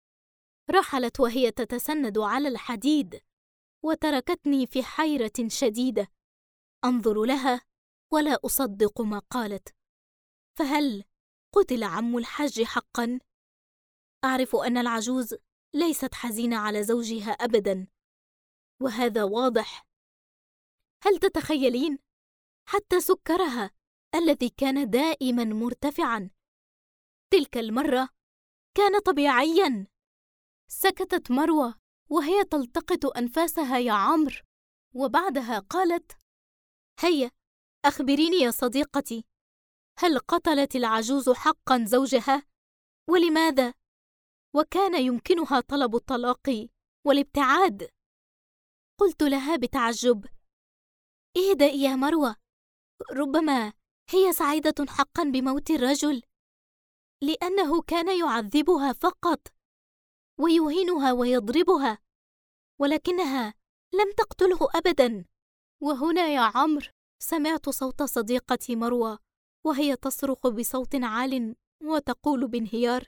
رحلت وهي تتسند على الحديد، وتركتني في حيرة شديدة، أنظر لها ولا أصدق ما قالت. فهل قتل عم الحاج حقا؟ أعرف أن العجوز ليست حزينة على زوجها أبدا، وهذا واضح. هل تتخيلين؟ حتى سكرها الذي كان دائما مرتفعا تلك المرة كان طبيعيا. سكتت مروة وهي تلتقط أنفاسها يا عمرو، وبعدها قالت: هيا أخبريني يا صديقتي، هل قتلت العجوز حقا زوجها؟ ولماذا؟ وكان يمكنها طلب الطلاق والابتعاد. قلت لها بتعجب: اهدئي يا مروة، ربما هي سعيدة حقا بموت الرجل، لأنه كان يعذبها فقط ويهينها ويضربها، ولكنها لم تقتله أبدا. وهنا يا عمرو سمعت صوت صديقتي مروة وهي تصرخ بصوت عال وتقول بانهيار: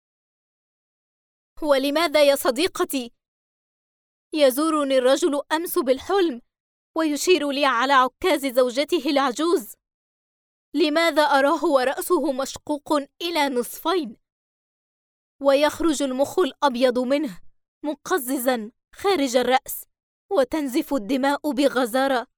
ولماذا يا صديقتي؟ يزورني الرجل أمس بالحلم ويشير لي على عكاز زوجته العجوز. لماذا أراه ورأسه مشقوق إلى نصفين، ويخرج المخ الأبيض منه مقززا خارج الرأس، وتنزف الدماء بغزارة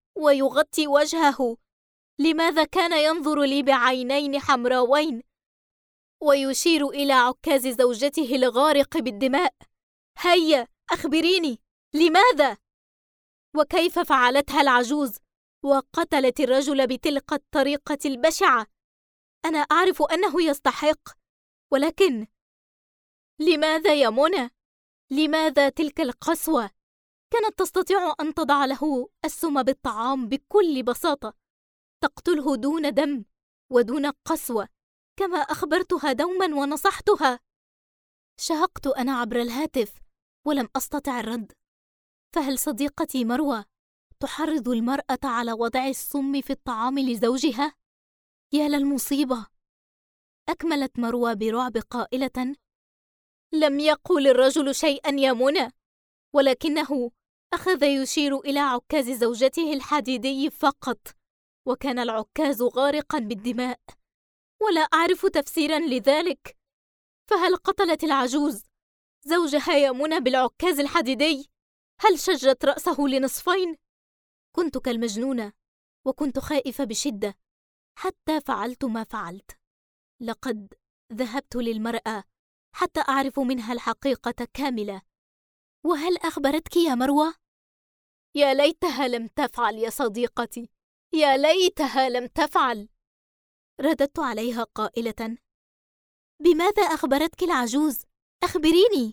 ويغطي وجهه. لماذا كان ينظر لي بعينين حمراوين ويشير إلى عكاز زوجته الغارق بالدماء؟ هيا أخبريني، لماذا؟ وكيف فعلتها العجوز وقتلت الرجل بتلك الطريقة البشعة؟ أنا أعرف أنه يستحق، ولكن لماذا يا منى؟ لماذا تلك القسوة؟ كانت تستطيع أن تضع له السم بالطعام بكل بساطة، تقتله دون دم ودون قسوة، كما أخبرتها دوما ونصحتها. شهقت أنا عبر الهاتف ولم أستطع الرد. فهل صديقتي مروى تحرض المرأة على وضع السم في الطعام لزوجها؟ يا للمصيبة! أكملت مروى برعب قائلة: لم يقل الرجل شيئا يا منى، ولكنه أخذ يشير إلى عكاز زوجته الحديدي فقط، وكان العكاز غارقا بالدماء، ولا أعرف تفسيرا لذلك. فهل قتلت العجوز زوجها يا منى بالعكاز الحديدي؟ هل شجت رأسه لنصفين؟ كنت كالمجنونة، وكنت خائفة بشدة، حتى فعلت ما فعلت. لقد ذهبت للمرأة حتى أعرف منها الحقيقة كاملة. وهل أخبرتك يا مروى؟ يا ليتها لم تفعل يا صديقتي، يا ليتها لم تفعل. رددت عليها قائلة: بماذا أخبرتك العجوز؟ أخبريني.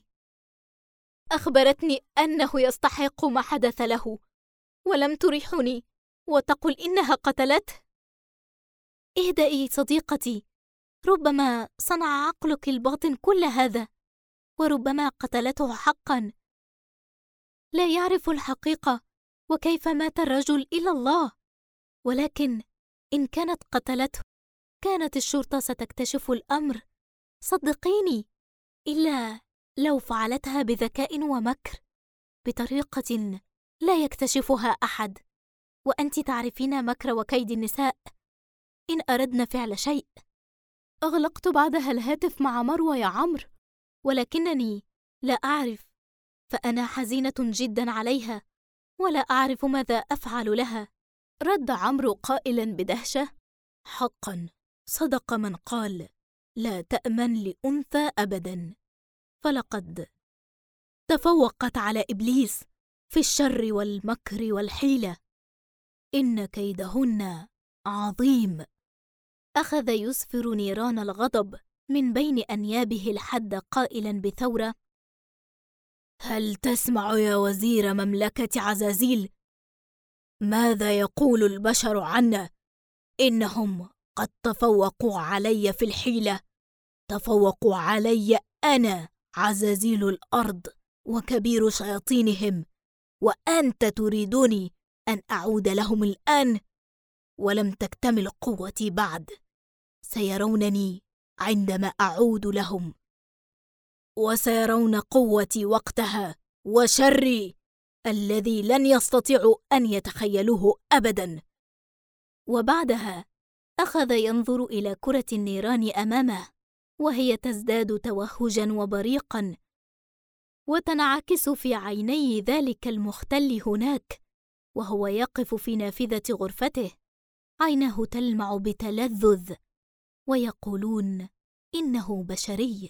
أخبرتني أنه يستحق ما حدث له، ولم تريحني وتقل إنها قتلته. اهدئي صديقتي، ربما صنع عقلك الباطن كل هذا، وربما قتلته حقا. لا يعرف الحقيقة وكيف مات الرجل إلا الله، ولكن إن كانت قتلته كانت الشرطة ستكتشف الأمر، صدقيني، إلا لو فعلتها بذكاء ومكر، بطريقة لا يكتشفها أحد، وأنت تعرفين مكر وكيد النساء إن أردنا فعل شيء. أغلقت بعدها الهاتف مع مروى يا عمرو، ولكنني لا أعرف، فأنا حزينة جدا عليها ولا أعرف ماذا أفعل لها. رد عمرو قائلا بدهشة: حقا صدق من قال: لا تأمن لأنثى أبدا، فلقد تفوقت على إبليس في الشر والمكر والحيلة، إن كيدهن عظيم. أخذ يسفر نيران الغضب من بين أنيابه الحد قائلا بثورة: هل تسمع يا وزير مملكة عزازيل ماذا يقول البشر عنا؟ إنهم قد تفوقوا علي في الحيلة، تفوقوا علي أنا عزازيل الأرض وكبير شياطينهم، وأنت تريدني أن أعود لهم الآن؟ ولم تكتمل قوتي بعد، سيرونني عندما أعود لهم، وسيرون قوتي وقتها وشري الذي لن يستطيعوا أن يتخيلوه أبدا. وبعدها أخذ ينظر إلى كرة النيران أمامه، وهي تزداد توهجا وبريقا، وتنعكس في عيني ذلك المختل هناك وهو يقف في نافذة غرفته، عينه تلمع بتلذذ، ويقولون إنه بشري.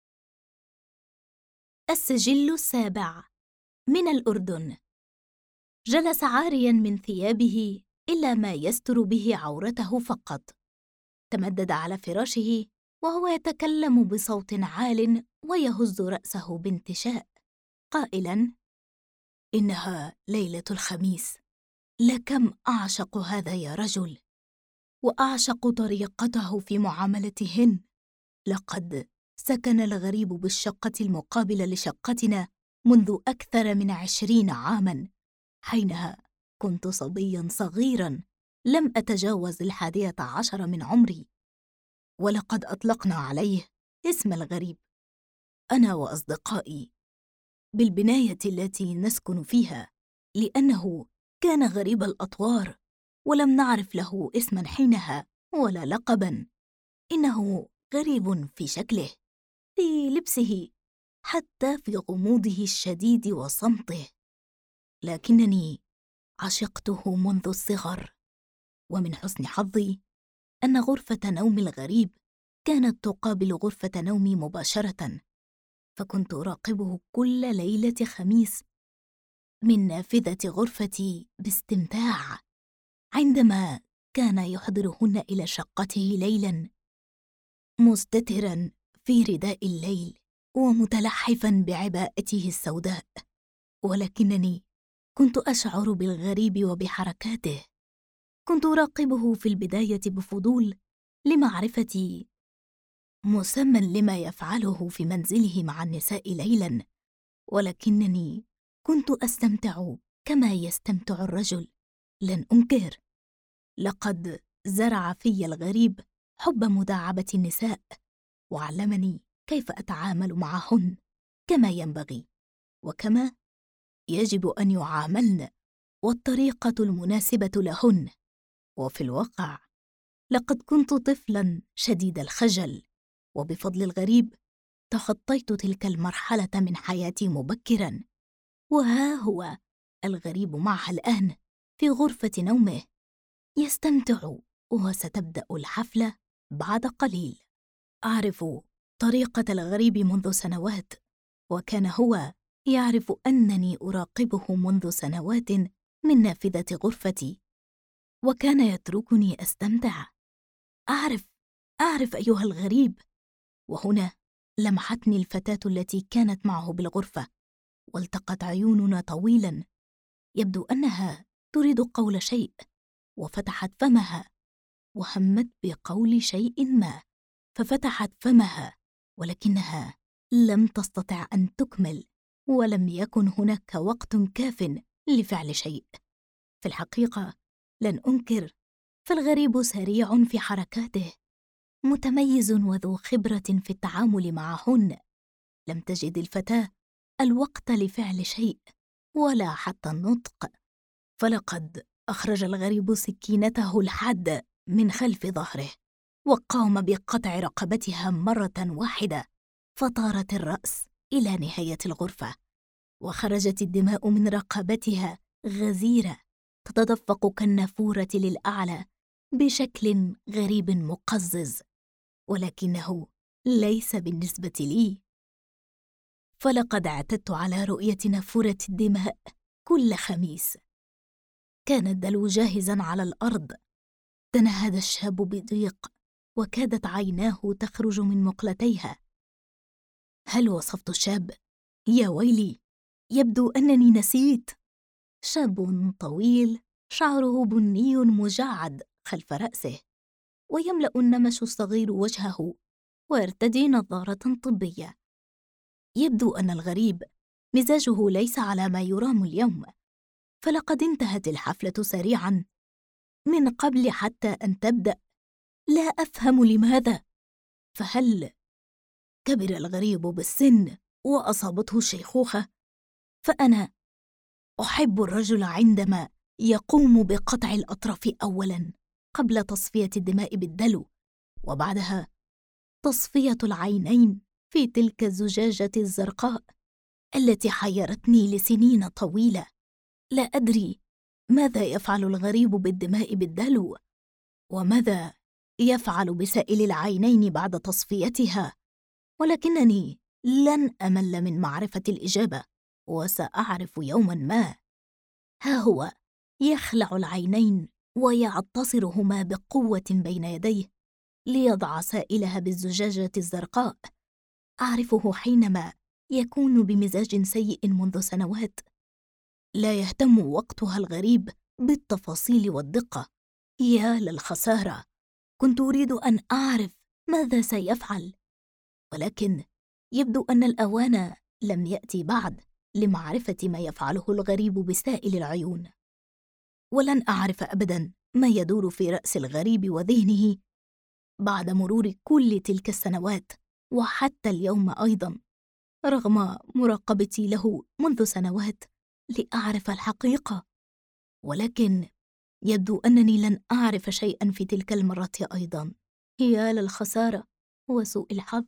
السجل السابع من الأردن. جلس عاريا من ثيابه إلا ما يستر به عورته فقط، تمدد على فراشه وهو يتكلم بصوت عال ويهز رأسه بانتشاء قائلا: إنها ليلة الخميس، لكم أعشق هذا يا رجل، وأعشق طريقته في معاملتهن. لقد سكن الغريب بالشقة المقابلة لشقتنا منذ أكثر من 20 عاماً، حينها كنت صبياً صغيراً لم أتجاوز 11 من عمري، ولقد أطلقنا عليه اسم الغريب أنا وأصدقائي بالبناية التي نسكن فيها، لأنه كان غريب الأطوار ولم نعرف له اسماً حينها ولا لقباً. إنه غريب في شكله، في لبسه، حتى في غموضه الشديد وصمته، لكنني عشقته منذ الصغر، ومن حسن حظي أن غرفة نوم الغريب كانت تقابل غرفة نومي مباشرة، فكنت أراقبه كل ليلة خميس من نافذة غرفتي باستمتاع، عندما كان يحضرهن إلى شقته ليلاً، مستتراً في رداء الليل ومتلحفاً بعباءته السوداء، ولكنني كنت أشعر بالغريب وبحركاته. كنت أراقبه في البداية بفضول لمعرفة مسمى لما يفعله في منزله مع النساء ليلاً، ولكنني كنت أستمتع كما يستمتع الرجل. لن أنكر، لقد زرع في الغريب حب مداعبة النساء، وعلمني كيف أتعامل معهن كما ينبغي وكما يجب أن يعاملن، والطريقة المناسبة لهن. وفي الواقع لقد كنت طفلاً شديد الخجل، وبفضل الغريب تخطيت تلك المرحلة من حياتي مبكراً، وها هو الغريب معها الآن في غرفة نومه يستمتع، وستبدأ الحفلة بعد قليل. أعرف طريقة الغريب منذ سنوات، وكان هو يعرف أنني أراقبه منذ سنوات من نافذة غرفتي، وكان يتركني أستمتع. أعرف أيها الغريب. وهنا لمحتني الفتاة التي كانت معه بالغرفة، والتقت عيوننا طويلاً، يبدو أنها تريد قول شيء، وفتحت فمها وهمت بقول شيء ما، ففتحت فمها ولكنها لم تستطع أن تكمل، ولم يكن هناك وقت كاف لفعل شيء. في الحقيقة لن أنكر، فالغريب سريع في حركاته، متميز وذو خبرة في التعامل معهن. لم تجد الفتاة الوقت لفعل شيء ولا حتى النطق، فلقد أخرج الغريب سكينته الحادة من خلف ظهره، وقام بقطع رقبتها مرة واحدة، فطارت الرأس إلى نهاية الغرفة، وخرجت الدماء من رقبتها غزيرة تتدفق كالنافورة للأعلى بشكل غريب مقزز، ولكنه ليس بالنسبة لي، فلقد اعتدت على رؤية نافورة الدماء كل خميس. كان الدلو جاهزاً على الأرض. تنهد الشاب بضيق، وكادت عيناه تخرج من مقلتيها. هل وصفت الشاب؟ يا ويلي، يبدو أنني نسيت. شاب طويل، شعره بني مجعد خلف رأسه، ويملأ النمش الصغير وجهه، ويرتدي نظارة طبية. يبدو أن الغريب مزاجه ليس على ما يرام اليوم، فلقد انتهت الحفلة سريعاً من قبل حتى أن تبدأ. لا أفهم لماذا، فهل كبر الغريب بالسن وأصابته الشيخوخة؟ فأنا أحب الرجل عندما يقوم بقطع الأطراف أولاً قبل تصفية الدماء بالدلو، وبعدها تصفية العينين في تلك الزجاجة الزرقاء التي حيرتني لسنين طويلة. لا أدري ماذا يفعل الغريب بالدماء بالدلو، وماذا يفعل بسائل العينين بعد تصفيتها، ولكنني لن أمل من معرفة الإجابة، وسأعرف يوماً ما. ها هو يخلع العينين ويعتصرهما بقوة بين يديه ليضع سائلها بالزجاجة الزرقاء. أعرفه حينما يكون بمزاج سيء منذ سنوات، لا يهتم وقتها الغريب بالتفاصيل والدقة. يا للخسارة، كنت أريد أن أعرف ماذا سيفعل، ولكن يبدو أن الأوان لم يأتي بعد لمعرفة ما يفعله الغريب بسائل العيون. ولن أعرف أبداً ما يدور في رأس الغريب وذهنه بعد مرور كل تلك السنوات، وحتى اليوم أيضاً، رغم مراقبتي له منذ سنوات لأعرف الحقيقة. ولكن يبدو أنني لن أعرف شيئاً في تلك المرة أيضاً. يا للخسارة وسوء الحظ.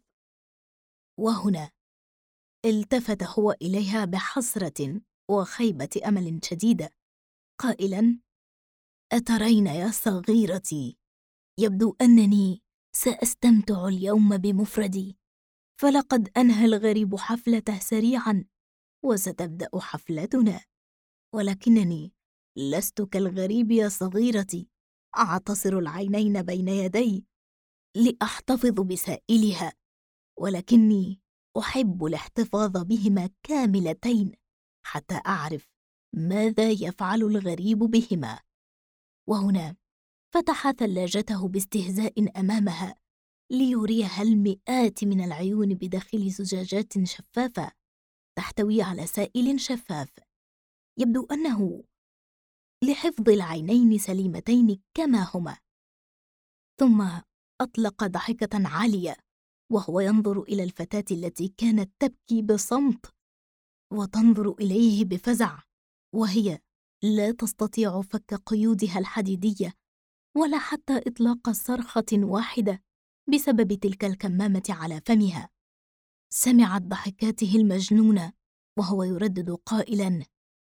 وهنا التفت هو إليها بحسرة وخيبة أمل شديدة، قائلاً: أترين يا صغيرتي، يبدو أنني سأستمتع اليوم بمفردي، فلقد أنهى الغريب حفلته سريعاً وستبدأ حفلتنا، ولكنني لست كالغريب يا صغيرتي، أعتصر العينين بين يدي لأحتفظ بسائلها، ولكني أحب الاحتفاظ بهما كاملتين حتى أعرف ماذا يفعل الغريب بهما. وهنا فتح ثلاجته باستهزاء أمامها ليريها المئات من العيون بداخل زجاجات شفافة تحتوي على سائل شفاف، يبدو أنه لحفظ العينين سليمتين كما هما. ثم أطلق ضحكة عالية وهو ينظر إلى الفتاة التي كانت تبكي بصمت وتنظر إليه بفزع، وهي لا تستطيع فك قيودها الحديدية ولا حتى إطلاق صرخة واحدة بسبب تلك الكمامة على فمها. سمعت ضحكاته المجنونة وهو يردد قائلاً: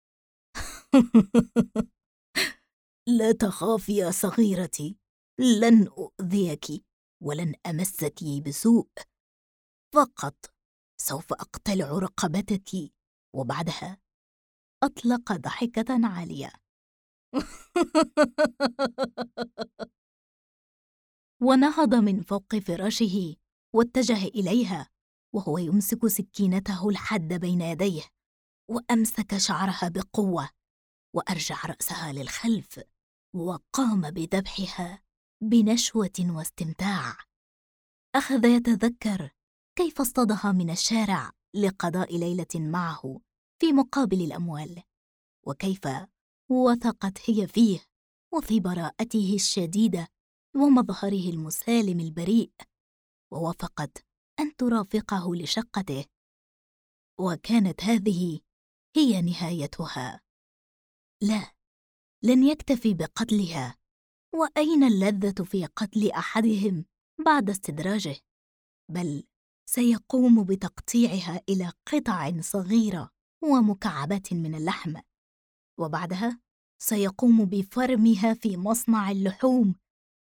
لا تخافي يا صغيرتي، لن أؤذيك ولن أمسك بسوء، فقط سوف أقتلع رقبتك. وبعدها أطلق ضحكة عالية ونهض من فوق فراشه واتجه إليها وهو يمسك سكينته الحادة بين يديه، وأمسك شعرها بقوة وأرجع رأسها للخلف وقام بذبحها بنشوة واستمتاع. أخذ يتذكر كيف اصطادها من الشارع لقضاء ليلة معه في مقابل الأموال، وكيف وثقت هي فيه وفي براءته الشديدة ومظهره المسالم البريء، ووافقت أن ترافقه لشقته. وكانت هذه هي نهايتها. لا، لن يكتفي بقتلها، وأين اللذة في قتل أحدهم بعد استدراجه؟ بل سيقوم بتقطيعها إلى قطع صغيرة ومكعبات من اللحم، وبعدها سيقوم بفرمها في مصنع اللحوم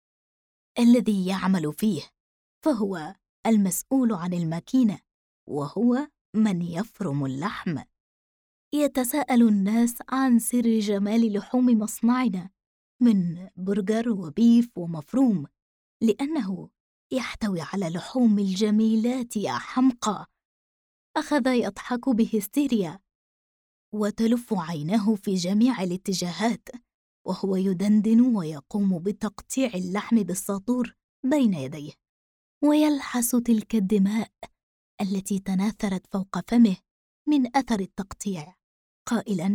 الذي يعمل فيه، فهو المسؤول عن الماكينة وهو من يفرم اللحم. يتساءل الناس عن سر جمال لحوم مصنعنا من برجر وبيف ومفروم، لأنه يحتوي على لحوم الجميلات يا حمقى. أخذ يضحك بهستيريا وتلف عيناه في جميع الاتجاهات وهو يدندن ويقوم بتقطيع اللحم بالساطور بين يديه، ويلحس تلك الدماء التي تناثرت فوق فمه من أثر التقطيع، قائلاً: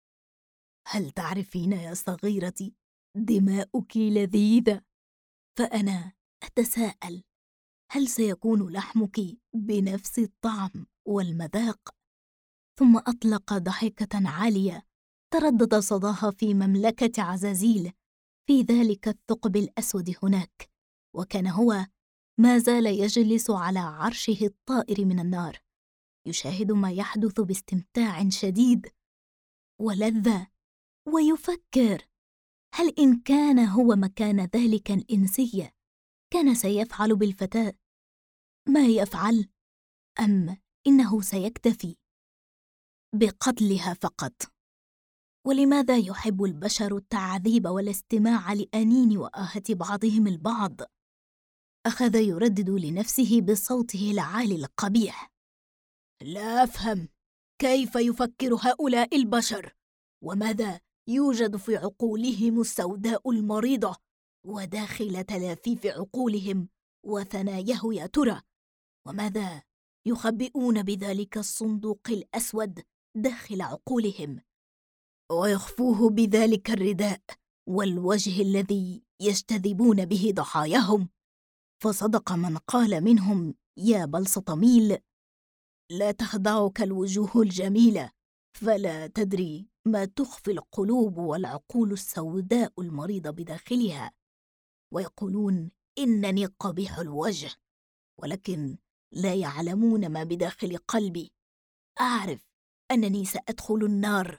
هل تعرفين يا صغيرتي، دماؤك لذيذة، فأنا أتساءل هل سيكون لحمك بنفس الطعم والمذاق؟ ثم أطلق ضحكة عالية تردد صداها في مملكة عزازيل في ذلك الثقب الأسود هناك، وكان هو ما زال يجلس على عرشه الطائر من النار يشاهد ما يحدث باستمتاع شديد ولذة، ويفكر هل إن كان هو مكان ذلك الإنسي كان سيفعل بالفتاة ما يفعل، أم إنه سيكتفي بقتلها فقط؟ ولماذا يحب البشر التعذيب والاستماع لأنين وآهة بعضهم البعض؟ أخذ يردد لنفسه بصوته العالي القبيح: لا أفهم كيف يفكر هؤلاء البشر، وماذا يوجد في عقولهم السوداء المريضة وداخل تلافيف عقولهم وثناياه يا ترى، وماذا يخبئون بذلك الصندوق الأسود داخل عقولهم ويخفوه بذلك الرداء والوجه الذي يجتذبون به ضحاياهم؟ فصدق من قال منهم يا بلسطميل: لا تخدعك الوجوه الجميلة، فلا تدري ما تخفي القلوب والعقول السوداء المريضة بداخلها. ويقولون إنني قبيح الوجه، ولكن لا يعلمون ما بداخل قلبي. أعرف أنني سأدخل النار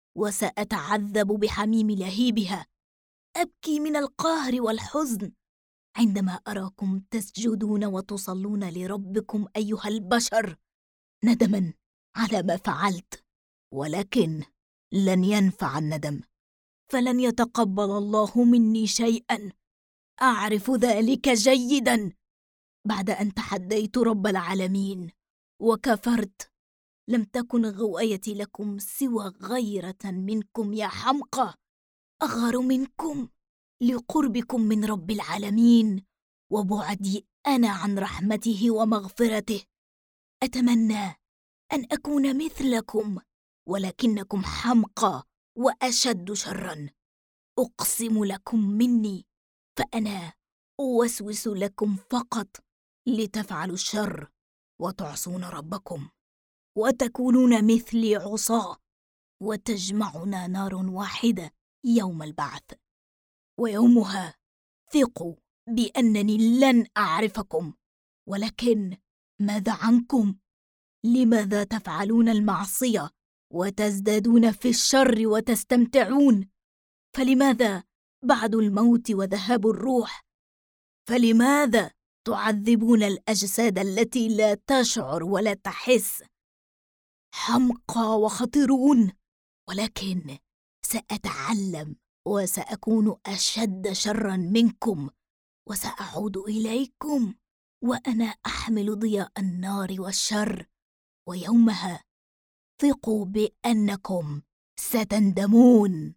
وسأتعذب بحميم لهيبها. أبكي من القهر والحزن عندما أراكم تسجدون وتصلون لربكم أيها البشر ندما على ما فعلت، ولكن لن ينفع الندم، فلن يتقبل الله مني شيئا. أعرف ذلك جيدا. بعد أن تحديت رب العالمين وكفرت، لم تكن غوايتي لكم سوى غيرة منكم يا حمقى، أغار منكم لقربكم من رب العالمين وبعدي أنا عن رحمته ومغفرته. أتمنى أن أكون مثلكم، ولكنكم حمقى وأشد شرا. أقسم لكم مني، فأنا أوسوس لكم فقط لتفعلوا الشر وتعصون ربكم وتكونون مثلي عصاة، وتجمعنا نار واحدة يوم البعث، ويومها ثقوا بأنني لن أعرفكم. ولكن ماذا عنكم؟ لماذا تفعلون المعصية وتزدادون في الشر وتستمتعون؟ فلماذا بعد الموت وذهاب الروح؟ فلماذا تعذبون الأجساد التي لا تشعر ولا تحس؟ حمقى وخطرون، ولكن سأتعلم وسأكون أشد شرا منكم، وسأعود إليكم وأنا أحمل ضياء النار والشر، ويومها ثقوا بأنكم ستندمون.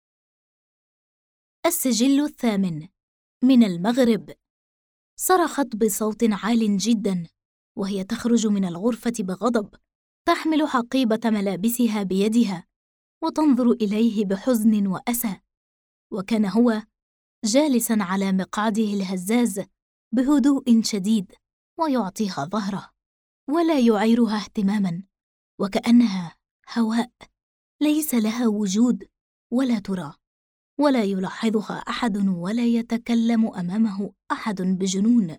السجل 8 من المغرب. صرخت بصوت عال جدا وهي تخرج من الغرفة بغضب، تحمل حقيبة ملابسها بيدها وتنظر إليه بحزن وأسى. وكان هو جالسا على مقعده الهزاز بهدوء شديد ويعطيها ظهره ولا يعيرها اهتماما، وكأنها هواء ليس لها وجود ولا ترى، ولا يلاحظها أحد ولا يتكلم أمامه أحد بجنون.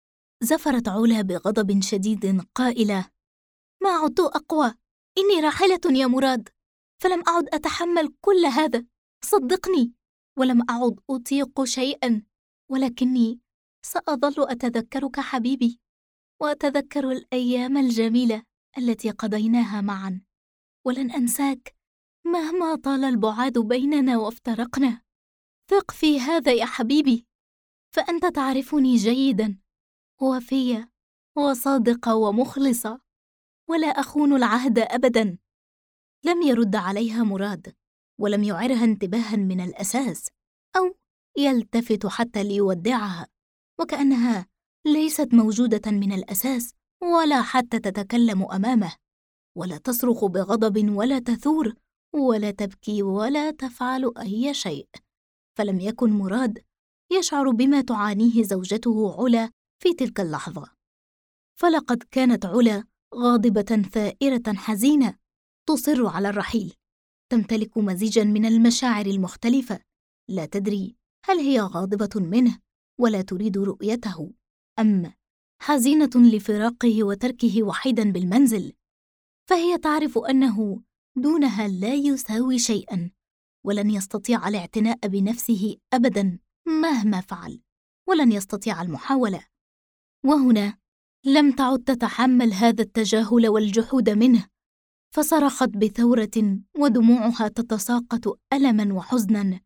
زفرت علا بغضب شديد قائلة: ما عدت أقوى، إني راحلة يا مراد، فلم أعد أتحمل كل هذا، صدقني، ولم أعد أطيق شيئا، ولكني سأظل أتذكرك حبيبي، وأتذكر الأيام الجميلة التي قضيناها معا، ولن أنساك مهما طال البعاد بيننا وافترقنا. ثق في هذا يا حبيبي، فأنت تعرفني جيدا، وفية وصادقة ومخلصة، ولا أخون العهد أبدا. لم يرد عليها مراد، ولم يعرها انتباها من الأساس، أو يلتفت حتى ليودعها، وكأنها ليست موجودة من الأساس، ولا حتى تتكلم أمامه، ولا تصرخ بغضب ولا تثور ولا تبكي ولا تفعل أي شيء. فلم يكن مراد يشعر بما تعانيه زوجته علا في تلك اللحظة، فلقد كانت علا غاضبة ثائرة حزينة تصر على الرحيل، تمتلك مزيجا من المشاعر المختلفة، لا تدري هل هي غاضبة منه ولا تريد رؤيته، أم حزينة لفراقه وتركه وحيدا بالمنزل. فهي تعرف أنه دونها لا يساوي شيئا، ولن يستطيع الاعتناء بنفسه أبدا مهما فعل، ولن يستطيع المحاولة. وهنا لم تعد تتحمل هذا التجاهل والجحود منه، فصرخت بثورة ودموعها تتساقط ألما وحزنا،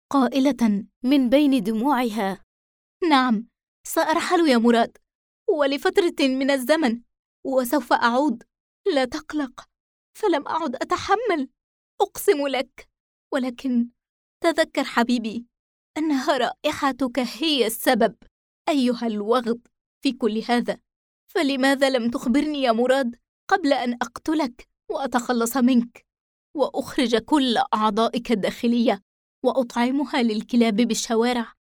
قائلة من بين دموعها: نعم، سأرحل يا مراد، ولفترة من الزمن، وسوف أعود، لا تقلق. فلم أعد أتحمل، أقسم لك. ولكن تذكر حبيبي أنها رائحتك هي السبب أيها الوغد في كل هذا. فلماذا لم تخبرني يا مراد قبل أن أقتلك وأتخلص منك وأخرج كل أعضائك الداخلية وأطعمها للكلاب بالشوارع؟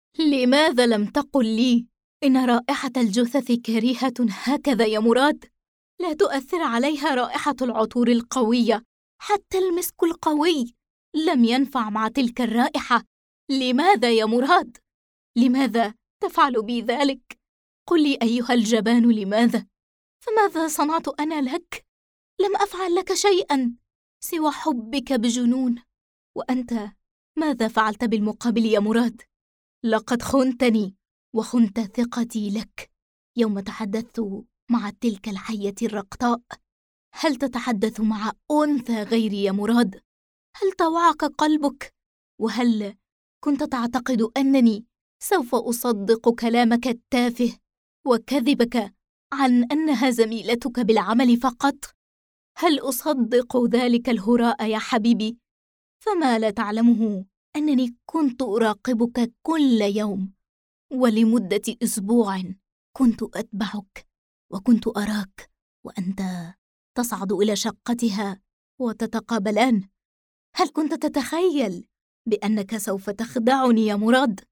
لماذا لم تقل لي إن رائحة الجثث كريهة هكذا يا مراد؟ لا تؤثر عليها رائحة العطور القوية، حتى المسك القوي لم ينفع مع تلك الرائحة. لماذا يا مراد؟ لماذا تفعل بي ذلك؟ قل لي أيها الجبان، لماذا؟ فماذا صنعت أنا لك؟ لم أفعل لك شيئا، سوى حبك بجنون. وأنت ماذا فعلت بالمقابل يا مراد؟ لقد خنتني وخنت ثقتي لك يوم تحدثت مع تلك الحية الرقطاء. هل تتحدث مع أنثى غيري يا مراد؟ هل طوعك قلبك؟ وهل كنت تعتقد أنني سوف أصدق كلامك التافه وكذبك عن أنها زميلتك بالعمل فقط؟ هل أصدق ذلك الهراء يا حبيبي؟ فما لا تعلمه أنني كنت أراقبك كل يوم، ولمدة أسبوع كنت أتبعك، وكنت أراك وأنت تصعد إلى شقتها وتتقابلان. هل كنت تتخيل بأنك سوف تخدعني يا مراد؟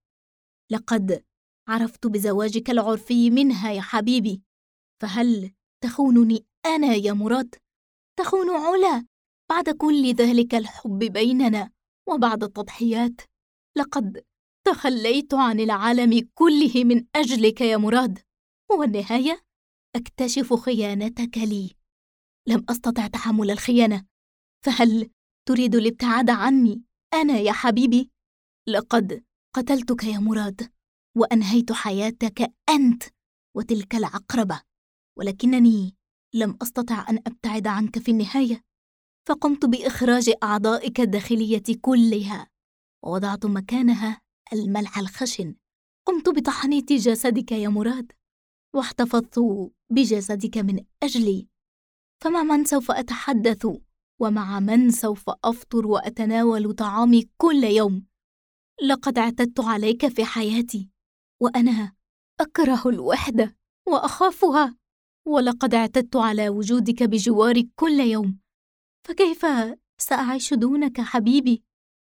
لقد عرفت بزواجك العرفي منها يا حبيبي، فهل تخونني أنا يا مراد؟ تخون علا بعد كل ذلك الحب بيننا وبعد التضحيات؟ لقد تخليت عن العالم كله من أجلك يا مراد، والنهاية أكتشف خيانتك لي. لم أستطع تحمل الخيانة، فهل تريد الابتعاد عني أنا يا حبيبي؟ لقد قتلتك يا مراد وأنهيت حياتك أنت وتلك العقربة، ولكنني لم أستطع أن أبتعد عنك في النهاية، فقمت بإخراج أعضائك الداخلية كلها ووضعت مكانها الملح الخشن. قمت بتحنيط جسدك يا مراد واحتفظت بجسدك من أجلي. فمع من سوف أتحدث ومع من سوف أفطر وأتناول طعامي كل يوم؟ لقد اعتدت عليك في حياتي وأنا أكره الوحدة وأخافها، ولقد اعتدت على وجودك بجواري كل يوم، فكيف سأعيش دونك حبيبي؟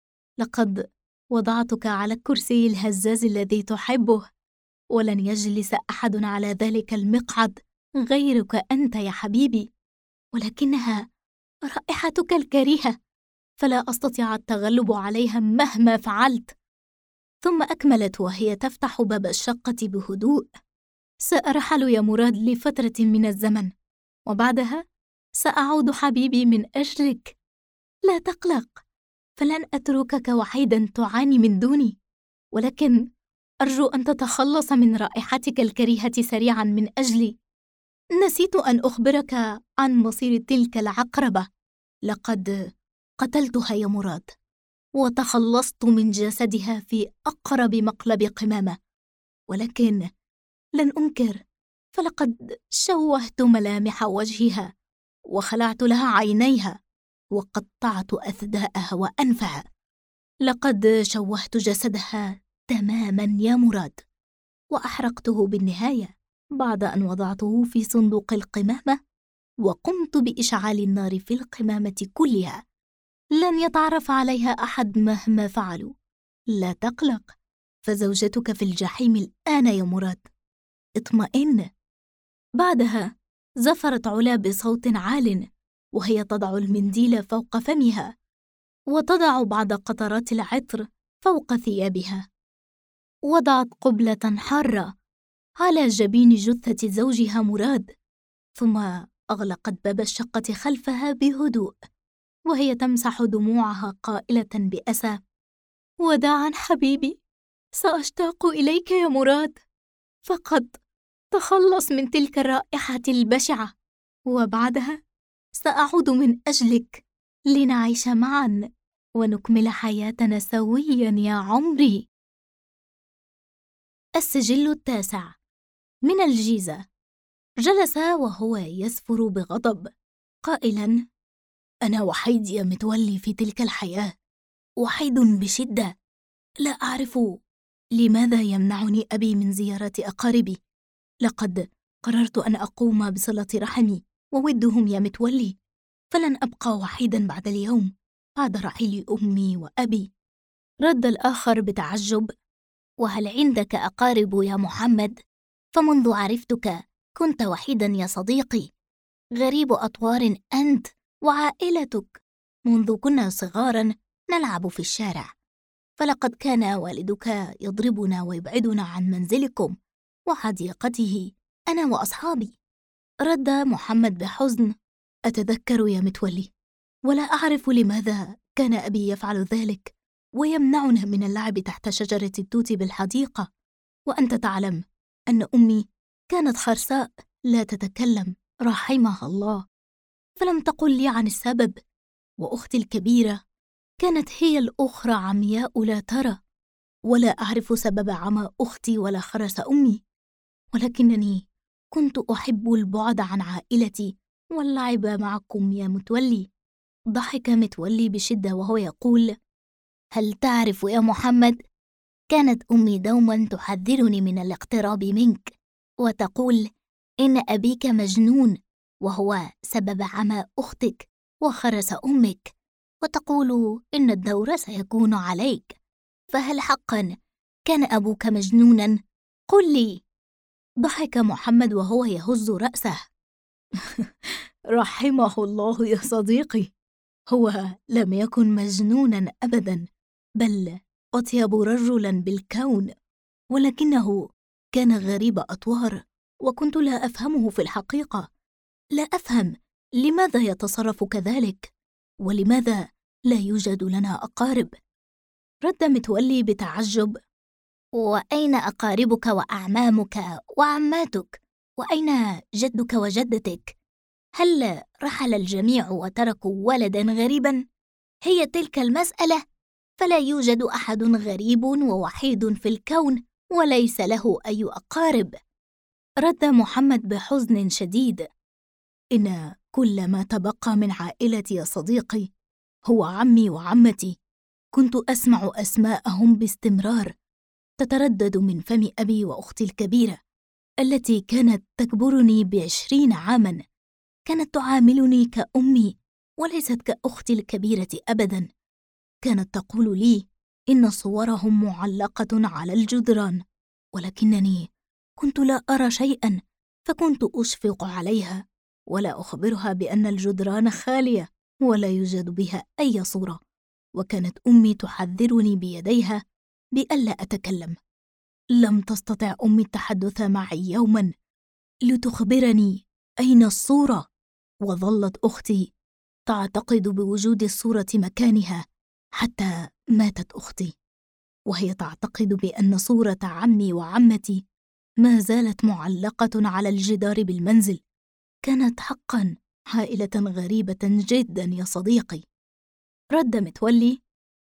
لقد وضعتك على الكرسي الهزاز الذي تحبه، ولن يجلس أحد على ذلك المقعد غيرك أنت يا حبيبي، ولكنها رائحتك الكريهة فلا أستطيع التغلب عليها مهما فعلت. ثم أكملت وهي تفتح باب الشقة بهدوء: سأرحل يا مراد لفترة من الزمن، وبعدها سأعود حبيبي من أجلك. لا تقلق، فلن أتركك وحيدا تعاني من دوني، ولكن أرجو أن تتخلص من رائحتك الكريهة سريعا من أجلي. نسيت أن أخبرك عن مصير تلك العقربة. لقد قتلتها يا مراد وتخلصت من جسدها في أقرب مقلب قمامة، ولكن لن أنكر فلقد شوهت ملامح وجهها وخلعت لها عينيها وقطعت أثداءها وأنفها. لقد شوهت جسدها تماما يا مراد وأحرقته بالنهاية بعد أن وضعته في صندوق القمامة وقمت بإشعال النار في القمامة كلها. لن يتعرف عليها أحد مهما فعلوا. لا تقلق، فزوجتك في الجحيم الآن يا مراد، اطمئن. بعدها زفرت علا بصوت عال وهي تضع المنديل فوق فمها وتضع بعض قطرات العطر فوق ثيابها. وضعت قبلة حارة على جبين جثة زوجها مراد، ثم أغلقت باب الشقة خلفها بهدوء وهي تمسح دموعها قائلة بأسى: وداعا حبيبي، سأشتاق إليك يا مراد، فقد تخلص من تلك الرائحة البشعة، وبعدها سأعود من أجلك لنعيش معا ونكمل حياتنا سويا يا عمري. السجل 9 من الجيزة. جلس وهو يسفر بغضب قائلا: أنا وحيد يا متولي في تلك الحياة، وحيد بشدة. لا أعرف لماذا يمنعني أبي من زيارة أقاربي. لقد قررت أن أقوم بصلة رحمي وودهم يا متولي، فلن أبقى وحيدا بعد اليوم بعد رحيل أمي وأبي. رد الآخر بتعجب: وهل عندك أقارب يا محمد؟ فمنذ عرفتك كنت وحيدا يا صديقي، غريب أطوار أنت وعائلتك. منذ كنا صغارا نلعب في الشارع، فلقد كان والدك يضربنا ويبعدنا عن منزلكم وحديقته أنا وأصحابي. رد محمد بحزن: أتذكر يا متولي، ولا أعرف لماذا كان أبي يفعل ذلك ويمنعنا من اللعب تحت شجرة التوت بالحديقة، وأنت تعلم أن أمي كانت خرساء لا تتكلم رحمها الله، فلم تقل لي عن السبب. وأختي الكبيرة كانت هي الأخرى عمياء لا ترى، ولا أعرف سبب عمى أختي ولا خرس أمي، ولكنني كنت أحب البعد عن عائلتي واللعب معكم يا متولي. ضحك متولي بشدة وهو يقول: هل تعرف يا محمد، كانت أمي دوما تحذرني من الاقتراب منك، وتقول إن أبيك مجنون وهو سبب عمى أختك وخرس أمك، وتقول إن الدور سيكون عليك، فهل حقا كان أبوك مجنونا؟ قل لي. ضحك محمد وهو يهز رأسه. رحمه الله يا صديقي، هو لم يكن مجنونا أبدا، بل أطيب رجلا بالكون، ولكنه كان غريب أطوار، وكنت لا أفهمه في الحقيقة. لا أفهم لماذا يتصرف كذلك، ولماذا لا يوجد لنا أقارب. رد متولي بتعجب: وأين أقاربك وأعمامك وعماتك؟ وأين جدك وجدتك؟ هل رحل الجميع وتركوا ولدا غريبا؟ هي تلك المسألة، فلا يوجد أحد غريب ووحيد في الكون وليس له أي أقارب. رد محمد بحزن شديد: إن كل ما تبقى من عائلتي يا صديقي هو عمي وعمتي، كنت أسمع أسماءهم باستمرار تتردد من فم أبي وأختي الكبيرة التي كانت تكبرني ب20 عاماً. كانت تعاملني كأمي وليست كأختي الكبيرة أبداً. كانت تقول لي إن صورهم معلقة على الجدران، ولكنني كنت لا أرى شيئاً، فكنت أشفق عليها ولا أخبرها بأن الجدران خالية ولا يوجد بها أي صورة. وكانت أمي تحذرني بيديها بألا أتكلم. لم تستطع أمي التحدث معي يوماً لتخبرني أين الصورة، وظلت أختي تعتقد بوجود الصورة مكانها حتى ماتت أختي، وهي تعتقد بأن صورة عمي وعمتي ما زالت معلقة على الجدار بالمنزل. كانت حقاً عائلة غريبة جداً يا صديقي. رد متولي: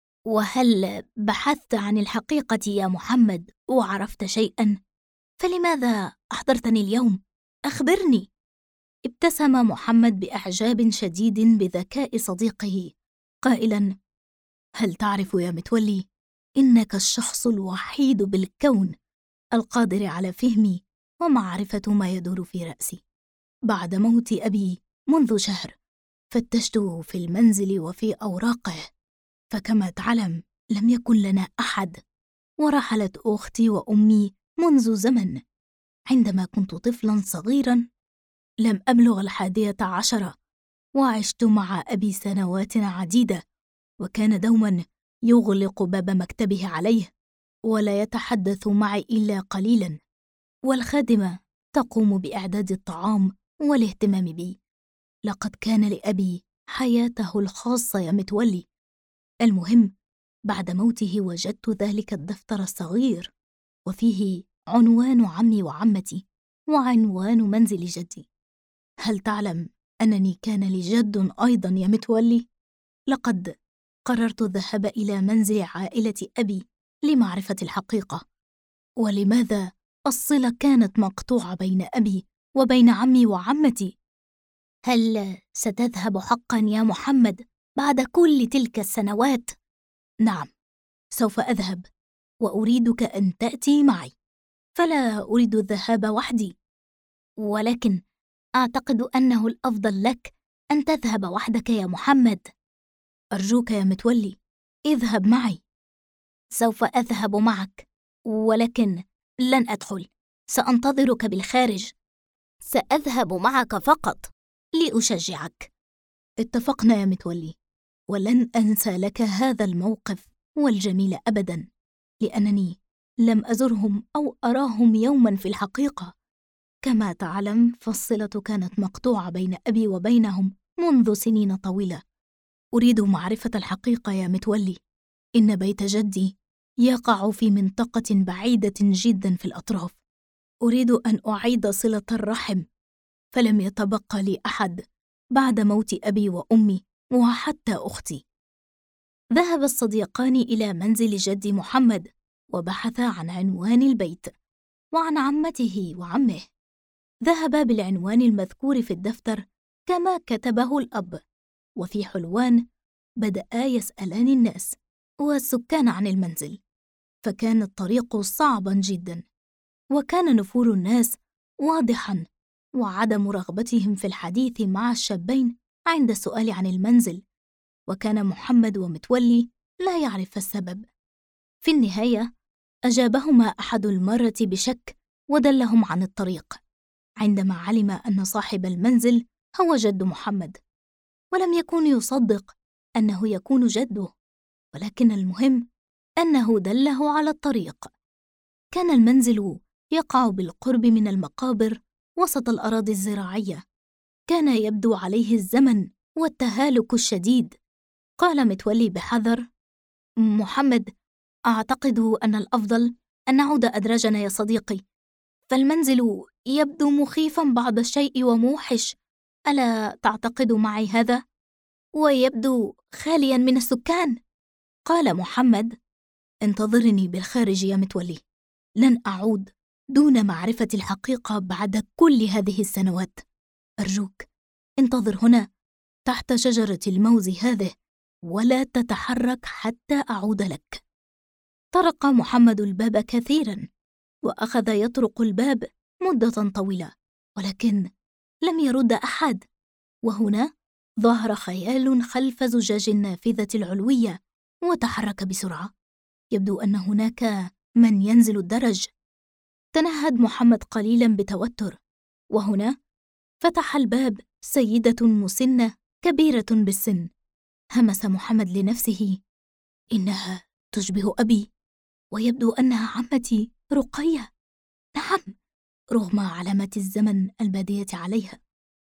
وهل بحثت عن الحقيقة يا محمد وعرفت شيئا؟ فلماذا أحضرتني اليوم؟ أخبرني. ابتسم محمد بإعجاب شديد بذكاء صديقه قائلاً: هل تعرف يا متولي، إنك الشخص الوحيد بالكون القادر على فهمي ومعرفة ما يدور في رأسي. بعد موت أبي منذ شهر فتشته في المنزل وفي أوراقه، فكما تعلم لم يكن لنا أحد، ورحلت أختي وأمي منذ زمن. عندما كنت طفلاً صغيراً لم أبلغ 11، وعشت مع أبي سنوات عديدة، وكان دوماً يغلق باب مكتبه عليه ولا يتحدث معي إلا قليلاً، والخادمة تقوم بإعداد الطعام والاهتمام بي. لقد كان لأبي حياته الخاصة يا متولي. المهم، بعد موته وجدت ذلك الدفتر الصغير، وفيه عنوان عمي وعمتي وعنوان منزل جدي. هل تعلم أنني كان لي جد أيضاً يا متولي؟ لقد قررت الذهاب إلى منزل عائلة أبي لمعرفة الحقيقة، ولماذا الصلة كانت مقطوعة بين أبي وبين عمي وعمتي. هل ستذهب حقا يا محمد بعد كل تلك السنوات؟ نعم، سوف أذهب، وأريدك أن تأتي معي، فلا أريد الذهاب وحدي. ولكن أعتقد أنه الأفضل لك أن تذهب وحدك يا محمد. أرجوك يا متولي، اذهب معي. سوف أذهب معك، ولكن لن أدخل، سأنتظرك بالخارج. سأذهب معك فقط لأشجعك. اتفقنا يا متولي، ولن أنسى لك هذا الموقف والجميل أبداً، لأنني لم أزرهم أو أراهم يوماً في الحقيقة. كما تعلم، فالصلة كانت مقطوعة بين أبي وبينهم منذ سنين طويلة، أريد معرفة الحقيقة يا متولي. إن بيت جدي يقع في منطقة بعيدة جدا في الأطراف. أريد أن أعيد صلة الرحم، فلم يتبقى لي أحد بعد موت أبي وأمي وحتى أختي. ذهب الصديقان إلى منزل جدي محمد وبحثا عن عنوان البيت وعن عمته وعمه. ذهبا بالعنوان المذكور في الدفتر كما كتبه الأب، وفي حلوان بدأا يسألان الناس والسكان عن المنزل، فكان الطريق صعبا جدا، وكان نفور الناس واضحا وعدم رغبتهم في الحديث مع الشابين عند السؤال عن المنزل، وكان محمد ومتولي لا يعرف السبب. في النهاية أجابهما أحد المرة بشك ودلهم عن الطريق، عندما علم أن صاحب المنزل هو جد محمد، ولم يكن يصدق أنه يكون جده، ولكن المهم أنه دله على الطريق. كان المنزل يقع بالقرب من المقابر وسط الأراضي الزراعية. كان يبدو عليه الزمن والتهالك الشديد. قال متولي بحذر: محمد، أعتقد أن الأفضل أن نعود أدراجنا يا صديقي، فالمنزل يبدو مخيفا بعض الشيء وموحش، ألا تعتقد معي هذا؟ ويبدو خاليا من السكان. قال محمد: انتظرني بالخارج يا متولي، لن أعود دون معرفة الحقيقة بعد كل هذه السنوات. أرجوك انتظر هنا تحت شجرة الموز هذه، ولا تتحرك حتى أعود لك. طرق محمد الباب كثيرا، وأخذ يطرق الباب مدة طويلة، ولكن لم يرد أحد. وهنا ظهر خيال خلف زجاج النافذة العلوية وتحرك بسرعة. يبدو أن هناك من ينزل الدرج. تنهد محمد قليلا بتوتر، وهنا فتح الباب سيدة مسنة كبيرة بالسن. همس محمد لنفسه: إنها تشبه أبي، ويبدو أنها عمتي رقية. نعم، رغم علامات الزمن البادية عليها،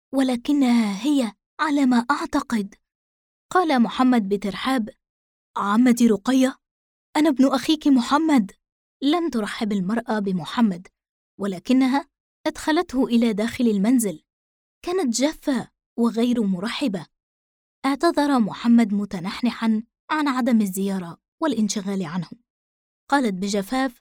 ولكنها هي على ما أعتقد. قال محمد بترحاب: عمتي رقية؟ أنا ابن أخيك محمد. لم ترحب المرأة بمحمد، ولكنها أدخلته إلى داخل المنزل. كانت جافة وغير مرحبة. اعتذر محمد متنحنحا عن عدم الزيارة والانشغال عنه. قالت بجفاف: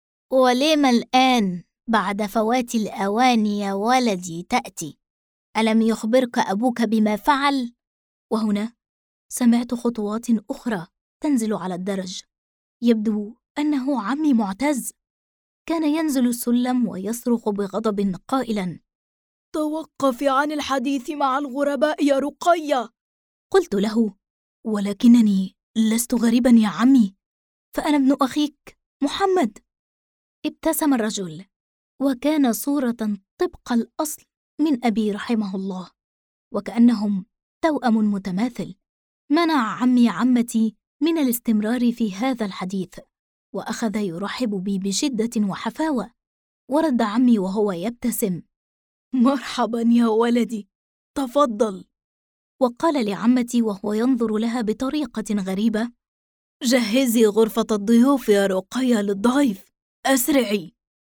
ولم الآن بعد فوات الأوان يا ولدي تأتي؟ ألم يخبرك أبوك بما فعل؟ وهنا سمعت خطوات أخرى تنزل على الدرج. يبدو أنه عمي معتز. كان ينزل السلم ويصرخ بغضب قائلا: توقفي عن الحديث مع الغرباء يا رقية. قلت له: ولكنني لست غريبا يا عمي، فأنا ابن أخيك محمد. ابتسم الرجل، وكان صورة طبق الأصل من أبي رحمه الله، وكأنهم توأم متماثل. منع عمي عمتي من الاستمرار في هذا الحديث، وأخذ يرحب بي بشدة وحفاوة. ورد عمي وهو يبتسم: مرحبا يا ولدي، تفضل. وقال لعمتي وهو ينظر لها بطريقة غريبة: جهزي غرفة الضيوف يا رقية للضيف، أسرعي.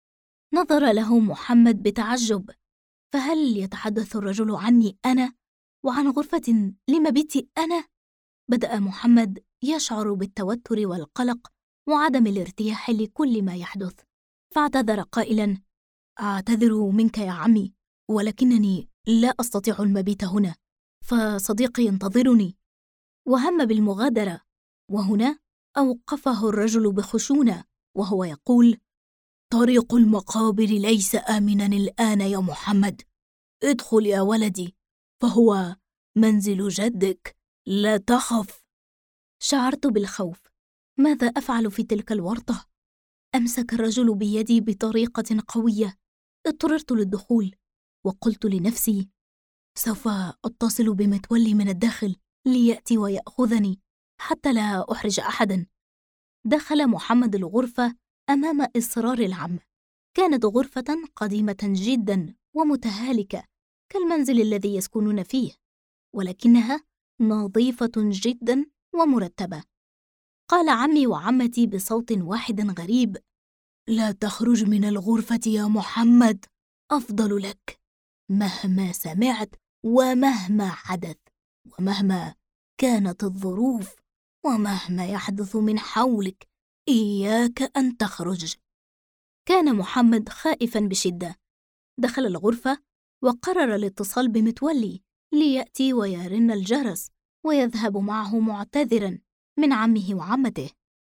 نظر له محمد بتعجب، فهل يتحدث الرجل عني أنا وعن غرفة لمبيتي أنا؟ بدأ محمد يشعر بالتوتر والقلق وعدم الارتياح لكل ما يحدث، فاعتذر قائلا: أعتذر منك يا عمي، ولكنني لا أستطيع المبيت هنا، فصديقي ينتظرني. وهم بالمغادرة، وهنا أوقفه الرجل بخشونة وهو يقول: طريق المقابر ليس آمنا الآن يا محمد، ادخل يا ولدي، فهو منزل جدك، لا تخف. شعرت بالخوف. ماذا أفعل في تلك الورطة؟ أمسك الرجل بيدي بطريقة قوية. اضطررت للدخول، وقلت لنفسي: سوف أتصل بمتولي من الداخل ليأتي ويأخذني حتى لا أحرج أحدا. دخل محمد الغرفة أمام إصرار العم. كانت غرفة قديمة جدا ومتهالكة كالمنزل الذي يسكنون فيه، ولكنها نظيفة جدا ومرتبة. قال عمي وعمتي بصوت واحد غريب: لا تخرج من الغرفة يا محمد، أفضل لك، مهما سمعت ومهما حدث ومهما كانت الظروف ومهما يحدث من حولك، إياك أن تخرج. كان محمد خائفاً بشدة. دخل الغرفة وقرر الاتصال بمتولي ليأتي ويرن الجرس ويذهب معه معتذراً من عمه وعمته.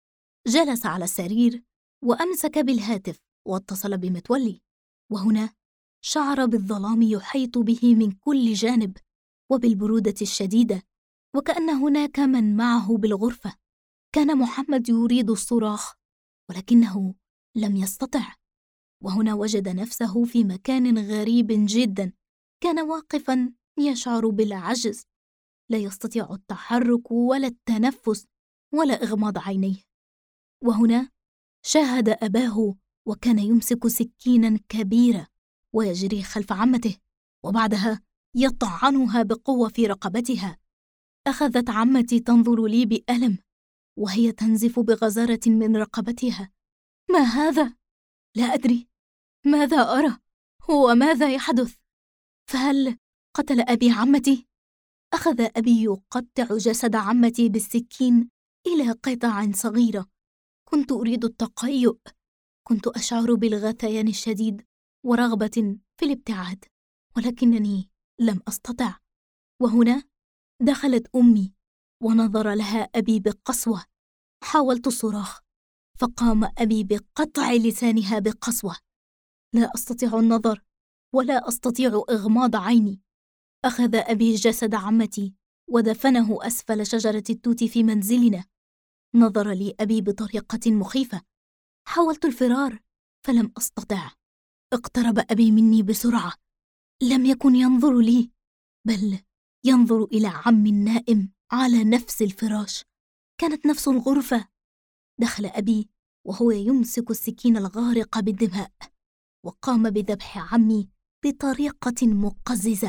جلس على السرير وأمسك بالهاتف واتصل بمتولي، وهنا شعر بالظلام يحيط به من كل جانب وبالبرودة الشديدة، وكأن هناك من معه بالغرفة. كان محمد يريد الصراخ ولكنه لم يستطع، وهنا وجد نفسه في مكان غريب جدا. كان واقفا يشعر بالعجز، لا يستطيع التحرك ولا التنفس ولا إغماض عينيه. وهنا شاهد أباه وكان يمسك سكينا كبيرة ويجري خلف عمته، وبعدها يطعنها بقوة في رقبتها. أخذت عمتي تنظر لي بألم وهي تنزف بغزارة من رقبتها. ما هذا؟ لا أدري ماذا أرى وماذا يحدث. فهل قتل أبي عمتي؟ أخذ أبي يقطع جسد عمتي بالسكين إلى قطع صغيرة. كنت أريد التقيؤ، كنت أشعر بالغثيان الشديد ورغبة في الابتعاد، ولكنني لم أستطع. وهنا دخلت أمي ونظر لها أبي بقسوة. حاولت الصراخ فقام أبي بقطع لسانها بقسوة. لا أستطيع النظر ولا أستطيع إغماض عيني. أخذ أبي جسد عمتي ودفنه أسفل شجرة التوت في منزلنا. نظر لي أبي بطريقة مخيفة. حاولت الفرار فلم أستطع. اقترب أبي مني بسرعة. لم يكن ينظر لي بل ينظر إلى عمي النائم على نفس الفراش. كانت نفس الغرفة. دخل أبي وهو يمسك السكين الغارقة بالدماء، وقام بذبح عمي بطريقة مقززة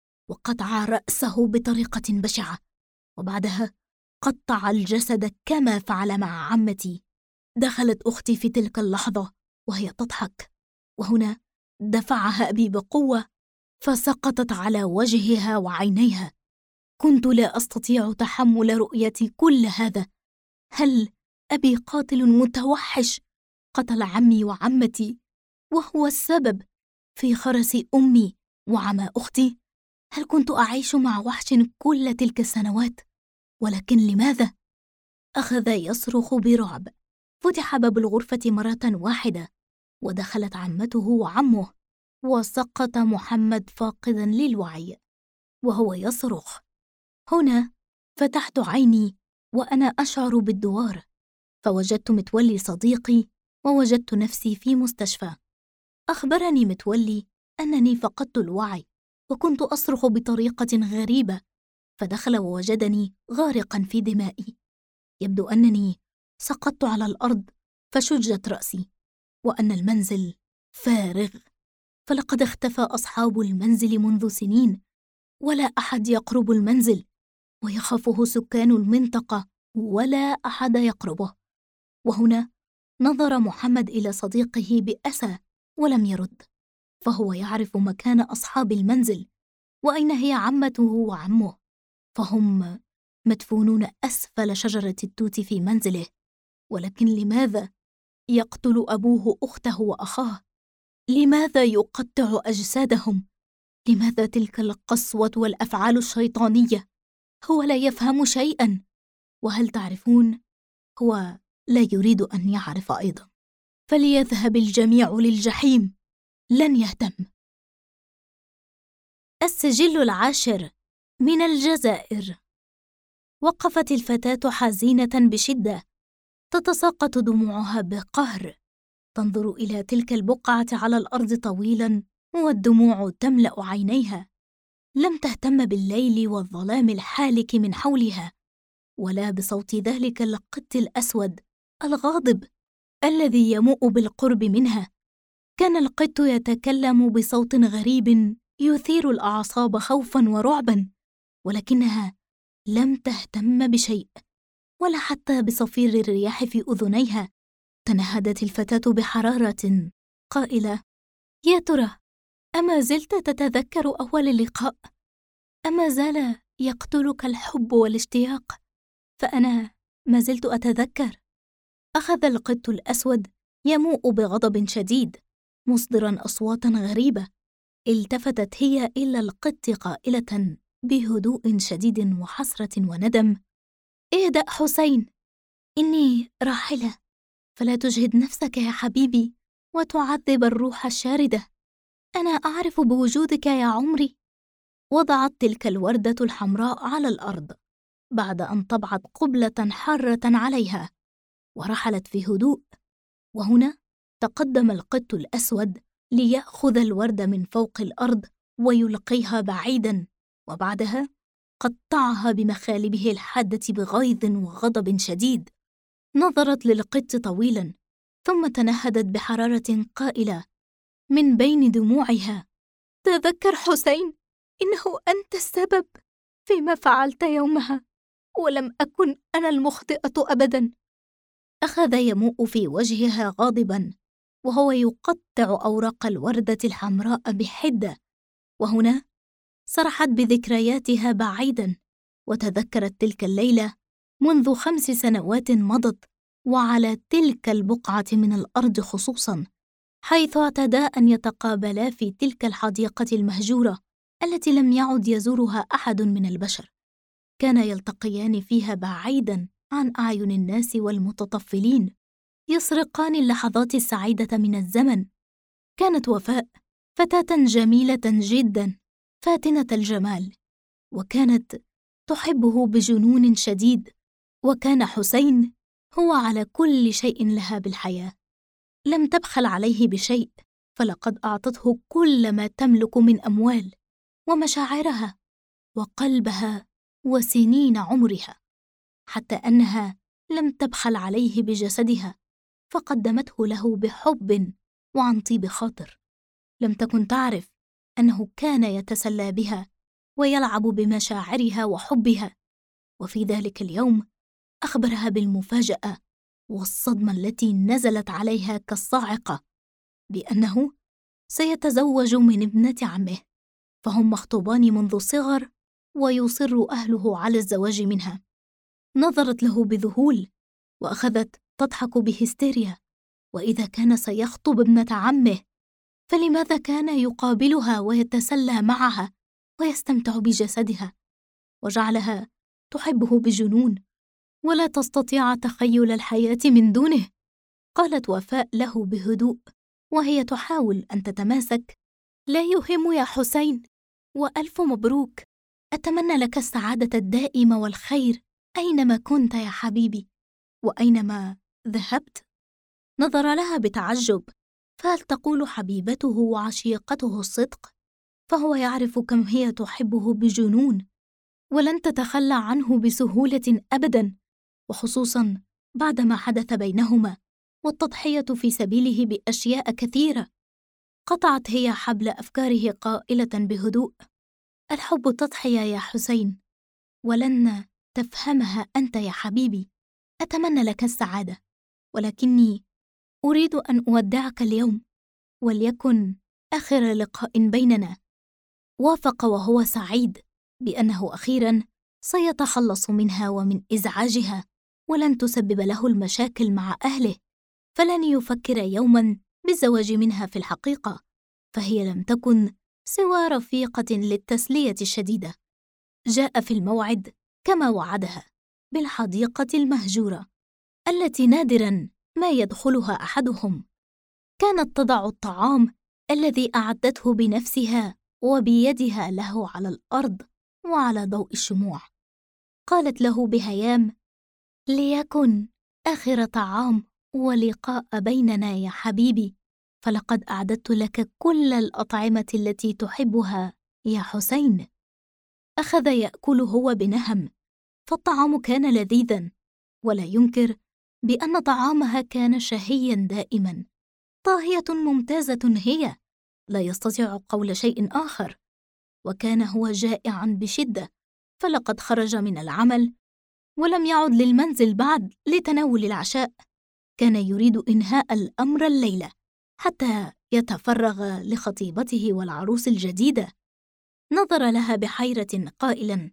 وقطع رأسه بطريقة بشعة، وبعدها قطع الجسد كما فعل مع عمتي. دخلت أختي في تلك اللحظة وهي تضحك، وهنا دفعها أبي بقوة فسقطت على وجهها وعينيها. كنت لا أستطيع تحمل رؤية كل هذا. هل أبي قاتل متوحش قتل عمي وعمتي وهو السبب في خرس أمي وعمى أختي؟ هل كنت أعيش مع وحش كل تلك السنوات؟ ولكن لماذا؟ أخذ يصرخ برعب. فتح باب الغرفة مرة واحدة ودخلت عمته وعمه، وسقط محمد فاقدا للوعي وهو يصرخ. هنا فتحت عيني وأنا أشعر بالدوار، فوجدت متولي صديقي ووجدت نفسي في مستشفى. أخبرني متولي أنني فقدت الوعي وكنت أصرخ بطريقة غريبة، فدخل ووجدني غارقا في دمائي. يبدو أنني سقطت على الأرض فشجت رأسي، وأن المنزل فارغ، فلقد اختفى أصحاب المنزل منذ سنين، ولا أحد يقرب المنزل، ويخافه سكان المنطقة ولا أحد يقربه. وهنا نظر محمد إلى صديقه بأسى ولم يرد، فهو يعرف مكان أصحاب المنزل وأين هي عمته وعمه، فهم مدفونون أسفل شجرة التوت في منزله. ولكن لماذا يقتل أبوه أخته وأخاه؟ لماذا يقطع أجسادهم؟ لماذا تلك القسوة والأفعال الشيطانية؟ هو لا يفهم شيئا. وهل تعرفون، هو لا يريد أن يعرف أيضا. فليذهب الجميع للجحيم، لن يهتم. السجل 10 من الجزائر. وقفت الفتاة حزينة بشدة، تتساقط دموعها بقهر، تنظر إلى تلك البقعة على الأرض طويلا والدموع تملأ عينيها. لم تهتم بالليل والظلام الحالك من حولها، ولا بصوت ذلك القط الأسود الغاضب الذي يموء بالقرب منها. كان القط يتكلم بصوت غريب يثير الأعصاب خوفا ورعبا، ولكنها لم تهتم بشيء، ولا حتى بصفير الرياح في أذنيها. تنهدت الفتاة بحرارة قائلة: يا ترى أما زلت تتذكر أول اللقاء؟ أما زال يقتلك الحب والاشتياق؟ فأنا ما زلت أتذكر. أخذ القط الأسود يموء بغضب شديد، مصدرا أصواتا غريبة. التفتت هي إلى القط قائلة بهدوء شديد وحسرة وندم: اهدأ حسين، إني راحلة، فلا تجهد نفسك يا حبيبي وتعذب الروح الشاردة. أنا أعرف بوجودك يا عمري. وضعت تلك الوردة الحمراء على الأرض بعد أن طبعت قبلة حارة عليها، ورحلت في هدوء. وهنا تقدم القط الأسود ليأخذ الورد من فوق الأرض ويلقيها بعيداً، وبعدها قطعها بمخالبه الحادة بغيظ وغضب شديد. نظرت للقط طويلاً، ثم تنهدت بحرارة قائلة من بين دموعها: تذكر حسين، إنه أنت السبب فيما فعلت يومها، ولم أكن أنا المخطئة أبداً. أخذ يموء في وجهها غاضباً وهو يقطع أوراق الوردة الحمراء بحدة. وهنا سرحت بذكرياتها بعيداً، وتذكرت تلك الليلة منذ 5 سنوات مضت، وعلى تلك البقعة من الأرض خصوصاً، حيث اعتادا أن يتقابلا في تلك الحديقة المهجورة التي لم يعد يزورها أحد من البشر. كانا يلتقيان فيها بعيداً عن أعين الناس والمتطفلين، يسرقان اللحظات السعيدة من الزمن. كانت وفاء فتاة جميلة جداً، فاتنة الجمال، وكانت تحبه بجنون شديد. وكان حسين هو على كل شيء لها بالحياة. لم تبخل عليه بشيء، فلقد أعطته كل ما تملك من أموال ومشاعرها وقلبها وسنين عمرها، حتى أنها لم تبخل عليه بجسدها، فقدمته له بحب وعن طيب خاطر. لم تكن تعرف أنه كان يتسلى بها ويلعب بمشاعرها وحبها. وفي ذلك اليوم أخبرها بالمفاجأة والصدمة التي نزلت عليها كالصاعقة، بأنه سيتزوج من ابنة عمه، فهم مخطوبان منذ الصغر ويصر أهله على الزواج منها. نظرت له بذهول وأخذت تضحك بهستيريا. وإذا كان سيخطب ابنة عمه، فلماذا كان يقابلها ويتسلى معها ويستمتع بجسدها؟ وجعلها تحبه بجنون ولا تستطيع تخيل الحياة من دونه. قالت وفاء له بهدوء وهي تحاول أن تتماسك: لا يهم يا حسين، وألف مبروك. أتمنى لك السعادة الدائمة والخير أينما كنت يا حبيبي، وأينما ذهبت. نظر لها بتعجب، فهل تقول حبيبته وعشيقته الصدق؟ فهو يعرف كم هي تحبه بجنون، ولن تتخلى عنه بسهولة أبداً، وخصوصاً بعدما حدث بينهما والتضحية في سبيله بأشياء كثيرة. قطعت هي حبل أفكاره قائلة بهدوء: الحب تضحية يا حسين، ولن تفهمها أنت يا حبيبي. أتمنى لك السعادة، ولكني أريد أن أودعك اليوم، وليكن آخر لقاء بيننا. وافق وهو سعيد بأنه أخيراً سيتخلص منها ومن إزعاجها، ولن تسبب له المشاكل مع أهله، فلن يفكر يوماً بالزواج منها في الحقيقة، فهي لم تكن سوى رفيقة للتسلية الشديدة. جاء في الموعد كما وعدها بالحديقة المهجورة التي نادراً ما يدخلها أحدهم. كانت تضع الطعام الذي أعدته بنفسها وبيدها له على الأرض وعلى ضوء الشموع. قالت له بهيام: ليكن آخر طعام ولقاء بيننا يا حبيبي، فلقد أعددت لك كل الأطعمة التي تحبها يا حسين. أخذ يأكل هو بنهم، فالطعام كان لذيذاً، ولا ينكر بأن طعامها كان شهياً دائماً. طاهية ممتازة هي، لا يستطيع قول شيء آخر. وكان هو جائعاً بشدة، فلقد خرج من العمل ولم يعد للمنزل بعد لتناول العشاء. كان يريد إنهاء الأمر الليلة حتى يتفرغ لخطيبته والعروس الجديدة. نظر لها بحيرة قائلاً: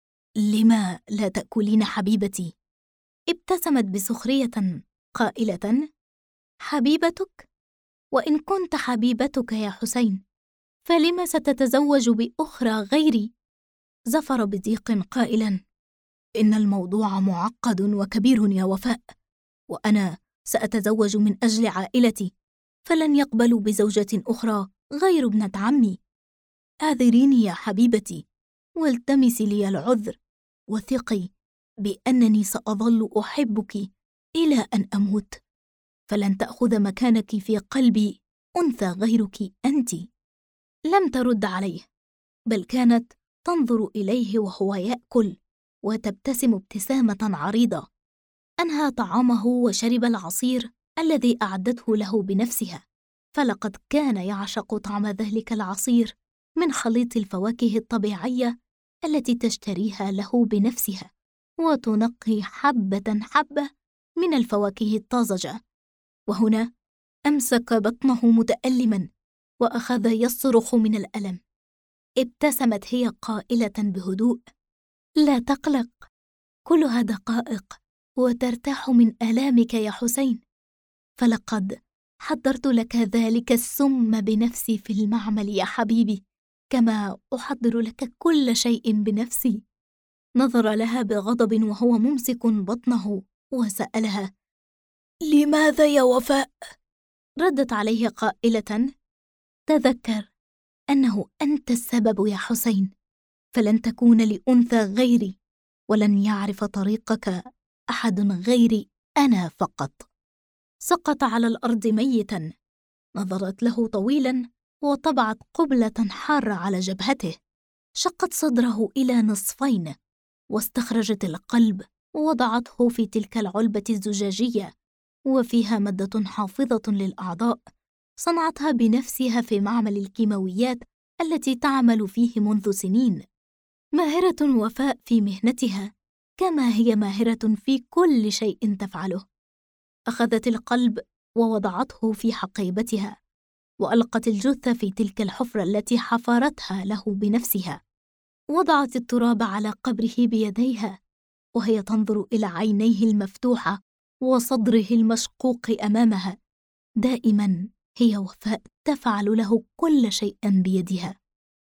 لما لا تأكلين حبيبتي؟ ابتسمت بسخرية قائلة: حبيبتك؟ وإن كنت حبيبتك يا حسين فلم ستتزوج بأخرى غيري؟ زفر بضيق قائلاً: إن الموضوع معقد وكبير يا وفاء، وأنا سأتزوج من أجل عائلتي، فلن يقبلوا بزوجة أخرى غير ابنة عمي. اعذريني يا حبيبتي والتمسي لي العذر، وثقي بأنني سأظل أحبك إلى أن أموت، فلن تأخذ مكانك في قلبي أنثى غيرك أنت. لم ترد عليه، بل كانت تنظر إليه وهو يأكل وتبتسم ابتسامة عريضة. أنهى طعامه وشرب العصير الذي أعدته له بنفسها، فلقد كان يعشق طعم ذلك العصير من خليط الفواكه الطبيعية التي تشتريها له بنفسها، وتنقي حبة حبة من الفواكه الطازجة. وهنا أمسك بطنه متألماً وأخذ يصرخ من الألم. ابتسمت هي قائلة بهدوء: لا تقلق، كلها دقائق وترتاح من آلامك يا حسين، فلقد حضرت لك ذلك السم بنفسي في المعمل يا حبيبي، كما أحضر لك كل شيء بنفسي. نظر لها بغضب وهو ممسك بطنه وسألها: لماذا يا وفاء؟ ردت عليه قائلة: تذكر أنه أنت السبب يا حسين، فلن تكون لأنثى غيري، ولن يعرف طريقك أحد غيري أنا فقط. سقط على الأرض ميتاً. نظرت له طويلاً وطبعت قبلة حارة على جبهته. شقت صدره إلى نصفين واستخرجت القلب ووضعته في تلك العلبة الزجاجية، وفيها مادة حافظة للأعضاء صنعتها بنفسها في معمل الكيماويات التي تعمل فيه منذ سنين. ماهرة وفاء في مهنتها كما هي ماهرة في كل شيء تفعله. أخذت القلب ووضعته في حقيبتها، وألقت الجثة في تلك الحفرة التي حفرتها له بنفسها. وضعت التراب على قبره بيديها وهي تنظر إلى عينيه المفتوحة وصدره المشقوق أمامها. دائما هي وفاء تفعل له كل شيء بيدها.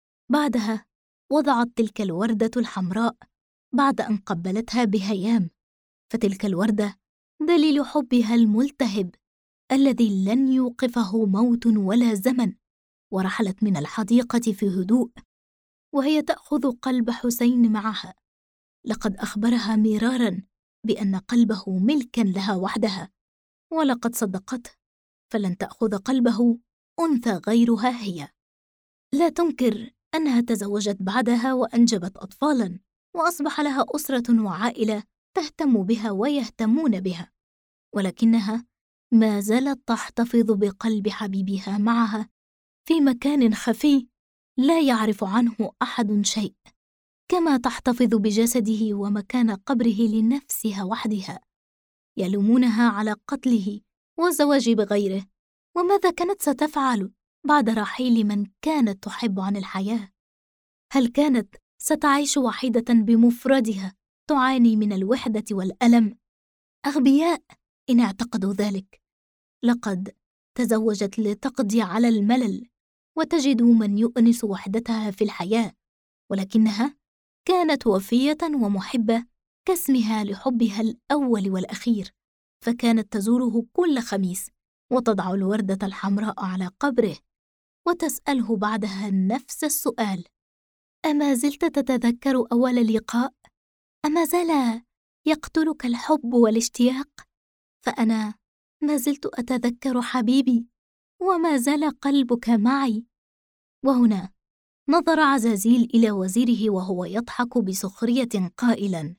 بعدها وضعت تلك الوردة الحمراء بعد أن قبلتها بهيام، فتلك الوردة دليل حبها الملتهب الذي لن يوقفه موت ولا زمن. ورحلت من الحديقة في هدوء وهي تأخذ قلب حسين معها. لقد أخبرها مراراً بأن قلبه ملكاً لها وحدها، ولقد صدقته، فلن تأخذ قلبه أنثى غيرها هي. لا تنكر أنها تزوجت بعدها وأنجبت أطفالاً، وأصبح لها أسرة وعائلة تهتم بها ويهتمون بها، ولكنها ما زالت تحتفظ بقلب حبيبها معها في مكان خفي لا يعرف عنه أحد شيء، كما تحتفظ بجسده ومكان قبره لنفسها وحدها. يلومونها على قتله والزواج بغيره، وماذا كانت ستفعل بعد رحيل من كانت تحب عن الحياة؟ هل كانت ستعيش وحيدة بمفردها تعاني من الوحدة والألم؟ أغبياء إن اعتقدوا ذلك. لقد تزوجت لتقضي على الملل وتجد من يؤنس وحدتها في الحياة، ولكنها كانت وفية ومحبة كاسمها لحبها الأول والأخير، فكانت تزوره كل خميس وتضع الوردة الحمراء على قبره وتسأله بعدها نفس السؤال: أما زلت تتذكر أول لقاء؟ أما زال يقتلك الحب والاشتياق؟ فأنا ما زلت أتذكر حبيبي، وما زال قلبك معي. وهنا نظر عزازيل إلى وزيره وهو يضحك بسخرية قائلاً: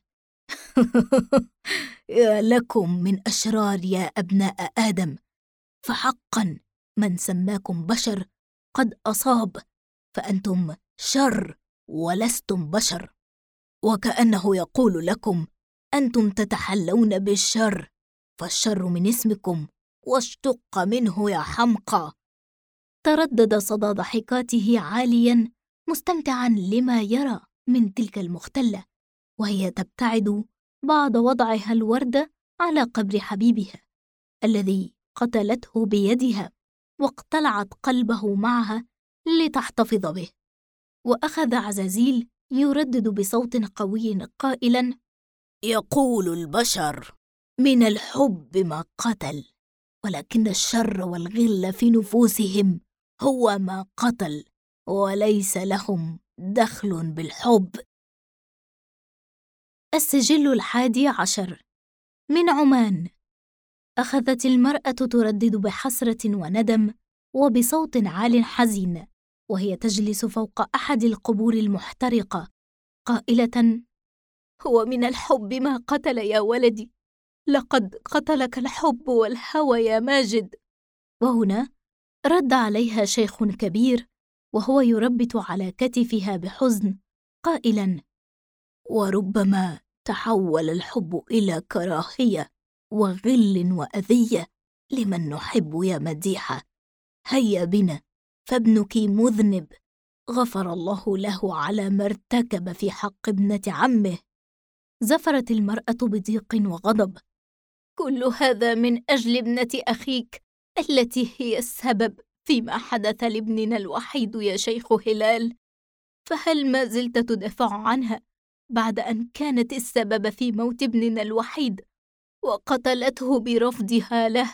يا لكم من أشرار يا أبناء آدم، فحقاً من سماكم بشر قد أصاب، فأنتم شر ولستم بشر. وكأنه يقول لكم: أنتم تتحلون بالشر، فالشر من اسمكم، واشتق منه يا حمقى. تردد صدى ضحكاته عالياً، مستمتعاً لما يرى من تلك المختلة وهي تبتعد بعد وضعها الوردة على قبر حبيبها الذي قتلته بيدها واقتلعت قلبه معها لتحتفظ به. وأخذ عزازيل يردد بصوت قوي قائلاً: يقول البشر من الحب ما قتل، ولكن الشر والغل في نفوسهم هو ما قتل، وليس لهم دخل بالحب. السجل 11 من عمان. أخذت المرأة تردد بحسرة وندم وبصوت عال حزين وهي تجلس فوق أحد القبور المحترقة قائلة: هو من الحب ما قتل يا ولدي، لقد قتلك الحب والهوى يا ماجد. وهنا رد عليها شيخ كبير وهو يربت على كتفها بحزن قائلاً: وربما تحول الحب إلى كراهية وغل وأذية لمن نحب يا مديحة. هيا بنا، فابنك مذنب، غفر الله له على ما ارتكب في حق ابنة عمه. زفرت المرأة بضيق وغضب: كل هذا من أجل ابنة أخيك التي هي السبب فيما حدث لابننا الوحيد يا شيخ هلال، فهل ما زلت تدافع عنها بعد أن كانت السبب في موت ابننا الوحيد وقتلته برفضها له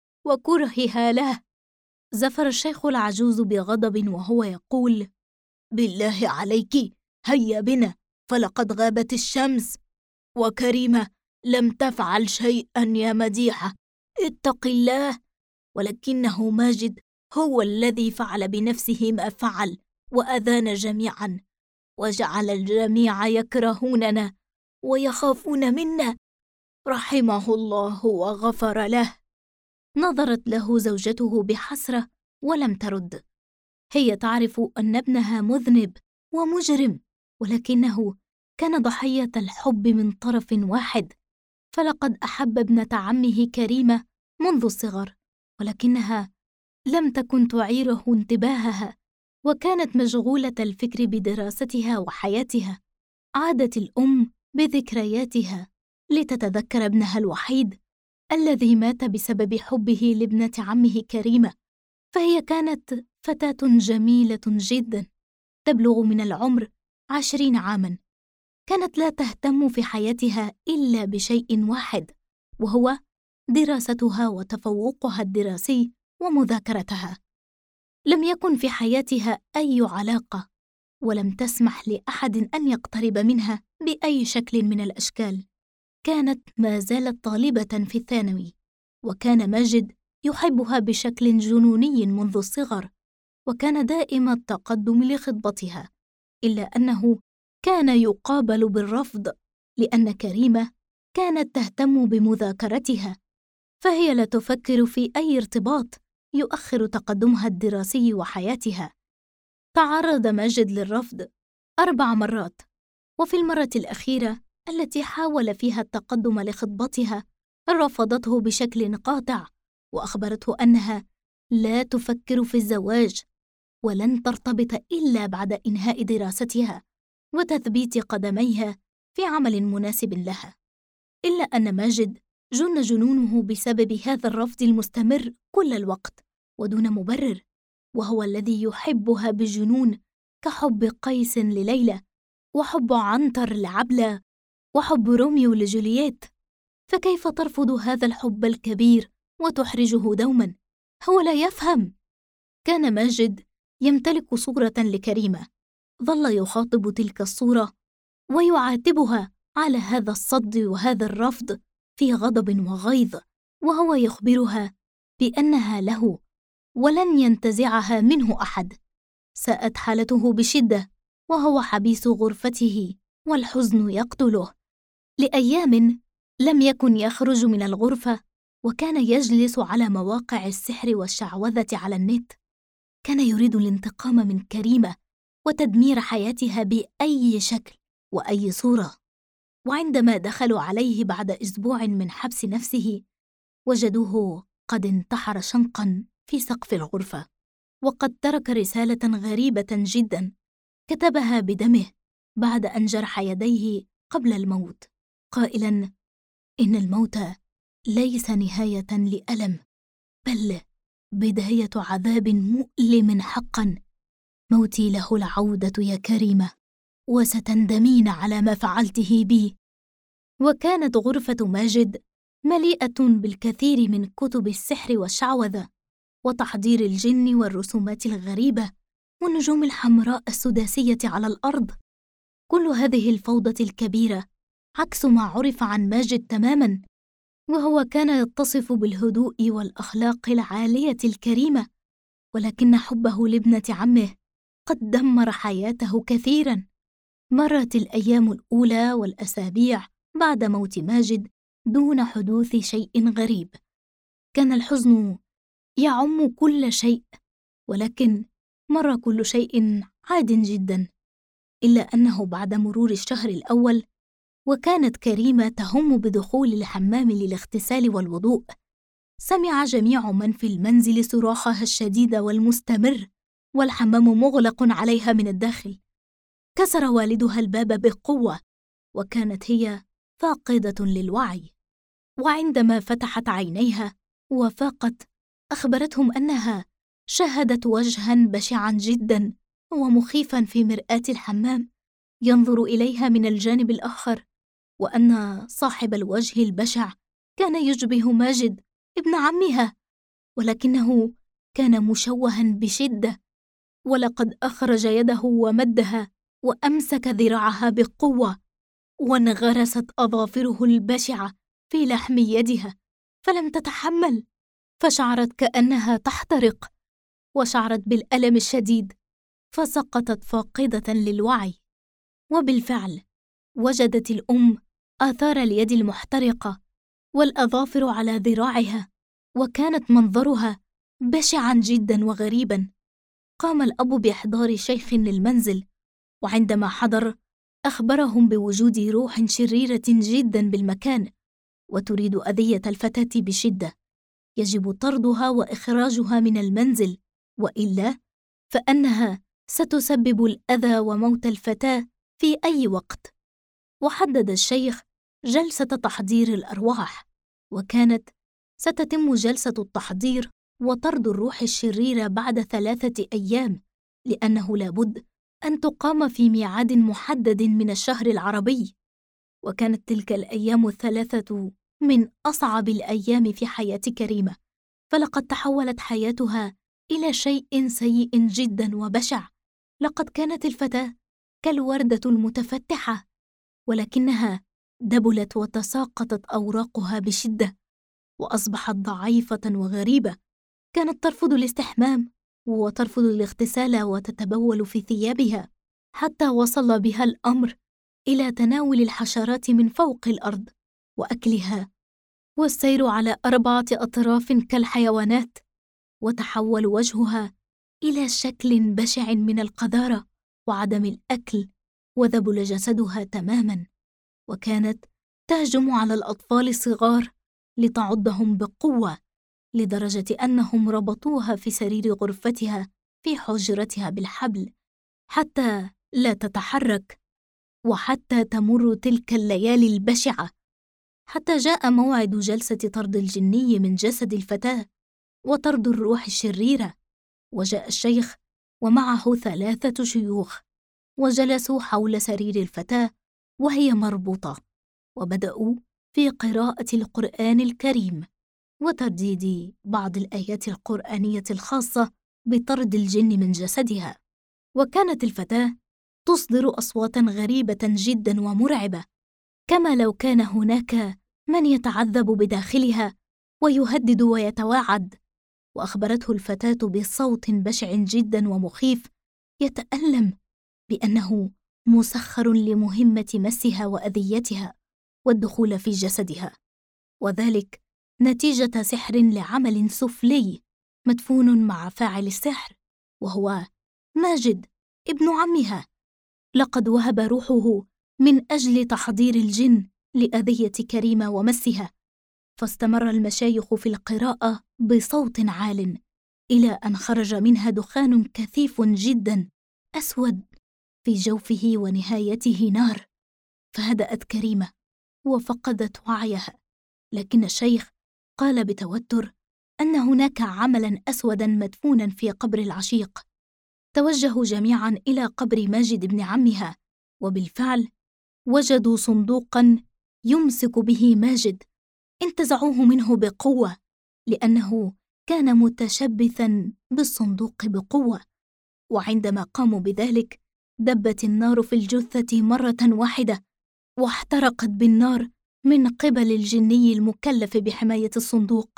وكرهها له؟ زفر الشيخ العجوز بغضب وهو يقول: بالله عليك، هيا بنا، فلقد غابت الشمس، وكريمة لم تفعل شيئا يا مديحة، اتق الله. ولكنه ماجد هو الذي فعل بنفسه ما فعل وأذانا جميعا، وجعل الجميع يكرهوننا ويخافون منا، رحمه الله وغفر له. نظرت له زوجته بحسرة ولم ترد. هي تعرف أن ابنها مذنب ومجرم، ولكنه كان ضحية الحب من طرف واحد، فلقد أحب ابنة عمه كريمة منذ الصغر، ولكنها لم تكن تعيره انتباهها، وكانت مشغولة الفكر بدراستها وحياتها. عادت الأم بذكرياتها لتتذكر ابنها الوحيد الذي مات بسبب حبه لابنة عمه كريمة، فهي كانت فتاة جميلة جدا تبلغ من العمر 20 عاماً. كانت لا تهتم في حياتها إلا بشيء واحد، وهو دراستها وتفوقها الدراسي ومذاكرتها. لم يكن في حياتها أي علاقة، ولم تسمح لأحد أن يقترب منها بأي شكل من الأشكال. كانت ما زالت طالبة في الثانوي، وكان ماجد يحبها بشكل جنوني منذ الصغر، وكان دائم التقدم لخطبتها، إلا أنه كان يقابل بالرفض، لأن كريمة كانت تهتم بمذاكرتها، فهي لا تفكر في أي ارتباط يؤخر تقدمها الدراسي وحياتها. تعرض ماجد للرفض 4 مرات، وفي المرة الأخيرة التي حاول فيها التقدم لخطبتها رفضته بشكل قاطع، وأخبرته أنها لا تفكر في الزواج ولن ترتبط إلا بعد إنهاء دراستها وتثبيت قدميها في عمل مناسب لها. إلا أن ماجد جن جنونه بسبب هذا الرفض المستمر كل الوقت ودون مبرر، وهو الذي يحبها بجنون كحب قيس لليلى، وحب عنتر لعبلة، وحب روميو لجولييت. فكيف ترفض هذا الحب الكبير وتحرجه دوما؟ هو لا يفهم. كان ماجد يمتلك صورة لكريمة، ظل يخاطب تلك الصورة ويعاتبها على هذا الصد وهذا الرفض في غضب وغيظ، وهو يخبرها بأنها له ولن ينتزعها منه أحد. ساءت حالته بشدة وهو حبيس غرفته والحزن يقتله. لأيام لم يكن يخرج من الغرفة، وكان يجلس على مواقع السحر والشعوذة على النت. كان يريد الانتقام من كريمة وتدمير حياتها بأي شكل، وأي صورة. وعندما دخلوا عليه بعد أسبوع من حبس نفسه وجدوه قد انتحر شنقاً في سقف الغرفة، وقد ترك رسالة غريبة جداً كتبها بدمه بعد أن جرح يديه قبل الموت، قائلاً: إن الموت ليس نهاية لألم، بل بداية عذاب مؤلم حقاً. موتي له العودة يا كريمة، وستندمين على ما فعلته بي. وكانت غرفة ماجد مليئة بالكثير من كتب السحر والشعوذة وتحضير الجن والرسومات الغريبة والنجوم الحمراء السداسية على الأرض. كل هذه الفوضى الكبيرة عكس ما عرف عن ماجد تماماً، وهو كان يتصف بالهدوء والأخلاق العالية الكريمة، ولكن حبه لابنة عمه قد دمر حياته كثيراً. مرت الأيام الأولى والأسابيع بعد موت ماجد دون حدوث شيء غريب. كان الحزن يعم كل شيء، ولكن مر كل شيء عاد جدا، إلا أنه بعد مرور الشهر الأول وكانت كريمة تهم بدخول الحمام للاغتسال والوضوء، سمع جميع من في المنزل صراخها الشديد والمستمر والحمام مغلق عليها من الداخل. كسر والدها الباب بقوة، وكانت هي فاقدة للوعي. وعندما فتحت عينيها وفاقت، أخبرتهم أنها شاهدت وجهاً بشعاً جداً ومخيفاً في مرآة الحمام ينظر إليها من الجانب الآخر، وأن صاحب الوجه البشع كان يشبه ماجد ابن عمها، ولكنه كان مشوهاً بشدة. ولقد أخرج يده ومدها وأمسك ذراعها بقوة، وانغرست أظافره البشعة في لحم يدها، فلم تتحمل، فشعرت كأنها تحترق، وشعرت بالألم الشديد، فسقطت فاقدة للوعي. وبالفعل وجدت الأم آثار اليد المحترقة والأظافر على ذراعها، وكانت منظرها بشعاً جداً وغريباً. قام الأب بإحضار شيخ للمنزل، وعندما حضر أخبرهم بوجود روح شريرة جداً بالمكان وتريد أذية الفتاة بشدة، يجب طردها وإخراجها من المنزل، وإلا فإنها ستسبب الأذى وموت الفتاة في أي وقت. وحدد الشيخ جلسة تحضير الأرواح، وكانت ستتم جلسة التحضير وطرد الروح الشريرة بعد 3 أيام، لأنه لابد أن تقام في ميعاد محدد من الشهر العربي. وكانت تلك الأيام 3 من أصعب الأيام في حياة كريمة، فلقد تحولت حياتها إلى شيء سيء جدا وبشع. لقد كانت الفتاة كالوردة المتفتحة، ولكنها دبلت وتساقطت أوراقها بشدة، وأصبحت ضعيفة وغريبة. كانت ترفض الاستحمام وترفض الاغتسال وتتبول في ثيابها، حتى وصل بها الأمر إلى تناول الحشرات من فوق الأرض وأكلها، والسير على 4 أطراف كالحيوانات. وتحول وجهها إلى شكل بشع من القذارة وعدم الأكل، وذبل جسدها تماماً. وكانت تهجم على الأطفال الصغار لتعضهم بقوة، لدرجة أنهم ربطوها في سرير غرفتها في حجرتها بالحبل حتى لا تتحرك، وحتى تمر تلك الليالي البشعة، حتى جاء موعد جلسة طرد الجني من جسد الفتاة وطرد الروح الشريرة. وجاء الشيخ ومعه 3 شيوخ، وجلسوا حول سرير الفتاة وهي مربوطة، وبدأوا في قراءة القرآن الكريم وترديد بعض الآيات القرآنية الخاصة بطرد الجن من جسدها. وكانت الفتاة تصدر أصواتاً غريبة جداً ومرعبة، كما لو كان هناك من يتعذب بداخلها ويهدد ويتواعد. وأخبرته الفتاة بصوت بشع جداً ومخيف يتألم بأنه مسخر لمهمة مسها وأذيتها والدخول في جسدها، وذلك نتيجة سحر لعمل سفلي مدفون مع فاعل السحر، وهو ماجد ابن عمها. لقد وهب روحه من أجل تحضير الجن لأذية كريمة ومسها، فاستمر المشايخ في القراءة بصوت عال إلى أن خرج منها دخان كثيف جدا أسود في جوفه ونهايته نار، فهدأت كريمة وفقدت وعيها. لكن الشيخ قال بتوتر أن هناك عملاً أسوداً مدفوناً في قبر العشيق. توجهوا جميعاً إلى قبر ماجد بن عمها، وبالفعل وجدوا صندوقاً يمسك به ماجد. انتزعوه منه بقوة لأنه كان متشبثاً بالصندوق بقوة، وعندما قاموا بذلك دبت النار في الجثة مرة واحدة، واحترقت بالنار من قبل الجني المكلف بحماية الصندوق.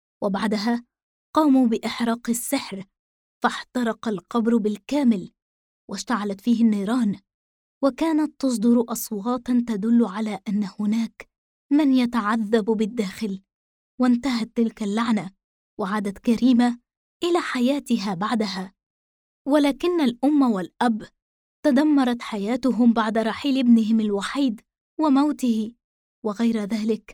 وبعدها قاموا بإحراق السحر، فاحترق القبر بالكامل واشتعلت فيه النيران، وكانت تصدر أصواتاً تدل على أن هناك من يتعذب بالداخل. وانتهت تلك اللعنة، وعادت كريمة إلى حياتها بعدها. ولكن الأم والأب تدمرت حياتهم بعد رحيل ابنهم الوحيد وموته، وغير ذلك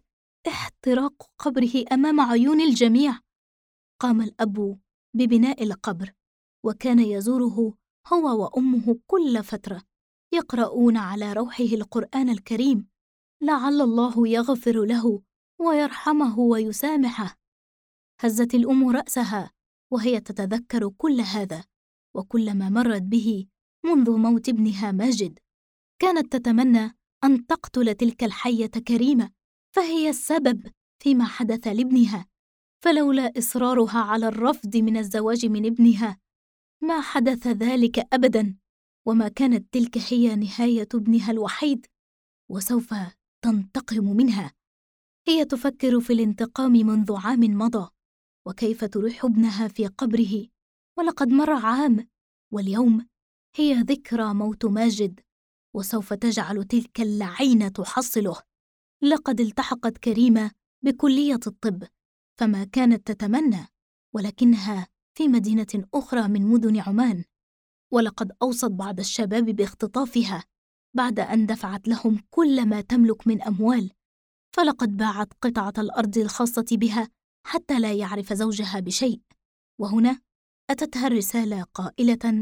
احتراق قبره أمام عيون الجميع. قام الأب ببناء القبر، وكان يزوره هو وأمه كل فترة، يقرؤون على روحه القرآن الكريم لعل الله يغفر له ويرحمه ويسامحه. هزت الأم رأسها وهي تتذكر كل هذا وكل ما مرت به منذ موت ابنها ماجد. كانت تتمنى أن تقتل تلك الحية كريمة، فهي السبب فيما حدث لابنها، فلولا إصرارها على الرفض من الزواج من ابنها ما حدث ذلك أبداً، وما كانت تلك هي نهاية ابنها الوحيد، وسوف تنتقم منها. هي تفكر في الانتقام منذ عام مضى، وكيف تريح ابنها في قبره، ولقد مر عام، واليوم هي ذكرى موت ماجد، وسوف تجعل تلك اللعينة تحصله. لقد التحقت كريمة بكلية الطب، فما كانت تتمنى، ولكنها في مدينة أخرى من مدن عمان، ولقد أوصت بعض الشباب باختطافها بعد أن دفعت لهم كل ما تملك من أموال، فلقد باعت قطعة الأرض الخاصة بها حتى لا يعرف زوجها بشيء. وهنا أتتها الرسالة قائلة: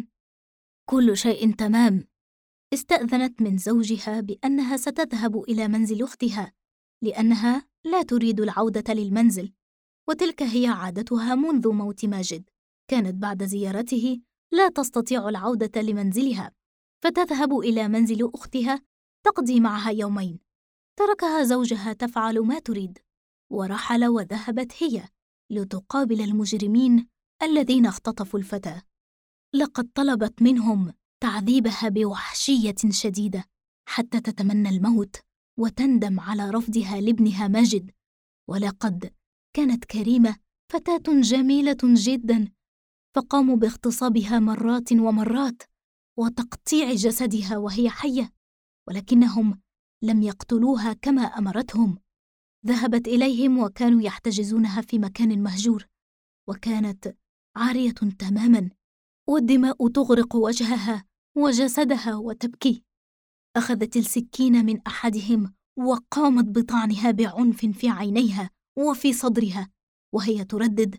كل شيء تمام. استأذنت من زوجها بأنها ستذهب إلى منزل أختها لأنها لا تريد العودة للمنزل، وتلك هي عادتها منذ موت ماجد. كانت بعد زيارته لا تستطيع العودة لمنزلها، فتذهب إلى منزل أختها تقضي معها يومين. تركها زوجها تفعل ما تريد، ورحل وذهبت هي لتقابل المجرمين الذين اختطفوا الفتاة. لقد طلبت منهم تعذيبها بوحشية شديدة حتى تتمنى الموت وتندم على رفضها لابنها ماجد. ولقد كانت كريمة فتاة جميلة جدا، فقاموا باغتصابها مرات ومرات وتقطيع جسدها وهي حية، ولكنهم لم يقتلوها كما أمرتهم. ذهبت إليهم وكانوا يحتجزونها في مكان مهجور، وكانت عارية تماما، والدماء تغرق وجهها وجسدها وتبكي. أخذت السكين من أحدهم وقامت بطعنها بعنف في عينيها وفي صدرها، وهي تردد: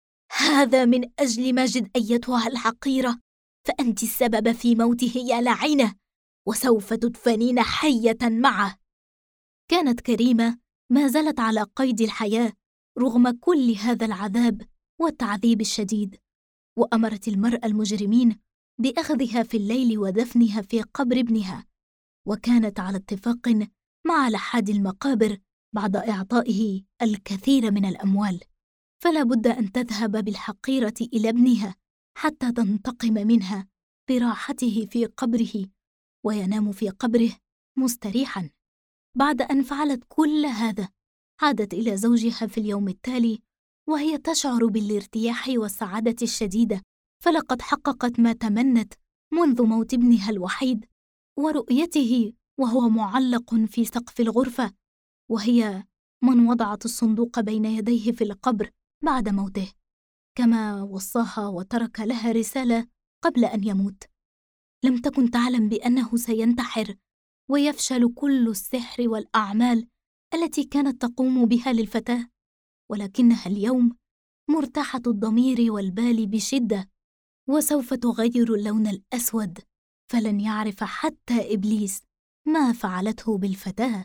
هذا من أجل ماجد أيتها الحقيرة، فأنت السبب في موته يا لعينة، وسوف تدفنين حية معه. كانت كريمة ما زالت على قيد الحياة رغم كل هذا العذاب والتعذيب الشديد، وأمرت المرأة المجرمين بأخذها في الليل ودفنها في قبر ابنها، وكانت على اتفاق مع لحاد المقابر بعد إعطائه الكثير من الأموال، فلا بد أن تذهب بالحقيرة إلى ابنها حتى تنتقم منها براحته في قبره وينام في قبره مستريحاً. بعد أن فعلت كل هذا عادت إلى زوجها في اليوم التالي وهي تشعر بالارتياح والسعادة الشديدة، فلقد حققت ما تمنت منذ موت ابنها الوحيد ورؤيته وهو معلق في سقف الغرفة، وهي من وضعت الصندوق بين يديه في القبر بعد موته كما وصاها، وترك لها رسالة قبل أن يموت. لم تكن تعلم بأنه سينتحر ويفشل كل السحر والأعمال التي كانت تقوم بها للفتاة، ولكنها اليوم مرتاحة الضمير والبال بشدة، وسوف تغير اللون الأسود، فلن يعرف حتى إبليس ما فعلته بالفتاة.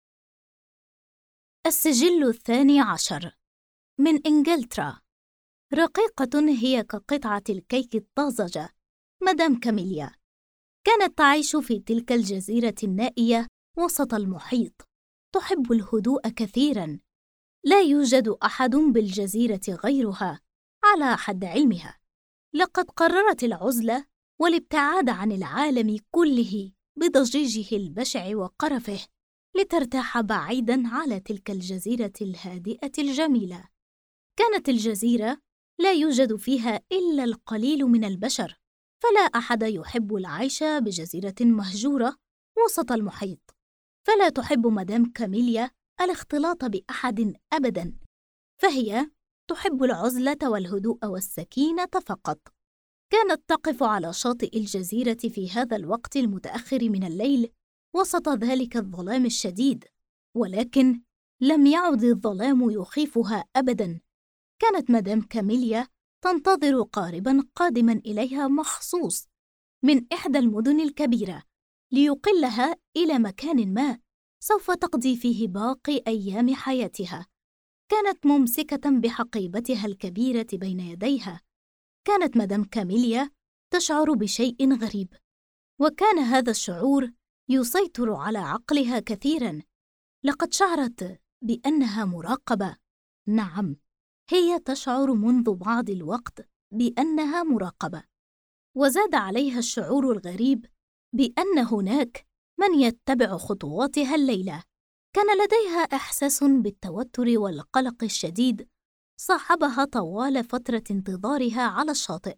السجل 12 من إنجلترا. رقيقة هي كقطعة الكيك الطازجة، مدام كاميليا كانت تعيش في تلك الجزيرة النائية وسط المحيط، تحب الهدوء كثيراً، لا يوجد أحد بالجزيرة غيرها على حد علمها. لقد قررت العزلة والابتعاد عن العالم كله بضجيجه البشع وقرفه، لترتاح بعيداً على تلك الجزيرة الهادئة الجميلة. كانت الجزيرة لا يوجد فيها إلا القليل من البشر، فلا أحد يحب العيش بجزيرة مهجورة وسط المحيط، فلا تحب مدام كاميليا الاختلاط بأحد أبداً، فهي تحب العزلة والهدوء والسكينة فقط. كانت تقف على شاطئ الجزيرة في هذا الوقت المتأخر من الليل وسط ذلك الظلام الشديد، ولكن لم يعد الظلام يخيفها أبداً. كانت مدام كاميليا تنتظر قارباً قادماً إليها مخصوص من إحدى المدن الكبيرة ليقلها إلى مكان ما سوف تقضي فيه باقي أيام حياتها. كانت ممسكة بحقيبتها الكبيرة بين يديها. كانت مدام كاميليا تشعر بشيء غريب، وكان هذا الشعور يسيطر على عقلها كثيراً. لقد شعرت بأنها مراقبة. نعم، هي تشعر منذ بعض الوقت بأنها مراقبة، وزاد عليها الشعور الغريب بأن هناك من يتبع خطواتها الليلة. كان لديها إحساس بالتوتر والقلق الشديد صاحبها طوال فترة انتظارها على الشاطئ.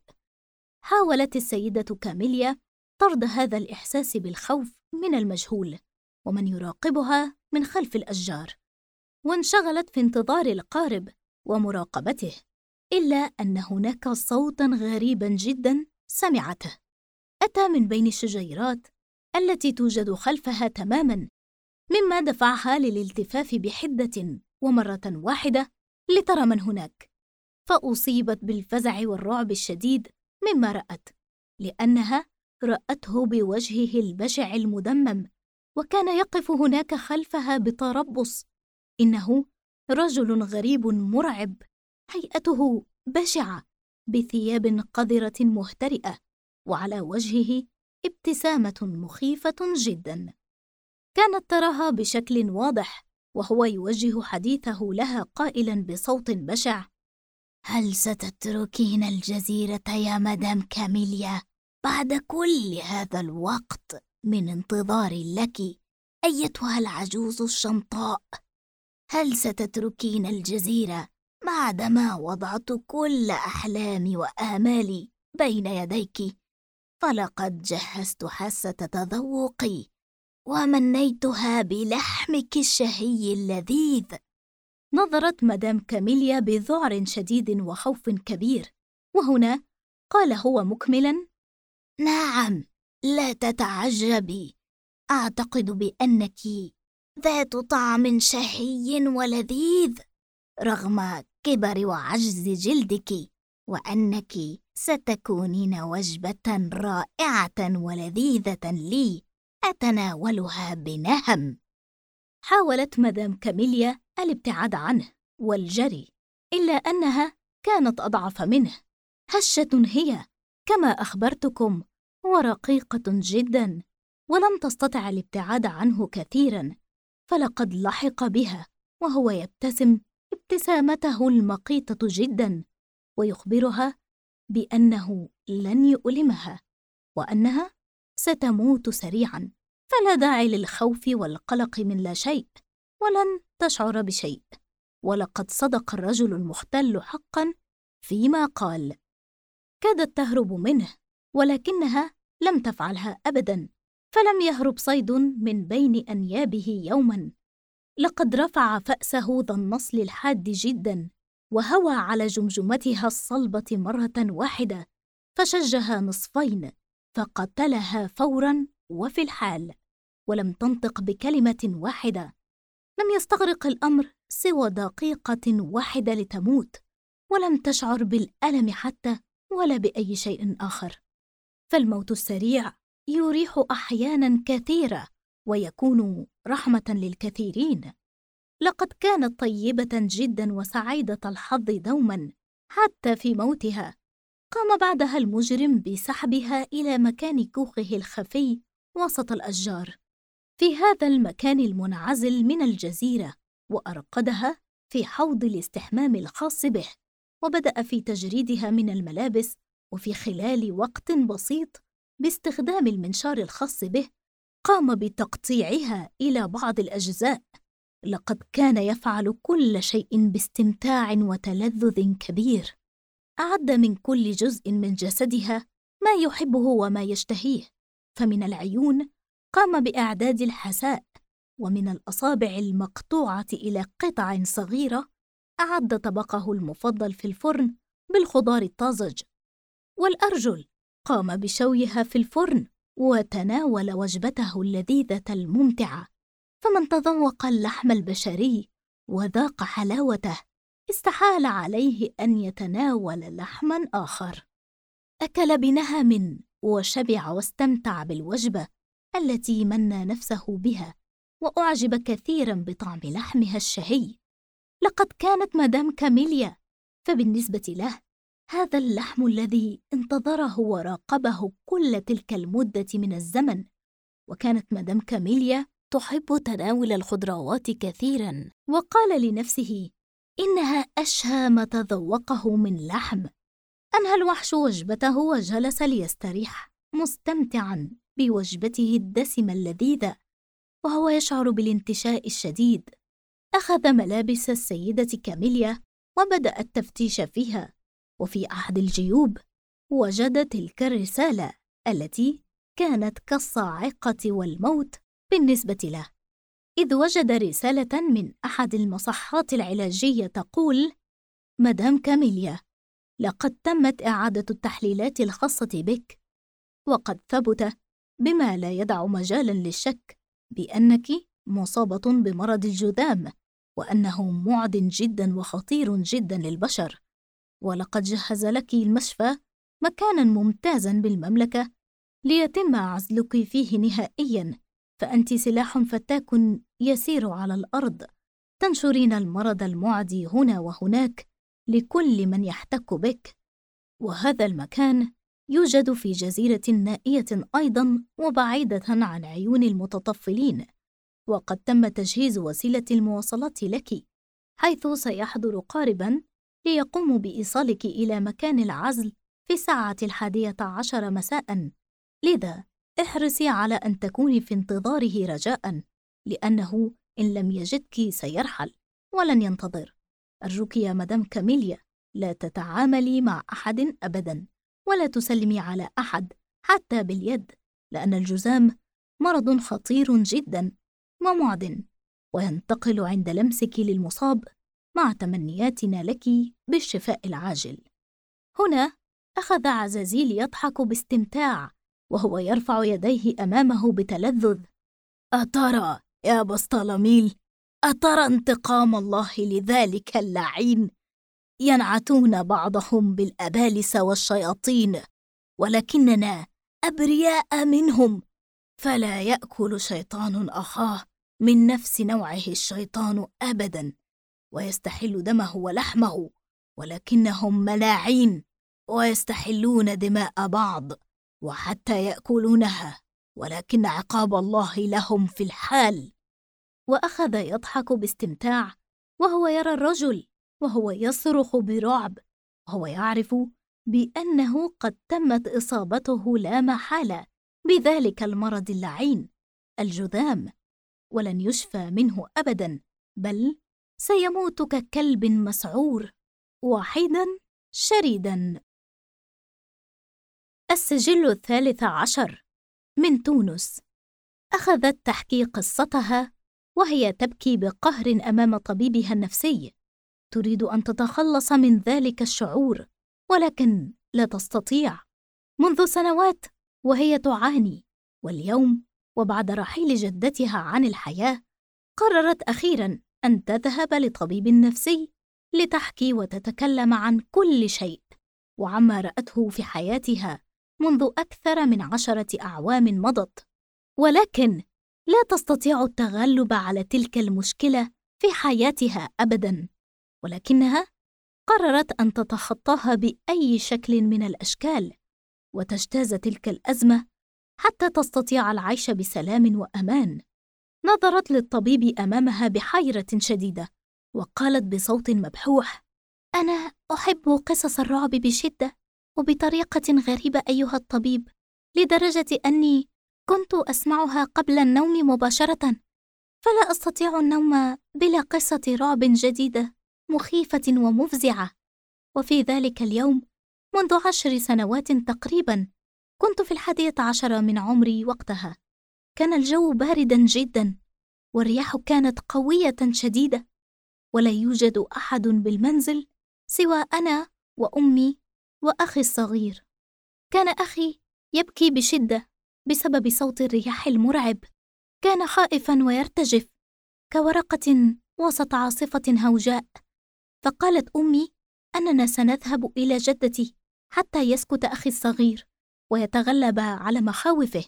حاولت السيدة كاميليا طرد هذا الإحساس بالخوف من المجهول ومن يراقبها من خلف الأشجار، وانشغلت في انتظار القارب ومراقبته، إلا أن هناك صوتاً غريباً جداً سمعته. أتى من بين الشجيرات التي توجد خلفها تماماً، مما دفعها للالتفاف بحدة ومرة واحدة لترى من هناك، فأصيبت بالفزع والرعب الشديد مما رأت، لأنها رأته بوجهه البشع المدمم، وكان يقف هناك خلفها بتربص. إنه رجل غريب مرعب، هيئته بشعة، بثياب قذرة مهترئة، وعلى وجهه ابتسامة مخيفة جداً. كانت تراها بشكل واضح وهو يوجه حديثه لها قائلاً بصوت بشع: هل ستتركين الجزيرة يا مدام كاميليا بعد كل هذا الوقت من انتظار لك أيتها العجوز الشمطاء؟ هل ستتركين الجزيرة بعدما وضعت كل أحلامي وآمالي بين يديك؟ فلقد جهزت حاسة تذوقي ومنيتها بلحمك الشهي اللذيذ. نظرت مدام كاميليا بذعر شديد وخوف كبير، وهنا قال هو مكملاً: نعم، لا تتعجبي، أعتقد بأنك ذات طعم شهي ولذيذ رغم كبر وعجز جلدك، وأنك ستكونين وجبة رائعة ولذيذة لي أتناولها بنهم. حاولت مدام كاميليا الابتعاد عنه والجري، إلا أنها كانت أضعف منه. هشة هي كما أخبرتكم، ورقيقة جداً، ولم تستطع الابتعاد عنه كثيراً، فلقد لحق بها وهو يبتسم ابتسامته المقيتة جداً، ويخبرها بأنه لن يؤلمها وأنها ستموت سريعاً، فلا داعي للخوف والقلق من لا شيء، ولن تشعر بشيء. ولقد صدق الرجل المختل حقاً فيما قال. كادت تهرب منه، ولكنها لم تفعلها أبداً، فلم يهرب صيد من بين أنيابه يوماً. لقد رفع فأسه ذا النصل الحاد جداً، وهوى على جمجمتها الصلبة مرة واحدة، فشجها نصفين، فقتلها فوراً وفي الحال. ولم تنطق بكلمة واحدة. لم يستغرق الأمر سوى دقيقة واحدة لتموت، ولم تشعر بالألم حتى ولا بأي شيء آخر. فالموت السريع يريح أحياناً كثيرة ويكون رحمة للكثيرين. لقد كانت طيبة جداً وسعيدة الحظ دوماً حتى في موتها. قام بعدها المجرم بسحبها إلى مكان كوخه الخفي وسط الأشجار في هذا المكان المنعزل من الجزيرة، وأرقدها في حوض الاستحمام الخاص به، وبدأ في تجريدها من الملابس. وفي خلال وقت بسيط باستخدام المنشار الخاص به قام بتقطيعها إلى بعض الأجزاء. لقد كان يفعل كل شيء باستمتاع وتلذذ كبير. أعد من كل جزء من جسدها ما يحبه وما يشتهيه، فمن العيون قام بإعداد الحساء، ومن الأصابع المقطوعة إلى قطع صغيرة أعد طبقه المفضل في الفرن بالخضار الطازج، والأرجل قام بشويها في الفرن وتناول وجبته اللذيذة الممتعة. فمن تذوق اللحم البشري وذاق حلاوته استحال عليه أن يتناول لحماً آخر. أكل بنهم وشبع واستمتع بالوجبة التي منى نفسه بها، وأعجب كثيراً بطعم لحمها الشهي. لقد كانت مدام كاميليا، فبالنسبة له هذا اللحم الذي انتظره وراقبه كل تلك المدة من الزمن. وكانت مدام كاميليا تحب تناول الخضروات كثيراً، وقال لنفسه إنها أشهى ما تذوقه من لحم. أنهى الوحش وجبته وجلس ليستريح مستمتعاً بوجبته الدسمة اللذيذة، وهو يشعر بالانتشاء الشديد. أخذ ملابس السيدة كاميليا وبدأ التفتيش فيها، وفي أحد الجيوب وجد تلك الرسالة التي كانت كالصاعقة والموت بالنسبة له، إذ وجد رسالة من أحد المصحات العلاجية تقول: مدام كاميليا، لقد تمت إعادة التحليلات الخاصة بك، وقد ثبت بما لا يدع مجالاً للشك بأنك مصابة بمرض الجذام، وأنه معد جداً وخطير جداً للبشر. ولقد جهز لك المشفى مكاناً ممتازاً بالمملكة ليتم عزلك فيه نهائياً، فأنت سلاح فتاك يسير على الأرض، تنشرين المرض المعدي هنا وهناك لكل من يحتك بك. وهذا المكان يوجد في جزيرة نائية أيضاً وبعيدة عن عيون المتطفلين، وقد تم تجهيز وسيلة المواصلات لك، حيث سيحضر قارباً ليقوم بإيصالك إلى مكان العزل في الساعة 11 مساءً. لذا احرصي على أن تكوني في انتظاره رجاءً، لأنه إن لم يجدك سيرحل ولن ينتظر. أرجوك يا مدام كاميليا لا تتعاملي مع أحد أبداً، ولا تسلمي على أحد حتى باليد، لأن الجذام مرض خطير جداً ومعد، وينتقل عند لمسك للمصاب، مع تمنياتنا لك بالشفاء العاجل. هنا أخذ عزازيل يضحك باستمتاع وهو يرفع يديه أمامه بتلذذ. أترى يا بسطلميل، أترى انتقام الله لذلك اللعين؟ ينعتون بعضهم بالأبالسة والشياطين، ولكننا أبرياء منهم، فلا يأكل شيطان أخاه من نفس نوعه الشيطان أبداً، ويستحل دمه ولحمه، ولكنهم ملاعين ويستحلون دماء بعض وحتى يأكلونها، ولكن عقاب الله لهم في الحال. وأخذ يضحك باستمتاع وهو يرى الرجل وهو يصرخ برعب، وهو يعرف بأنه قد تمت إصابته لا محالة بذلك المرض اللعين الجذام، ولن يشفى منه أبداً، بل سيموت ككلب مسعور وحيداً شريداً. السجل 13 من تونس. أخذت تحكي قصتها وهي تبكي بقهر أمام طبيبها النفسي، تريد أن تتخلص من ذلك الشعور، ولكن لا تستطيع. منذ سنوات وهي تعاني، واليوم وبعد رحيل جدتها عن الحياة قررت أخيراً أن تذهب لطبيب نفسي لتحكي وتتكلم عن كل شيء وعما رأته في حياتها منذ أكثر من 10 أعوام مضت، ولكن لا تستطيع التغلب على تلك المشكلة في حياتها أبداً، ولكنها قررت أن تتخطاها بأي شكل من الأشكال وتجتاز تلك الأزمة حتى تستطيع العيش بسلام وأمان. نظرت للطبيب أمامها بحيرة شديدة وقالت بصوت مبحوح: أنا أحب قصص الرعب بشدة وبطريقة غريبة أيها الطبيب، لدرجة أني كنت أسمعها قبل النوم مباشرة، فلا أستطيع النوم بلا قصة رعب جديدة مخيفة ومفزعة. وفي ذلك اليوم منذ 10 سنوات تقريباً كنت في 11 من عمري وقتها. كان الجو بارداً جداً والرياح كانت قوية شديدة، ولا يوجد أحد بالمنزل سوى أنا وأمي وأخي الصغير. كان أخي يبكي بشدة بسبب صوت الرياح المرعب، كان خائفاً ويرتجف كورقة وسط عاصفة هوجاء. فقالت أمي أننا سنذهب إلى جدتي حتى يسكت أخي الصغير ويتغلب على مخاوفه.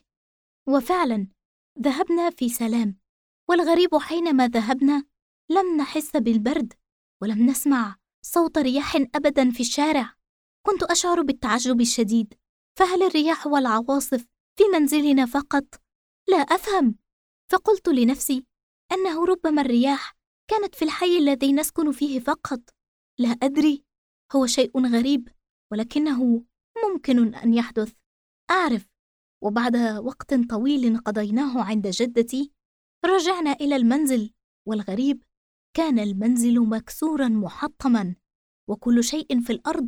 وفعلاً ذهبنا في سلام، والغريب حينما ذهبنا لم نحس بالبرد ولم نسمع صوت رياح أبداً في الشارع. كنت أشعر بالتعجب الشديد، فهل الرياح والعواصف في منزلنا فقط؟ لا أفهم. فقلت لنفسي أنه ربما الرياح كانت في الحي الذي نسكن فيه فقط. لا أدري، هو شيء غريب ولكنه ممكن أن يحدث، أعرف. وبعد وقت طويل قضيناه عند جدتي رجعنا إلى المنزل، والغريب كان المنزل مكسوراً محطماً وكل شيء في الأرض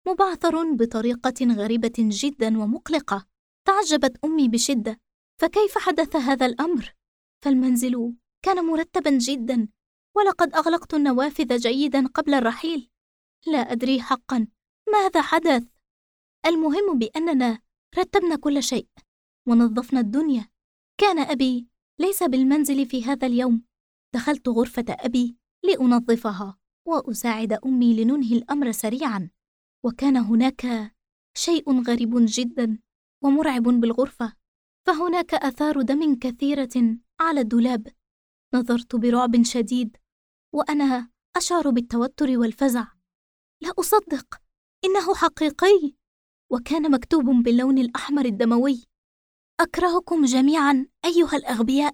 مبعثر بطريقة غريبة جداً ومقلقة. تعجبت أمي بشدة: فكيف حدث هذا الأمر؟ فالمنزل كان مرتباً جداً، ولقد أغلقت النوافذ جيداً قبل الرحيل. لا أدري حقاً ماذا حدث. المهم بأننا رتبنا كل شيء ونظفنا الدنيا. كان أبي ليس بالمنزل في هذا اليوم. دخلت غرفة أبي لأنظفها وأساعد أمي لننهي الأمر سريعاً، وكان هناك شيء غريب جداً ومرعب بالغرفة، فهناك آثار دم كثيرة على الدولاب. نظرت برعب شديد وأنا أشعر بالتوتر والفزع. لا أصدق، إنه حقيقي، وكان مكتوب باللون الأحمر الدموي: أكرهكم جميعاً أيها الأغبياء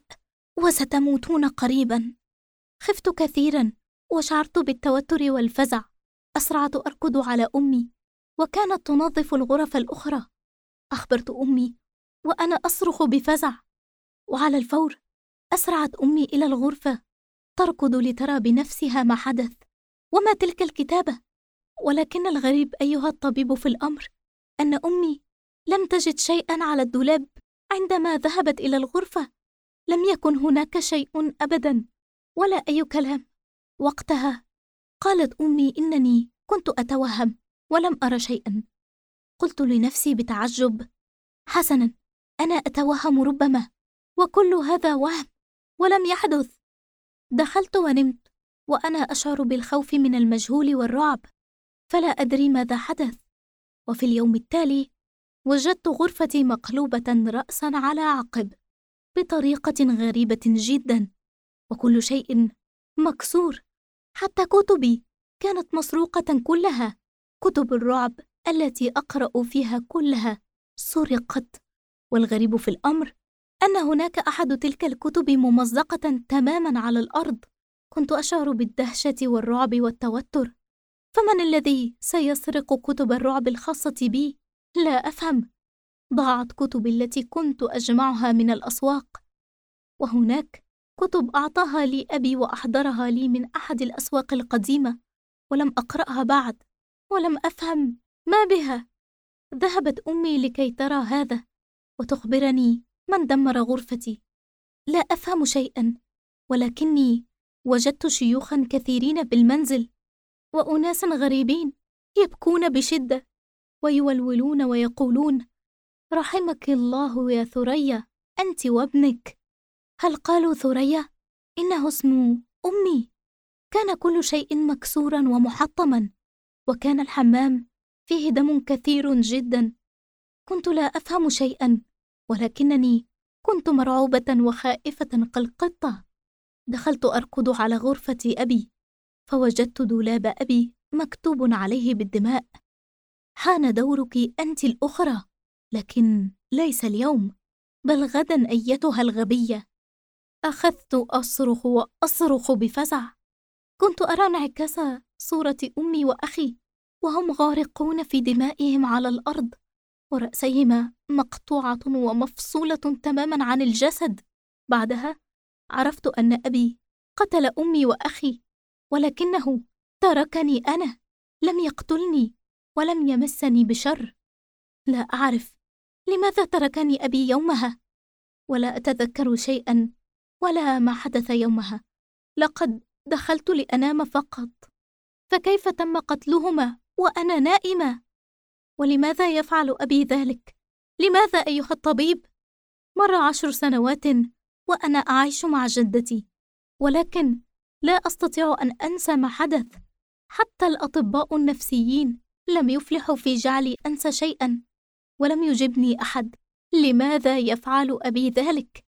وستموتون قريباً. خفت كثيراً وشعرت بالتوتر والفزع. أسرعت أركض على أمي وكانت تنظف الغرف الأخرى. أخبرت أمي وأنا أصرخ بفزع، وعلى الفور أسرعت أمي إلى الغرفة تركض لترى بنفسها ما حدث وما تلك الكتابة. ولكن الغريب أيها الطبيب في الأمر أن أمي لم تجد شيئاً على الدولاب عندما ذهبت إلى الغرفة. لم يكن هناك شيء أبداً ولا أي كلام. وقتها قالت أمي إنني كنت أتوهم ولم أرى شيئاً. قلت لنفسي بتعجب: حسناً، أنا أتوهم ربما، وكل هذا وهم ولم يحدث. دخلت ونمت وأنا أشعر بالخوف من المجهول والرعب، فلا أدري ماذا حدث. وفي اليوم التالي وجدت غرفتي مقلوبة رأساً على عقب بطريقة غريبة جداً، وكل شيء مكسور، حتى كتبي كانت مسروقة كلها. كتب الرعب التي أقرأ فيها كلها سرقت، والغريب في الأمر أن هناك أحد تلك الكتب ممزقة تماماً على الأرض. كنت أشعر بالدهشة والرعب والتوتر. فمن الذي سيسرق كتب الرعب الخاصة بي؟ لا أفهم. ضاعت كتبي التي كنت أجمعها من الأسواق، وهناك كتب أعطاها لي أبي وأحضرها لي من أحد الأسواق القديمة، ولم أقرأها بعد ولم أفهم ما بها. ذهبت أمي لكي ترى هذا وتخبرني من دمر غرفتي. لا أفهم شيئاً، ولكني وجدت شيوخاً كثيرين بالمنزل وأناساً غريبين يبكون بشدة ويولولون ويقولون: رحمك الله يا ثريا، أنت وابنك. هل قالوا ثريا؟ إنه اسم أمي. كان كل شيء مكسورا ومحطما، وكان الحمام فيه دم كثير جدا. كنت لا أفهم شيئا، ولكنني كنت مرعوبة وخائفة كالقطة. دخلت أركض على غرفة أبي، فوجدت دولاب أبي مكتوب عليه بالدماء. حان دورك أنت الأخرى، لكن ليس اليوم، بل غدا أيتها الغبية. أخذت أصرخ وأصرخ بفزع. كنت أرى انعكاس صورة أمي وأخي وهم غارقون في دمائهم على الأرض، ورأسيهما مقطوعة ومفصولة تماما عن الجسد. بعدها عرفت أن أبي قتل أمي وأخي، ولكنه تركني أنا، لم يقتلني ولم يمسني بشر. لا أعرف لماذا تركني أبي يومها، ولا أتذكر شيئا ولا ما حدث يومها. لقد دخلت لأنام فقط، فكيف تم قتلهما وأنا نائمة؟ ولماذا يفعل أبي ذلك؟ لماذا أيها الطبيب؟ مر 10 سنوات وأنا أعيش مع جدتي، ولكن لا أستطيع أن أنسى ما حدث. حتى الأطباء النفسيين لم يفلحوا في جعلي أنسى شيئا، ولم يجبني أحد لماذا يفعل أبي ذلك،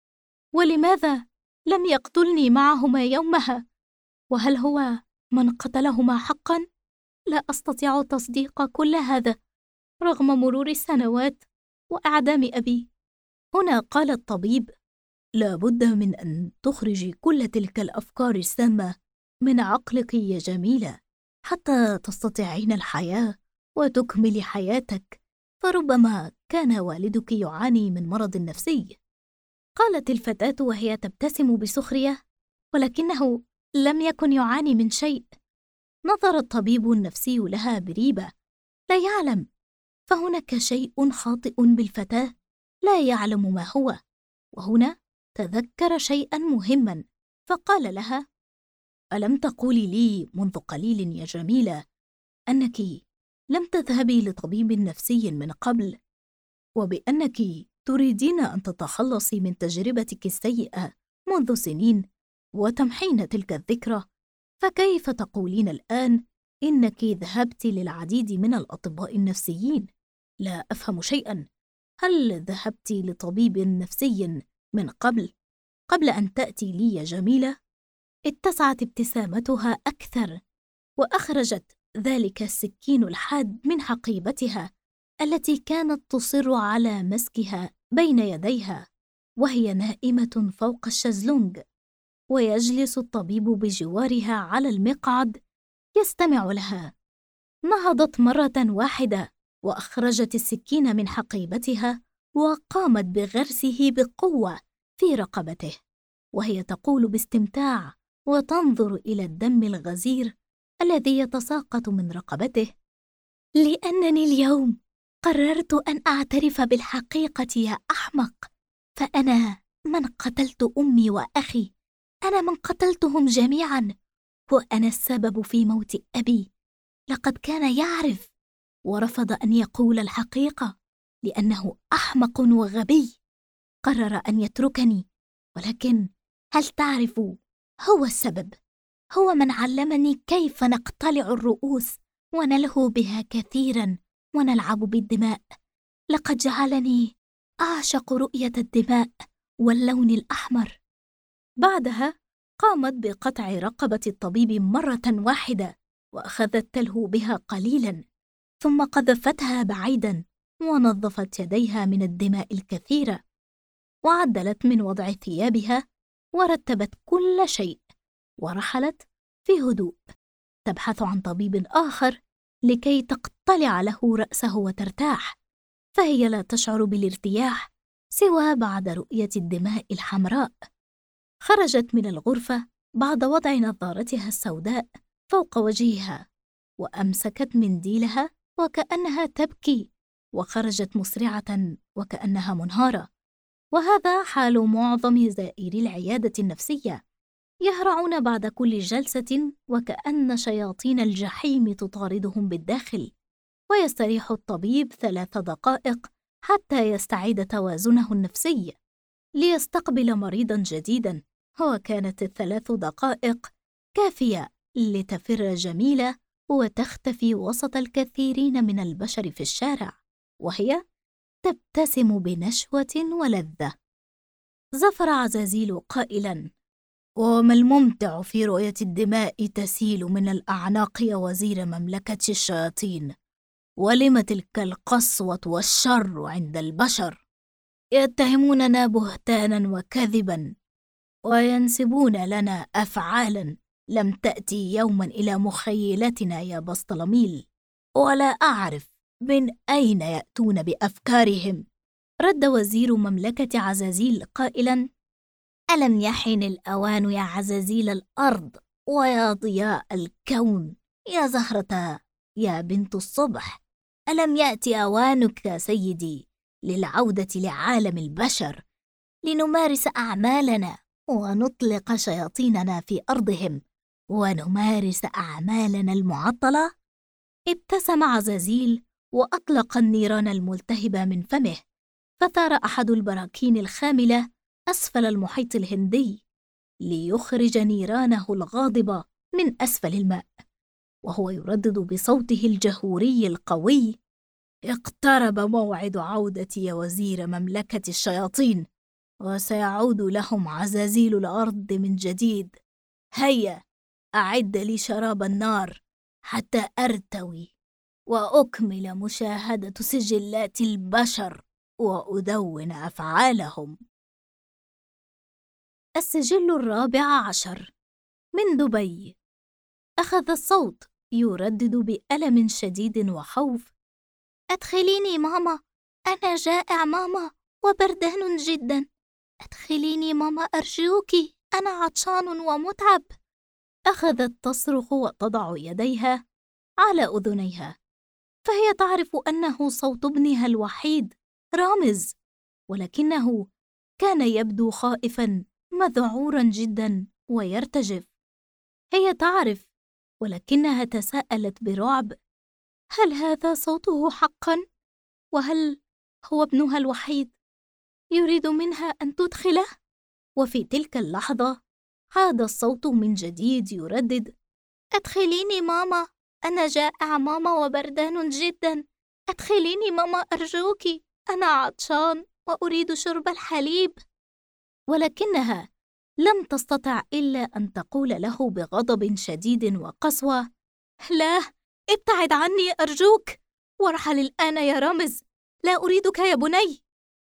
ولماذا لم يقتلني معهما يومها. وهل هو من قتلهما حقا؟ لا أستطيع تصديق كل هذا رغم مرور السنوات وإعدام أبي. هنا قال الطبيب: لا بد من أن تخرجي كل تلك الأفكار السامة من عقلك يا جميلة، حتى تستطيعين الحياة وتكملي حياتك، فربما كان والدك يعاني من مرض نفسي. قالت الفتاة وهي تبتسم بسخرية: ولكنه لم يكن يعاني من شيء. نظر الطبيب النفسي لها بريبة: لا يعلم، فهناك شيء خاطئ بالفتاة لا يعلم ما هو. وهنا تذكر شيئا مهما، فقال لها: ألم تقولي لي منذ قليل يا جميلة أنك لم تذهبي لطبيب نفسي من قبل، وبأنك تريدين أن تتخلصي من تجربتك السيئة منذ سنين وتمحين تلك الذكرى؟ فكيف تقولين الآن إنك ذهبت للعديد من الأطباء النفسيين؟ لا أفهم شيئا. هل ذهبت لطبيب نفسي من قبل أن تأتي لي يا جميلة؟ اتسعت ابتسامتها أكثر، وأخرجت ذلك السكين الحاد من حقيبتها التي كانت تصر على مسكها بين يديها وهي نائمة فوق الشезлونج، ويجلس الطبيب بجوارها على المقعد يستمع لها. نهضت مرة واحدة وأخرجت السكين من حقيبتها وقامت بغرسه بقوة في رقبته، وهي تقول باستمتاع وتنظر إلى الدم الغزير الذي يتساقط من رقبته: لأنني اليوم قررت أن أعترف بالحقيقة يا أحمق، فأنا من قتلت أمي وأخي، أنا من قتلتهم جميعا، وأنا السبب في موت أبي. لقد كان يعرف ورفض أن يقول الحقيقة لأنه أحمق وغبي. قرر أن يتركني، ولكن هل تعرف، هو السبب، هو من علمني كيف نقتلع الرؤوس ونلهو بها كثيرا ونلعب بالدماء. لقد جعلني أعشق رؤية الدماء واللون الأحمر. بعدها قامت بقطع رقبة الطبيب مرة واحدة، وأخذت تلهو بها قليلا، ثم قذفتها بعيدا ونظفت يديها من الدماء الكثيرة، وعدلت من وضع ثيابها ورتبت كل شيء، ورحلت في هدوء تبحث عن طبيب آخر لكي تقتلع له رأسه وترتاح، فهي لا تشعر بالارتياح سوى بعد رؤية الدماء الحمراء. خرجت من الغرفة بعد وضع نظارتها السوداء فوق وجهها، وأمسكت منديلها وكأنها تبكي، وخرجت مسرعة وكأنها منهارة. وهذا حال معظم زائري العيادة النفسية، يهرعون بعد كل جلسة وكأن شياطين الجحيم تطاردهم بالداخل، ويستريح الطبيب 3 دقائق حتى يستعيد توازنه النفسي، ليستقبل مريضاً جديداً، وكانت 3 دقائق كافية لتفر جميلة وتختفي وسط الكثيرين من البشر في الشارع، وهي تبتسم بنشوة ولذة. زفر عزازيل قائلاً: وما الممتع في رؤية الدماء تسيل من الأعناق يا وزير مملكة الشياطين؟ ولم تلك القسوة والشر عند البشر؟ يتهموننا بهتانا وكذبا، وينسبون لنا أفعالا لم تأتي يوما إلى مخيلتنا يا بسطلميل، ولا أعرف من أين يأتون بأفكارهم. رد وزير مملكة عزازيل قائلا: ألم يحن الأوان يا عزازيل الأرض، ويا ضياء الكون، يا زهرة، يا بنت الصبح؟ ألم يأتي أوانك يا سيدي للعودة لعالم البشر، لنمارس أعمالنا ونطلق شياطيننا في أرضهم ونمارس أعمالنا المعطلة؟ ابتسم عزازيل وأطلق النيران الملتهبة من فمه، فثار أحد البراكين الخاملة أسفل المحيط الهندي ليخرج نيرانه الغاضبة من أسفل الماء، وهو يردد بصوته الجهوري القوي: اقترب موعد عودتي يا وزير مملكة الشياطين، وسيعود لهم عزازيل الأرض من جديد. هيا أعد لي شراب النار حتى أرتوي وأكمل مشاهدة سجلات البشر وأدون أفعالهم. السجل 14 من دبي. أخذ الصوت يردد بألم شديد وخوف: أدخليني ماما، أنا جائع ماما وبردان جدا. أدخليني ماما أرجوكِ، أنا عطشان ومتعب. أخذت تصرخ وتضع يديها على أذنيها، فهي تعرف أنه صوت ابنها الوحيد رامز، ولكنه كان يبدو خائفاً مذعوراً جداً ويرتجف. هي تعرف، ولكنها تساءلت برعب: هل هذا صوته حقاً؟ وهل هو ابنها الوحيد يريد منها أن تدخله؟ وفي تلك اللحظة عاد الصوت من جديد يردد: أدخليني ماما، أنا جائع ماما وبردان جدا. أدخليني ماما أرجوكِ، أنا عطشان وأريد شرب الحليب. ولكنها لم تستطع إلا أن تقول له بغضب شديد وقسوة: لا، ابتعد عني أرجوك، وارحل الآن يا رامز، لا أريدك يا بني.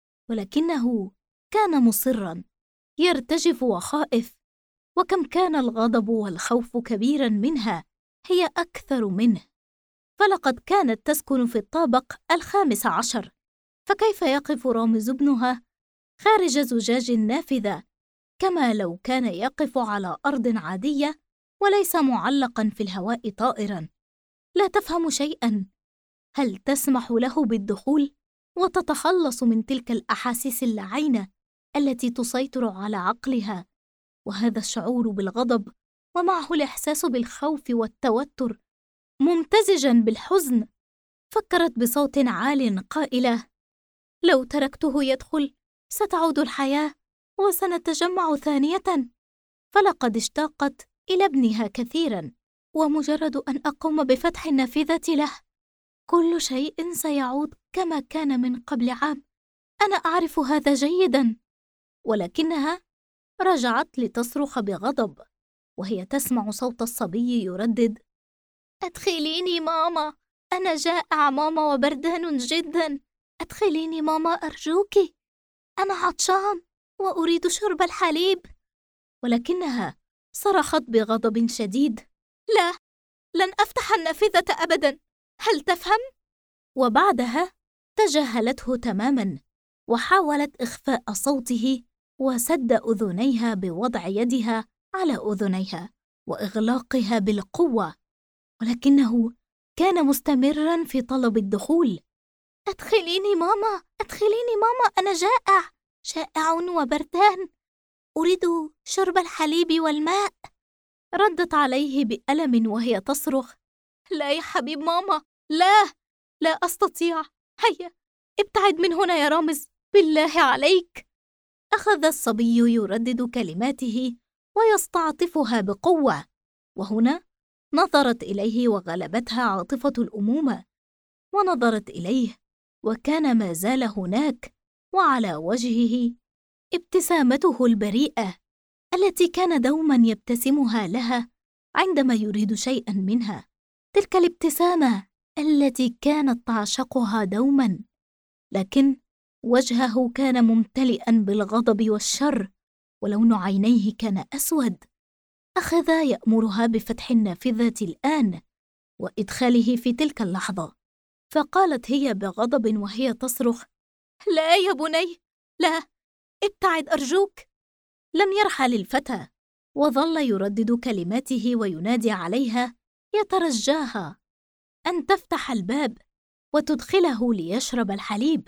ولكنه كان مصراً، يرتجف وخائف، وكم كان الغضب والخوف كبيراً منها، هي أكثر منه، فلقد كانت تسكن في الطابق 15، فكيف يقف رامز ابنها خارج زجاج النافذة كما لو كان يقف على أرض عادية وليس معلقاً في الهواء طائراً؟ لا تفهم شيئاً. هل تسمح له بالدخول وتتخلص من تلك الأحاسيس اللعينة التي تسيطر على عقلها، وهذا الشعور بالغضب ومعه الإحساس بالخوف والتوتر ممتزجاً بالحزن؟ فكرت بصوت عال قائلة: لو تركته يدخل ستعود الحياة وسنتجمع ثانية. فلقد اشتاقت إلى ابنها كثيراً، ومجرد أن أقوم بفتح النافذة له كل شيء سيعود كما كان من قبل عام. أنا أعرف هذا جيداً. ولكنها رجعت لتصرخ بغضب وهي تسمع صوت الصبي يردد: أدخليني ماما، أنا جائع ماما وبردان جدا. أدخليني ماما أرجوكِ، أنا عطشان وأريد شرب الحليب. ولكنها صرخت بغضب شديد: لا، لن أفتح النافذة أبدا، هل تفهم؟ وبعدها تجاهلته تماما، وحاولت إخفاء صوته وسد أذنيها بوضع يدها على أذنيها وإغلاقها بالقوة، ولكنه كان مستمراً في طلب الدخول. أدخليني ماما، أدخليني ماما، أنا جائع وبردان، أريد شرب الحليب والماء. ردت عليه بألم وهي تصرخ: لا يا حبيب ماما، لا، لا أستطيع. هيا ابتعد من هنا يا رامز، بالله عليك. أخذ الصبي يردد كلماته ويستعطفها بقوة، وهنا نظرت إليه وغلبتها عاطفة الأمومة، ونظرت إليه وكان ما زال هناك، وعلى وجهه ابتسامته البريئة التي كان دوما يبتسمها لها عندما يريد شيئا منها، تلك الابتسامة التي كانت تعشقها دوما، لكن وجهه كان ممتلئا بالغضب والشر، ولون عينيه كان أسود. أخذ يأمرها بفتح النافذة الآن وإدخاله في تلك اللحظة، فقالت هي بغضب وهي تصرخ: لا يا بني، لا، ابتعد أرجوك. لم يرحل الفتى، وظل يردد كلماته وينادي عليها، يترجاها أن تفتح الباب وتدخله ليشرب الحليب.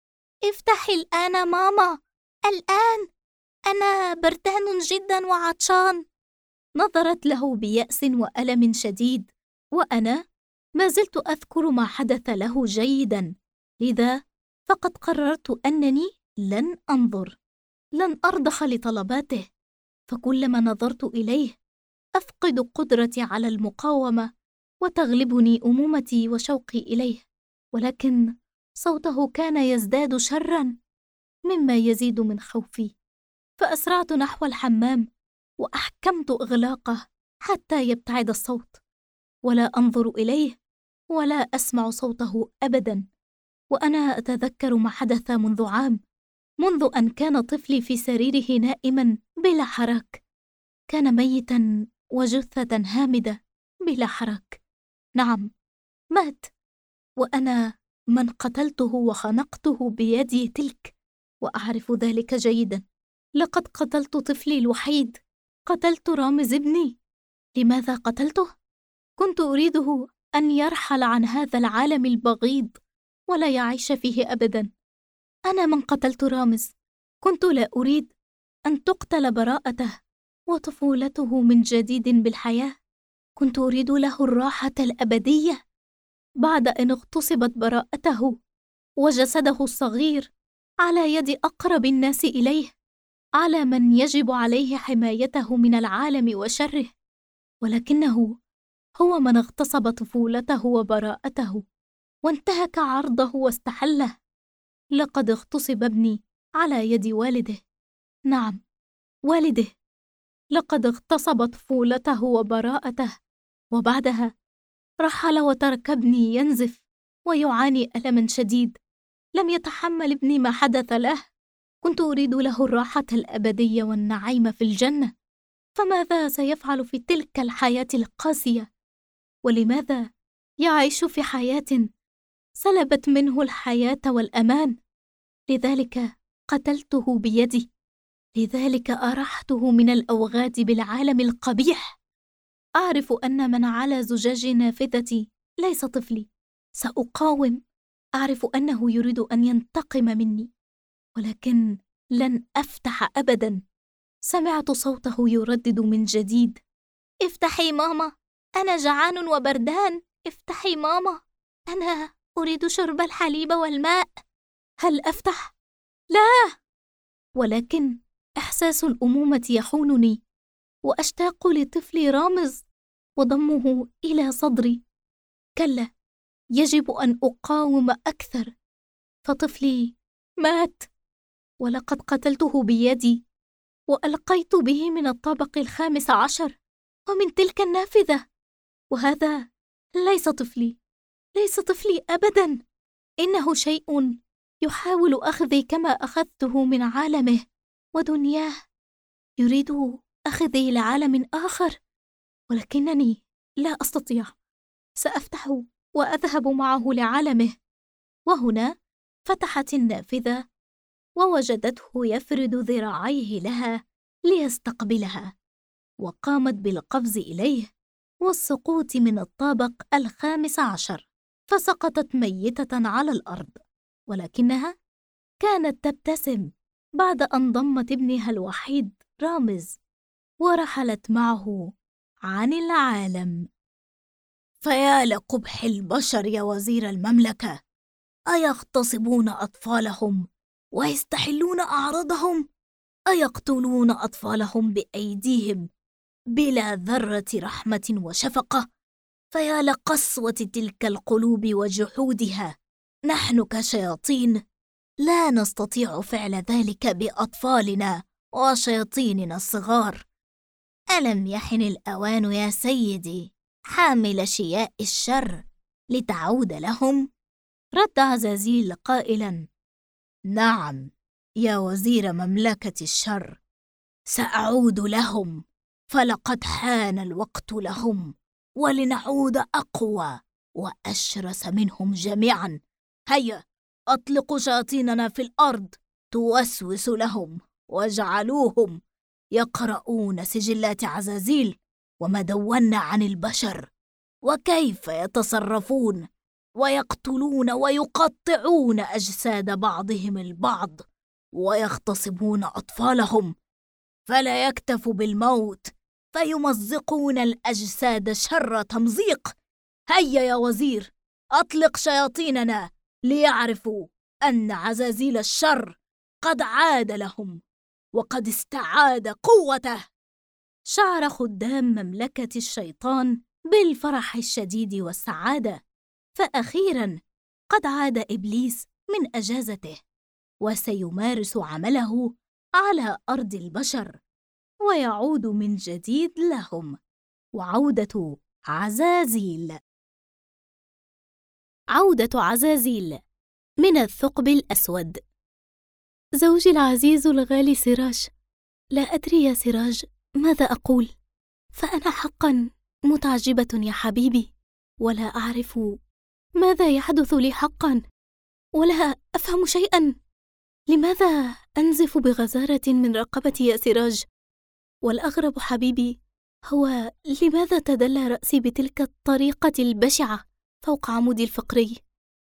افتحي الآن ماما، الآن، أنا بردان جدا وعطشان. نظرت له بيأس وألم شديد، وأنا ما زلت أذكر ما حدث له جيدا، لذا فقد قررت أنني لن أنظر، لن أرضخ لطلباته، فكلما نظرت إليه أفقد قدرتي على المقاومة وتغلبني أمومتي وشوقي إليه، ولكن صوته كان يزداد شرا مما يزيد من خوفي، فأسرعت نحو الحمام وأحكمت إغلاقه حتى يبتعد الصوت، ولا أنظر إليه ولا أسمع صوته أبدا. وأنا أتذكر ما حدث منذ عام، منذ أن كان طفلي في سريره نائما بلا حراك، كان ميتا وجثة هامدة بلا حراك. نعم، مات، وأنا من قتلته وخنقته بيدي تلك، وأعرف ذلك جيدا. لقد قتلت طفلي الوحيد، قتلت رامز ابني. لماذا قتلته؟ كنت أريده أن يرحل عن هذا العالم البغيض ولا يعيش فيه أبدا. أنا من قتلت رامز، كنت لا أريد أن تقتل براءته وطفولته من جديد بالحياة، كنت أريد له الراحة الأبدية بعد أن اغتصبت براءته وجسده الصغير على يد أقرب الناس إليه، على من يجب عليه حمايته من العالم وشره، ولكنه هو من اغتصب طفولته وبراءته وانتهك عرضه واستحله. لقد اغتصب ابني على يد والده، نعم، والده. لقد اغتصب طفولته وبراءته، وبعدها رحل وترك ابني ينزف ويعاني ألما شديد. لم يتحمل ابني ما حدث له، كنت أريد له الراحة الأبدية والنعيم في الجنة، فماذا سيفعل في تلك الحياة القاسية؟ ولماذا يعيش في حياة سلبت منه الحياة والأمان؟ لذلك قتلته بيدي، لذلك أرحته من الأوغاد بالعالم القبيح. أعرف أن من على زجاج نافذتي ليس طفلي، سأقاوم، أعرف أنه يريد أن ينتقم مني، ولكن لن أفتح أبدا. سمعت صوته يردد من جديد: افتحي ماما، أنا جعان وبردان، افتحي ماما، أنا أريد شرب الحليب والماء. هل أفتح؟ لا، ولكن إحساس الأمومة يحونني، وأشتاق لطفلي رامز وضمه إلى صدري. كلا، يجب أن أقاوم أكثر، فطفلي مات، ولقد قتلته بيدي وألقيت به من الطابق 15 ومن تلك النافذة، وهذا ليس طفلي، ليس طفلي أبدا. إنه شيء يحاول أخذي كما أخذته من عالمه ودنياه، يريد أخذي لعالم آخر، ولكنني لا أستطيع. سأفتح وأذهب معه لعالمه. وهنا فتحت النافذة ووجدته يفرد ذراعيه لها ليستقبلها، وقامت بالقفز إليه والسقوط من الطابق 15، فسقطت ميتة على الأرض، ولكنها كانت تبتسم بعد أن ضمت ابنها الوحيد رامز ورحلت معه عن العالم. فيا لقبح البشر يا وزير المملكة، أيغتصبون أطفالهم ويستحلون أعراضهم؟ أيقتلون أطفالهم بأيديهم بلا ذرة رحمة وشفقة؟ فيا لقسوة تلك القلوب وجحودها. نحن كشياطين لا نستطيع فعل ذلك بأطفالنا وشياطيننا الصغار. ألم يحن الأوان يا سيدي حامل شياء الشر لتعود لهم؟ رد عزازيل قائلاً: نعم يا وزير مملكة الشر، سأعود لهم، فلقد حان الوقت لهم، ولنعود أقوى وأشرس منهم جميعاً. هيا أطلقوا شياطيننا في الأرض توسوس لهم، واجعلوهم يقرؤون سجلات عزازيل وما دون عن البشر، وكيف يتصرفون ويقتلون ويقطعون أجساد بعضهم البعض ويغتصبون أطفالهم، فلا يكتفوا بالموت فيمزقون الأجساد شر تمزيق. هيا يا وزير أطلق شياطيننا ليعرفوا أن عزازيل الشر قد عاد لهم وقد استعاد قوته. شعر خدام مملكة الشيطان بالفرح الشديد والسعادة، فأخيراً قد عاد إبليس من أجازته، وسيمارس عمله على أرض البشر، ويعود من جديد لهم. وعودة عزازيل. عودة عزازيل من الثقب الأسود. زوجي العزيز الغالي سراج، لا أدري يا سراج ماذا أقول، فأنا حقاً متعجبة يا حبيبي، ولا أعرف ماذا يحدث لي حقاً، ولا أفهم شيئاً. لماذا أنزف بغزارة من رقبتي يا سراج؟ والأغرب حبيبي هو لماذا تدلى رأسي بتلك الطريقة البشعة فوق عمودي الفقري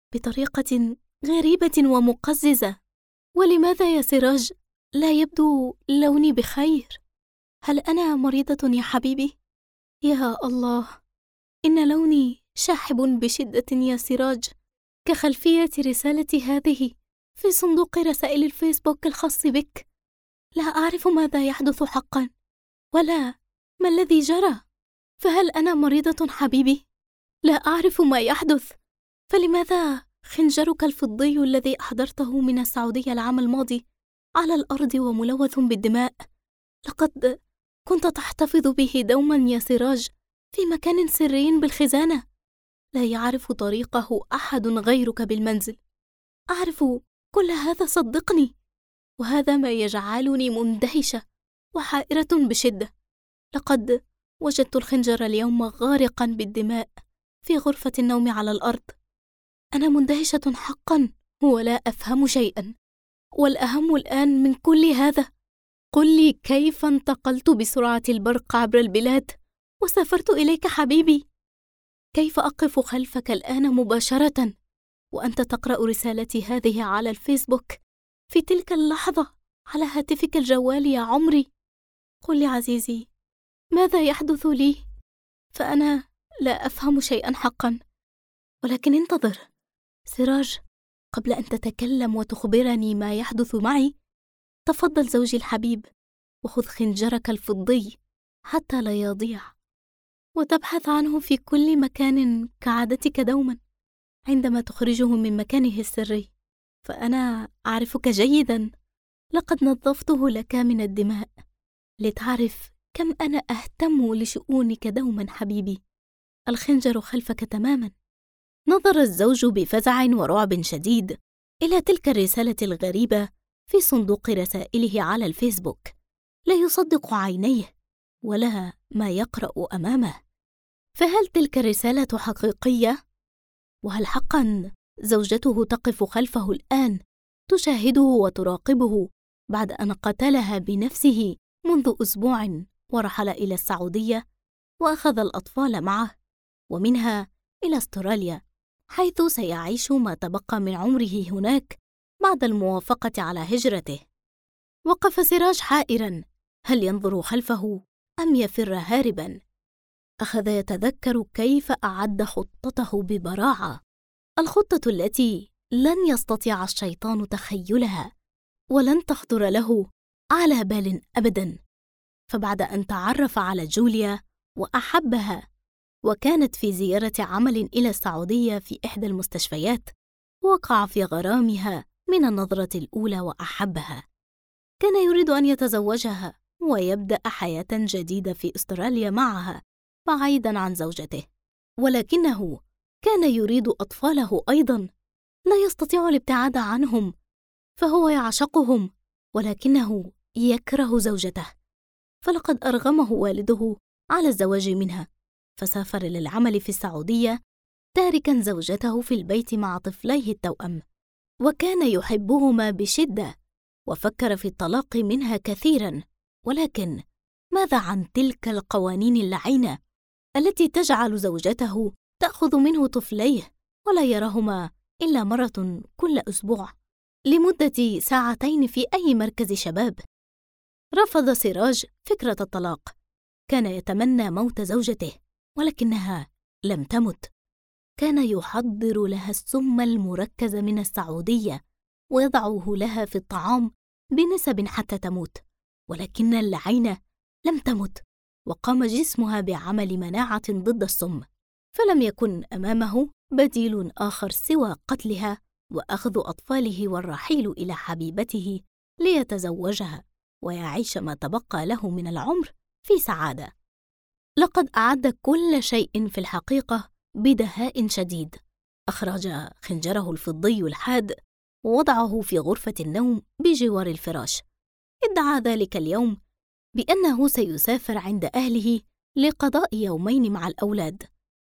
بطريقة غريبة ومقززة؟ ولماذا يا سراج لا يبدو لوني بخير؟ هل أنا مريضة يا حبيبي؟ يا الله، إن لوني شاحب بشدة يا سراج، كخلفية رسالتي هذه في صندوق رسائل الفيسبوك الخاص بك. لا أعرف ماذا يحدث حقا، ولا ما الذي جرى. فهل أنا مريضة حبيبي؟ لا أعرف ما يحدث. فلماذا خنجرك الفضي الذي أحضرته من السعودية العام الماضي على الأرض وملوث بالدماء؟ لقد كنت تحتفظ به دوما يا سراج في مكان سري بالخزانة، لا يعرف طريقه أحد غيرك بالمنزل. أعرف كل هذا صدقني، وهذا ما يجعلني مندهشة وحائرة بشدة. لقد وجدت الخنجر اليوم غارقا بالدماء في غرفة النوم على الأرض. أنا مندهشة حقا ولا أفهم شيئا. والأهم الآن من كل هذا، قل لي كيف انتقلت بسرعة البرق عبر البلاد وسافرت إليك حبيبي؟ كيف أقف خلفك الآن مباشرة وأنت تقرأ رسالتي هذه على الفيسبوك في تلك اللحظة على هاتفك الجوال يا عمري؟ قل لي عزيزي، ماذا يحدث لي؟ فأنا لا أفهم شيئا حقا. ولكن انتظر سراج، قبل أن تتكلم وتخبرني ما يحدث معي، تفضل زوجي الحبيب وخذ خنجرك الفضي حتى لا يضيع، وتبحث عنه في كل مكان كعادتك دوما عندما تخرجه من مكانه السري، فأنا أعرفك جيدا. لقد نظفته لك من الدماء لتعرف كم أنا أهتم لشؤونك دوما حبيبي. الخنجر خلفك تماما. نظر الزوج بفزع ورعب شديد إلى تلك الرسالة الغريبة في صندوق رسائله على الفيسبوك، لا يصدق عينيه ولا ما يقرأ أمامه. فهل تلك الرسالة حقيقية؟ وهل حقا زوجته تقف خلفه الآن تشاهده وتراقبه بعد أن قتلها بنفسه منذ أسبوع ورحل إلى السعودية وأخذ الأطفال معه، ومنها إلى أستراليا، حيث سيعيش ما تبقى من عمره هناك بعد الموافقة على هجرته؟ وقف سراج حائرا، هل ينظر خلفه أم يفر هاربا؟ أخذ يتذكر كيف أعد خطته ببراعة، الخطة التي لن يستطيع الشيطان تخيلها ولن تخطر له على بال أبداً. فبعد أن تعرف على جوليا وأحبها، وكانت في زيارة عمل إلى السعودية في إحدى المستشفيات، وقع في غرامها من النظرة الأولى وأحبها. كان يريد أن يتزوجها ويبدأ حياة جديدة في أستراليا معها بعيداً عن زوجته، ولكنه كان يريد أطفاله أيضاً. لا يستطيع الابتعاد عنهم، فهو يعشقهم، ولكنه يكره زوجته. فلقد أرغمه والده على الزواج منها، فسافر للعمل في السعودية تاركاً زوجته في البيت مع طفليه التوأم، وكان يحبهما بشدة، وفكر في الطلاق منها كثيراً. ولكن ماذا عن تلك القوانين اللعينة التي تجعل زوجته تأخذ منه طفليه ولا يراهما إلا مرة كل أسبوع لمدة ساعتين في أي مركز شباب؟ رفض سراج فكرة الطلاق. كان يتمنى موت زوجته، ولكنها لم تمت. كان يحضر لها السم المركز من السعودية ويضعه لها في الطعام بنسب حتى تموت، ولكن اللعينة لم تمت، وقام جسمها بعمل مناعة ضد السم. فلم يكن أمامه بديل آخر سوى قتلها وأخذ أطفاله والرحيل إلى حبيبته ليتزوجها ويعيش ما تبقى له من العمر في سعادة. لقد أعد كل شيء في الحقيقة بدهاء شديد. أخرج خنجره الفضي الحاد ووضعه في غرفة النوم بجوار الفراش. ادعى ذلك اليوم بأنه سيسافر عند أهله لقضاء يومين مع الأولاد.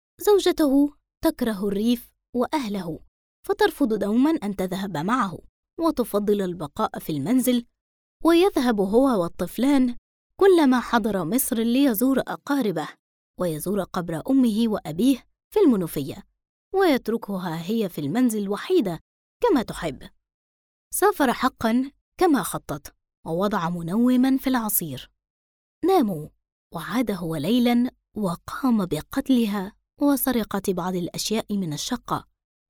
زوجته تكره الريف وأهله، فترفض دوما أن تذهب معه، وتفضل البقاء في المنزل، ويذهب هو والطفلان كلما حضر مصر ليزور أقاربه ويزور قبر أمه وأبيه في المنوفية، ويتركها هي في المنزل وحيدة كما تحب. سافر حقا كما خطط، ووضع منوما في العصير. ناموا، وعاد هو ليلا وقام بقتلها وسرقة بعض الأشياء من الشقة،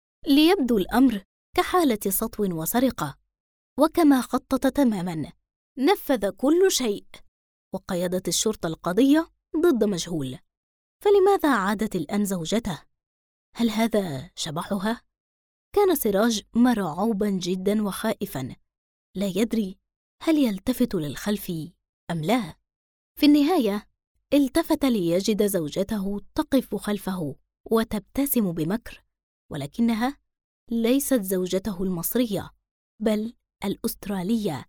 ليبدو الأمر كحالة سطو وسرقة. وكما خطط تماما نفذ كل شيء، وقيادة الشرطة القضية ضد مجهول. فلماذا عادت الآن زوجته؟ هل هذا شبحها؟ كان سراج مرعوبا جدا وخائفا، لا يدري هل يلتفت للخلف أم لا. في النهاية التفت ليجد زوجته تقف خلفه وتبتسم بمكر، ولكنها ليست زوجته المصرية بل الأسترالية،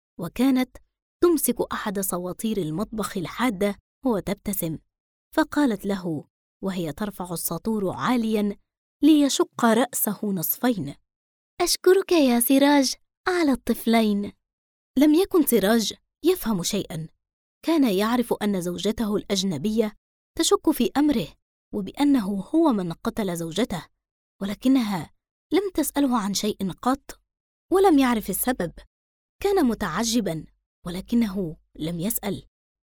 وكانت تمسك أحد صواتير المطبخ الحادة وتبتسم. فقالت له وهي ترفع الساطور عالياً ليشق رأسه نصفين: أشكرك يا سراج على الطفلين. لم يكن سراج يفهم شيئاً. كان يعرف أن زوجته الأجنبية تشك في أمره وبأنه هو من قتل زوجته، ولكنها لم تسأله عن شيء قط ولم يعرف السبب. كان متعجباً، ولكنه لم يسأل،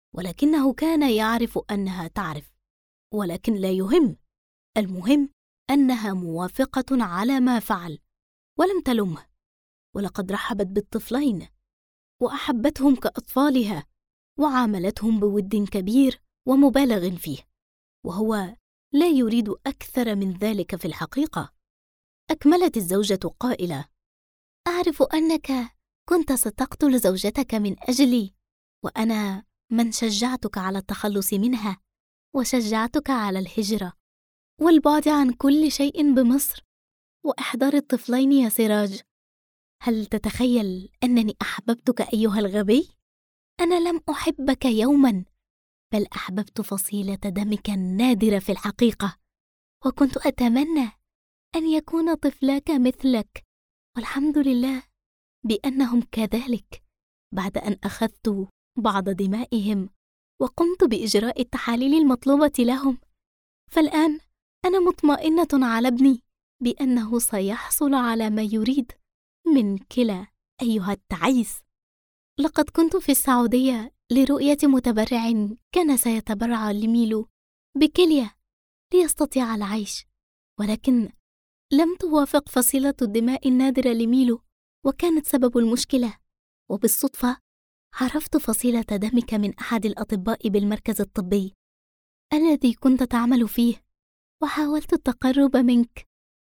ولكنه كان يعرف أنها تعرف، ولكن لا يهم. المهم أنها موافقة على ما فعل ولم تلمه. ولقد رحبت بالطفلين وأحبتهم كأطفالها، وعاملتهم بود كبير ومبالغ فيه، وهو لا يريد أكثر من ذلك في الحقيقة. أكملت الزوجة قائلة: أعرف أنك كنت ستقتل زوجتك من أجلي، وأنا من شجعتك على التخلص منها، وشجعتك على الهجرة والبعد عن كل شيء بمصر وإحضار الطفلين يا سراج. هل تتخيل أنني أحببتك أيها الغبي؟ أنا لم أحبك يوما، بل أحببت فصيلة دمك النادرة في الحقيقة، وكنت أتمنى أن يكون طفلاك مثلك، والحمد لله بأنهم كذلك، بعد أن أخذت بعض دمائهم وقمت بإجراء التحاليل المطلوبة لهم. فالآن أنا مطمئنة على ابني بأنه سيحصل على ما يريد من كلا أيها التعيس. لقد كنت في السعودية لرؤية متبرع كان سيتبرع لميلو بكلية ليستطيع العيش، ولكن لم توافق فصيلة الدماء النادرة لميلو، وكانت سبب المشكلة. وبالصدفة عرفت فصيلة دمك من أحد الأطباء بالمركز الطبي الذي كنت تعمل فيه، وحاولت التقرب منك،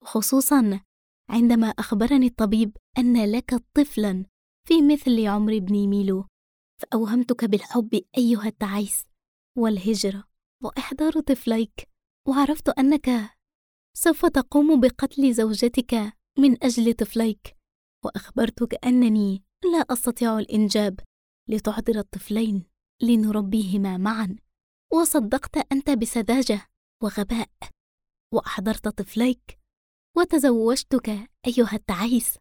خصوصاً عندما أخبرني الطبيب أن لك طفلاً في مثل عمر ابني ميلو، فأوهمتك بالحب أيها التعيس والهجرة وإحضار طفليك، وعرفت أنك سوف تقوم بقتل زوجتك من أجل طفليك، وأخبرتك أنني لا أستطيع الإنجاب لتحضر الطفلين لنربيهما معاً، وصدقت أنت بسذاجة وغباء، وأحضرت طفليك وتزوجتك أيها التعيس،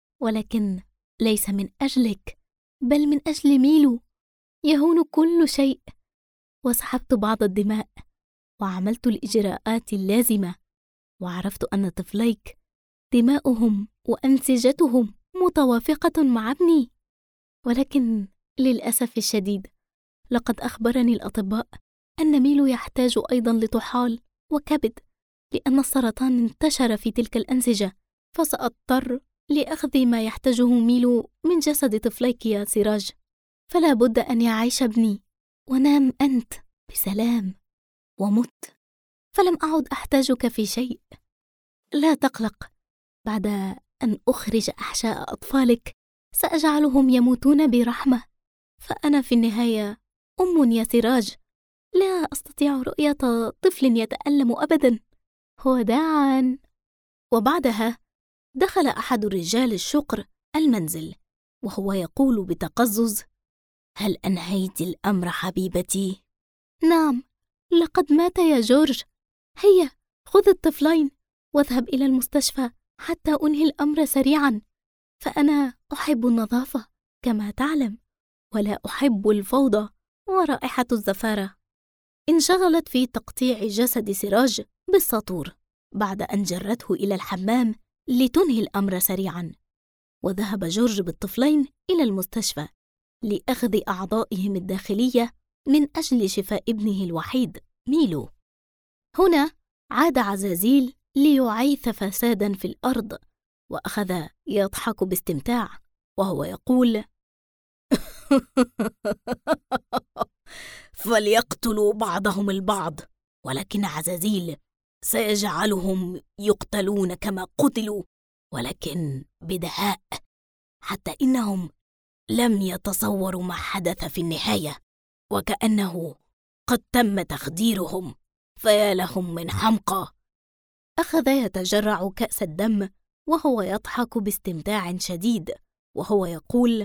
ولكن ليس من أجلك بل من أجل ميلو. يهون كل شيء، وسحبت بعض الدماء وعملت الإجراءات اللازمة، وعرفت أن طفليك دماؤهم وأنسجتهم متوافقة مع ابني، ولكن للأسف الشديد لقد أخبرني الأطباء أن ميلو يحتاج أيضا لطحال وكبد، لأن السرطان انتشر في تلك الأنسجة، فسأضطر لأخذ ما يحتاجه ميلو من جسد طفليك يا سراج، فلا بد أن يعيش ابني، ونام أنت بسلام، ومت فلم أعد أحتاجك في شيء. لا تقلق، بعد أن أخرج أحشاء أطفالك سأجعلهم يموتون برحمة، فأنا في النهاية أم يا سراج، لا أستطيع رؤية طفل يتألم أبداً. وداعاً. وبعدها دخل أحد رجال الشقر المنزل وهو يقول بتقزز: هل أنهيت الأمر حبيبتي؟ نعم، لقد مات يا جورج. هيا خذ الطفلين واذهب إلى المستشفى حتى أنهي الأمر سريعاً، فأنا أحب النظافة كما تعلم، ولا أحب الفوضى ورائحة الزفارة. انشغلت في تقطيع جسد سراج بالساطور بعد أن جرته إلى الحمام لتنهي الأمر سريعاً، وذهب جورج بالطفلين إلى المستشفى لأخذ أعضائهم الداخلية من أجل شفاء ابنه الوحيد ميلو. هنا عاد عزازيل ليعيث فساداً في الأرض، وأخذ يضحك باستمتاع وهو يقول: فليقتلوا بعضهم البعض، ولكن عزازيل سيجعلهم يقتلون كما قتلوا، ولكن بدهاء، حتى إنهم لم يتصوروا ما حدث في النهاية، وكأنه قد تم تخديرهم، فيا لهم من حمقى. أخذ يتجرع كأس الدم وهو يضحك باستمتاع شديد وهو يقول: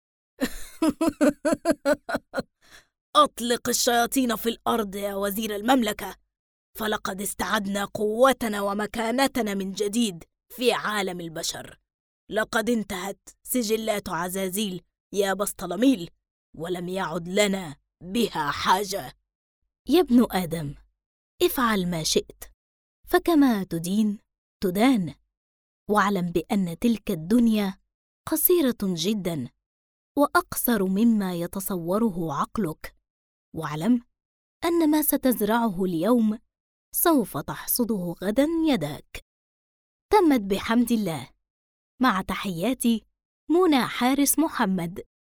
أطلق الشياطين في الأرض يا وزير المملكة، فلقد استعدنا قوتنا ومكانتنا من جديد في عالم البشر. لقد انتهت سجلات عزازيل يا بسطلميل، ولم يعد لنا بها حاجة. يا ابن آدم، افعل ما شئت، فكما تدين تدان، واعلم بأن تلك الدنيا قصيرة جدا وأقصر مما يتصوره عقلك، واعلم أن ما ستزرعه اليوم سوف تحصده غدا يداك. تمت بحمد الله. مع تحياتي منى حارس محمد.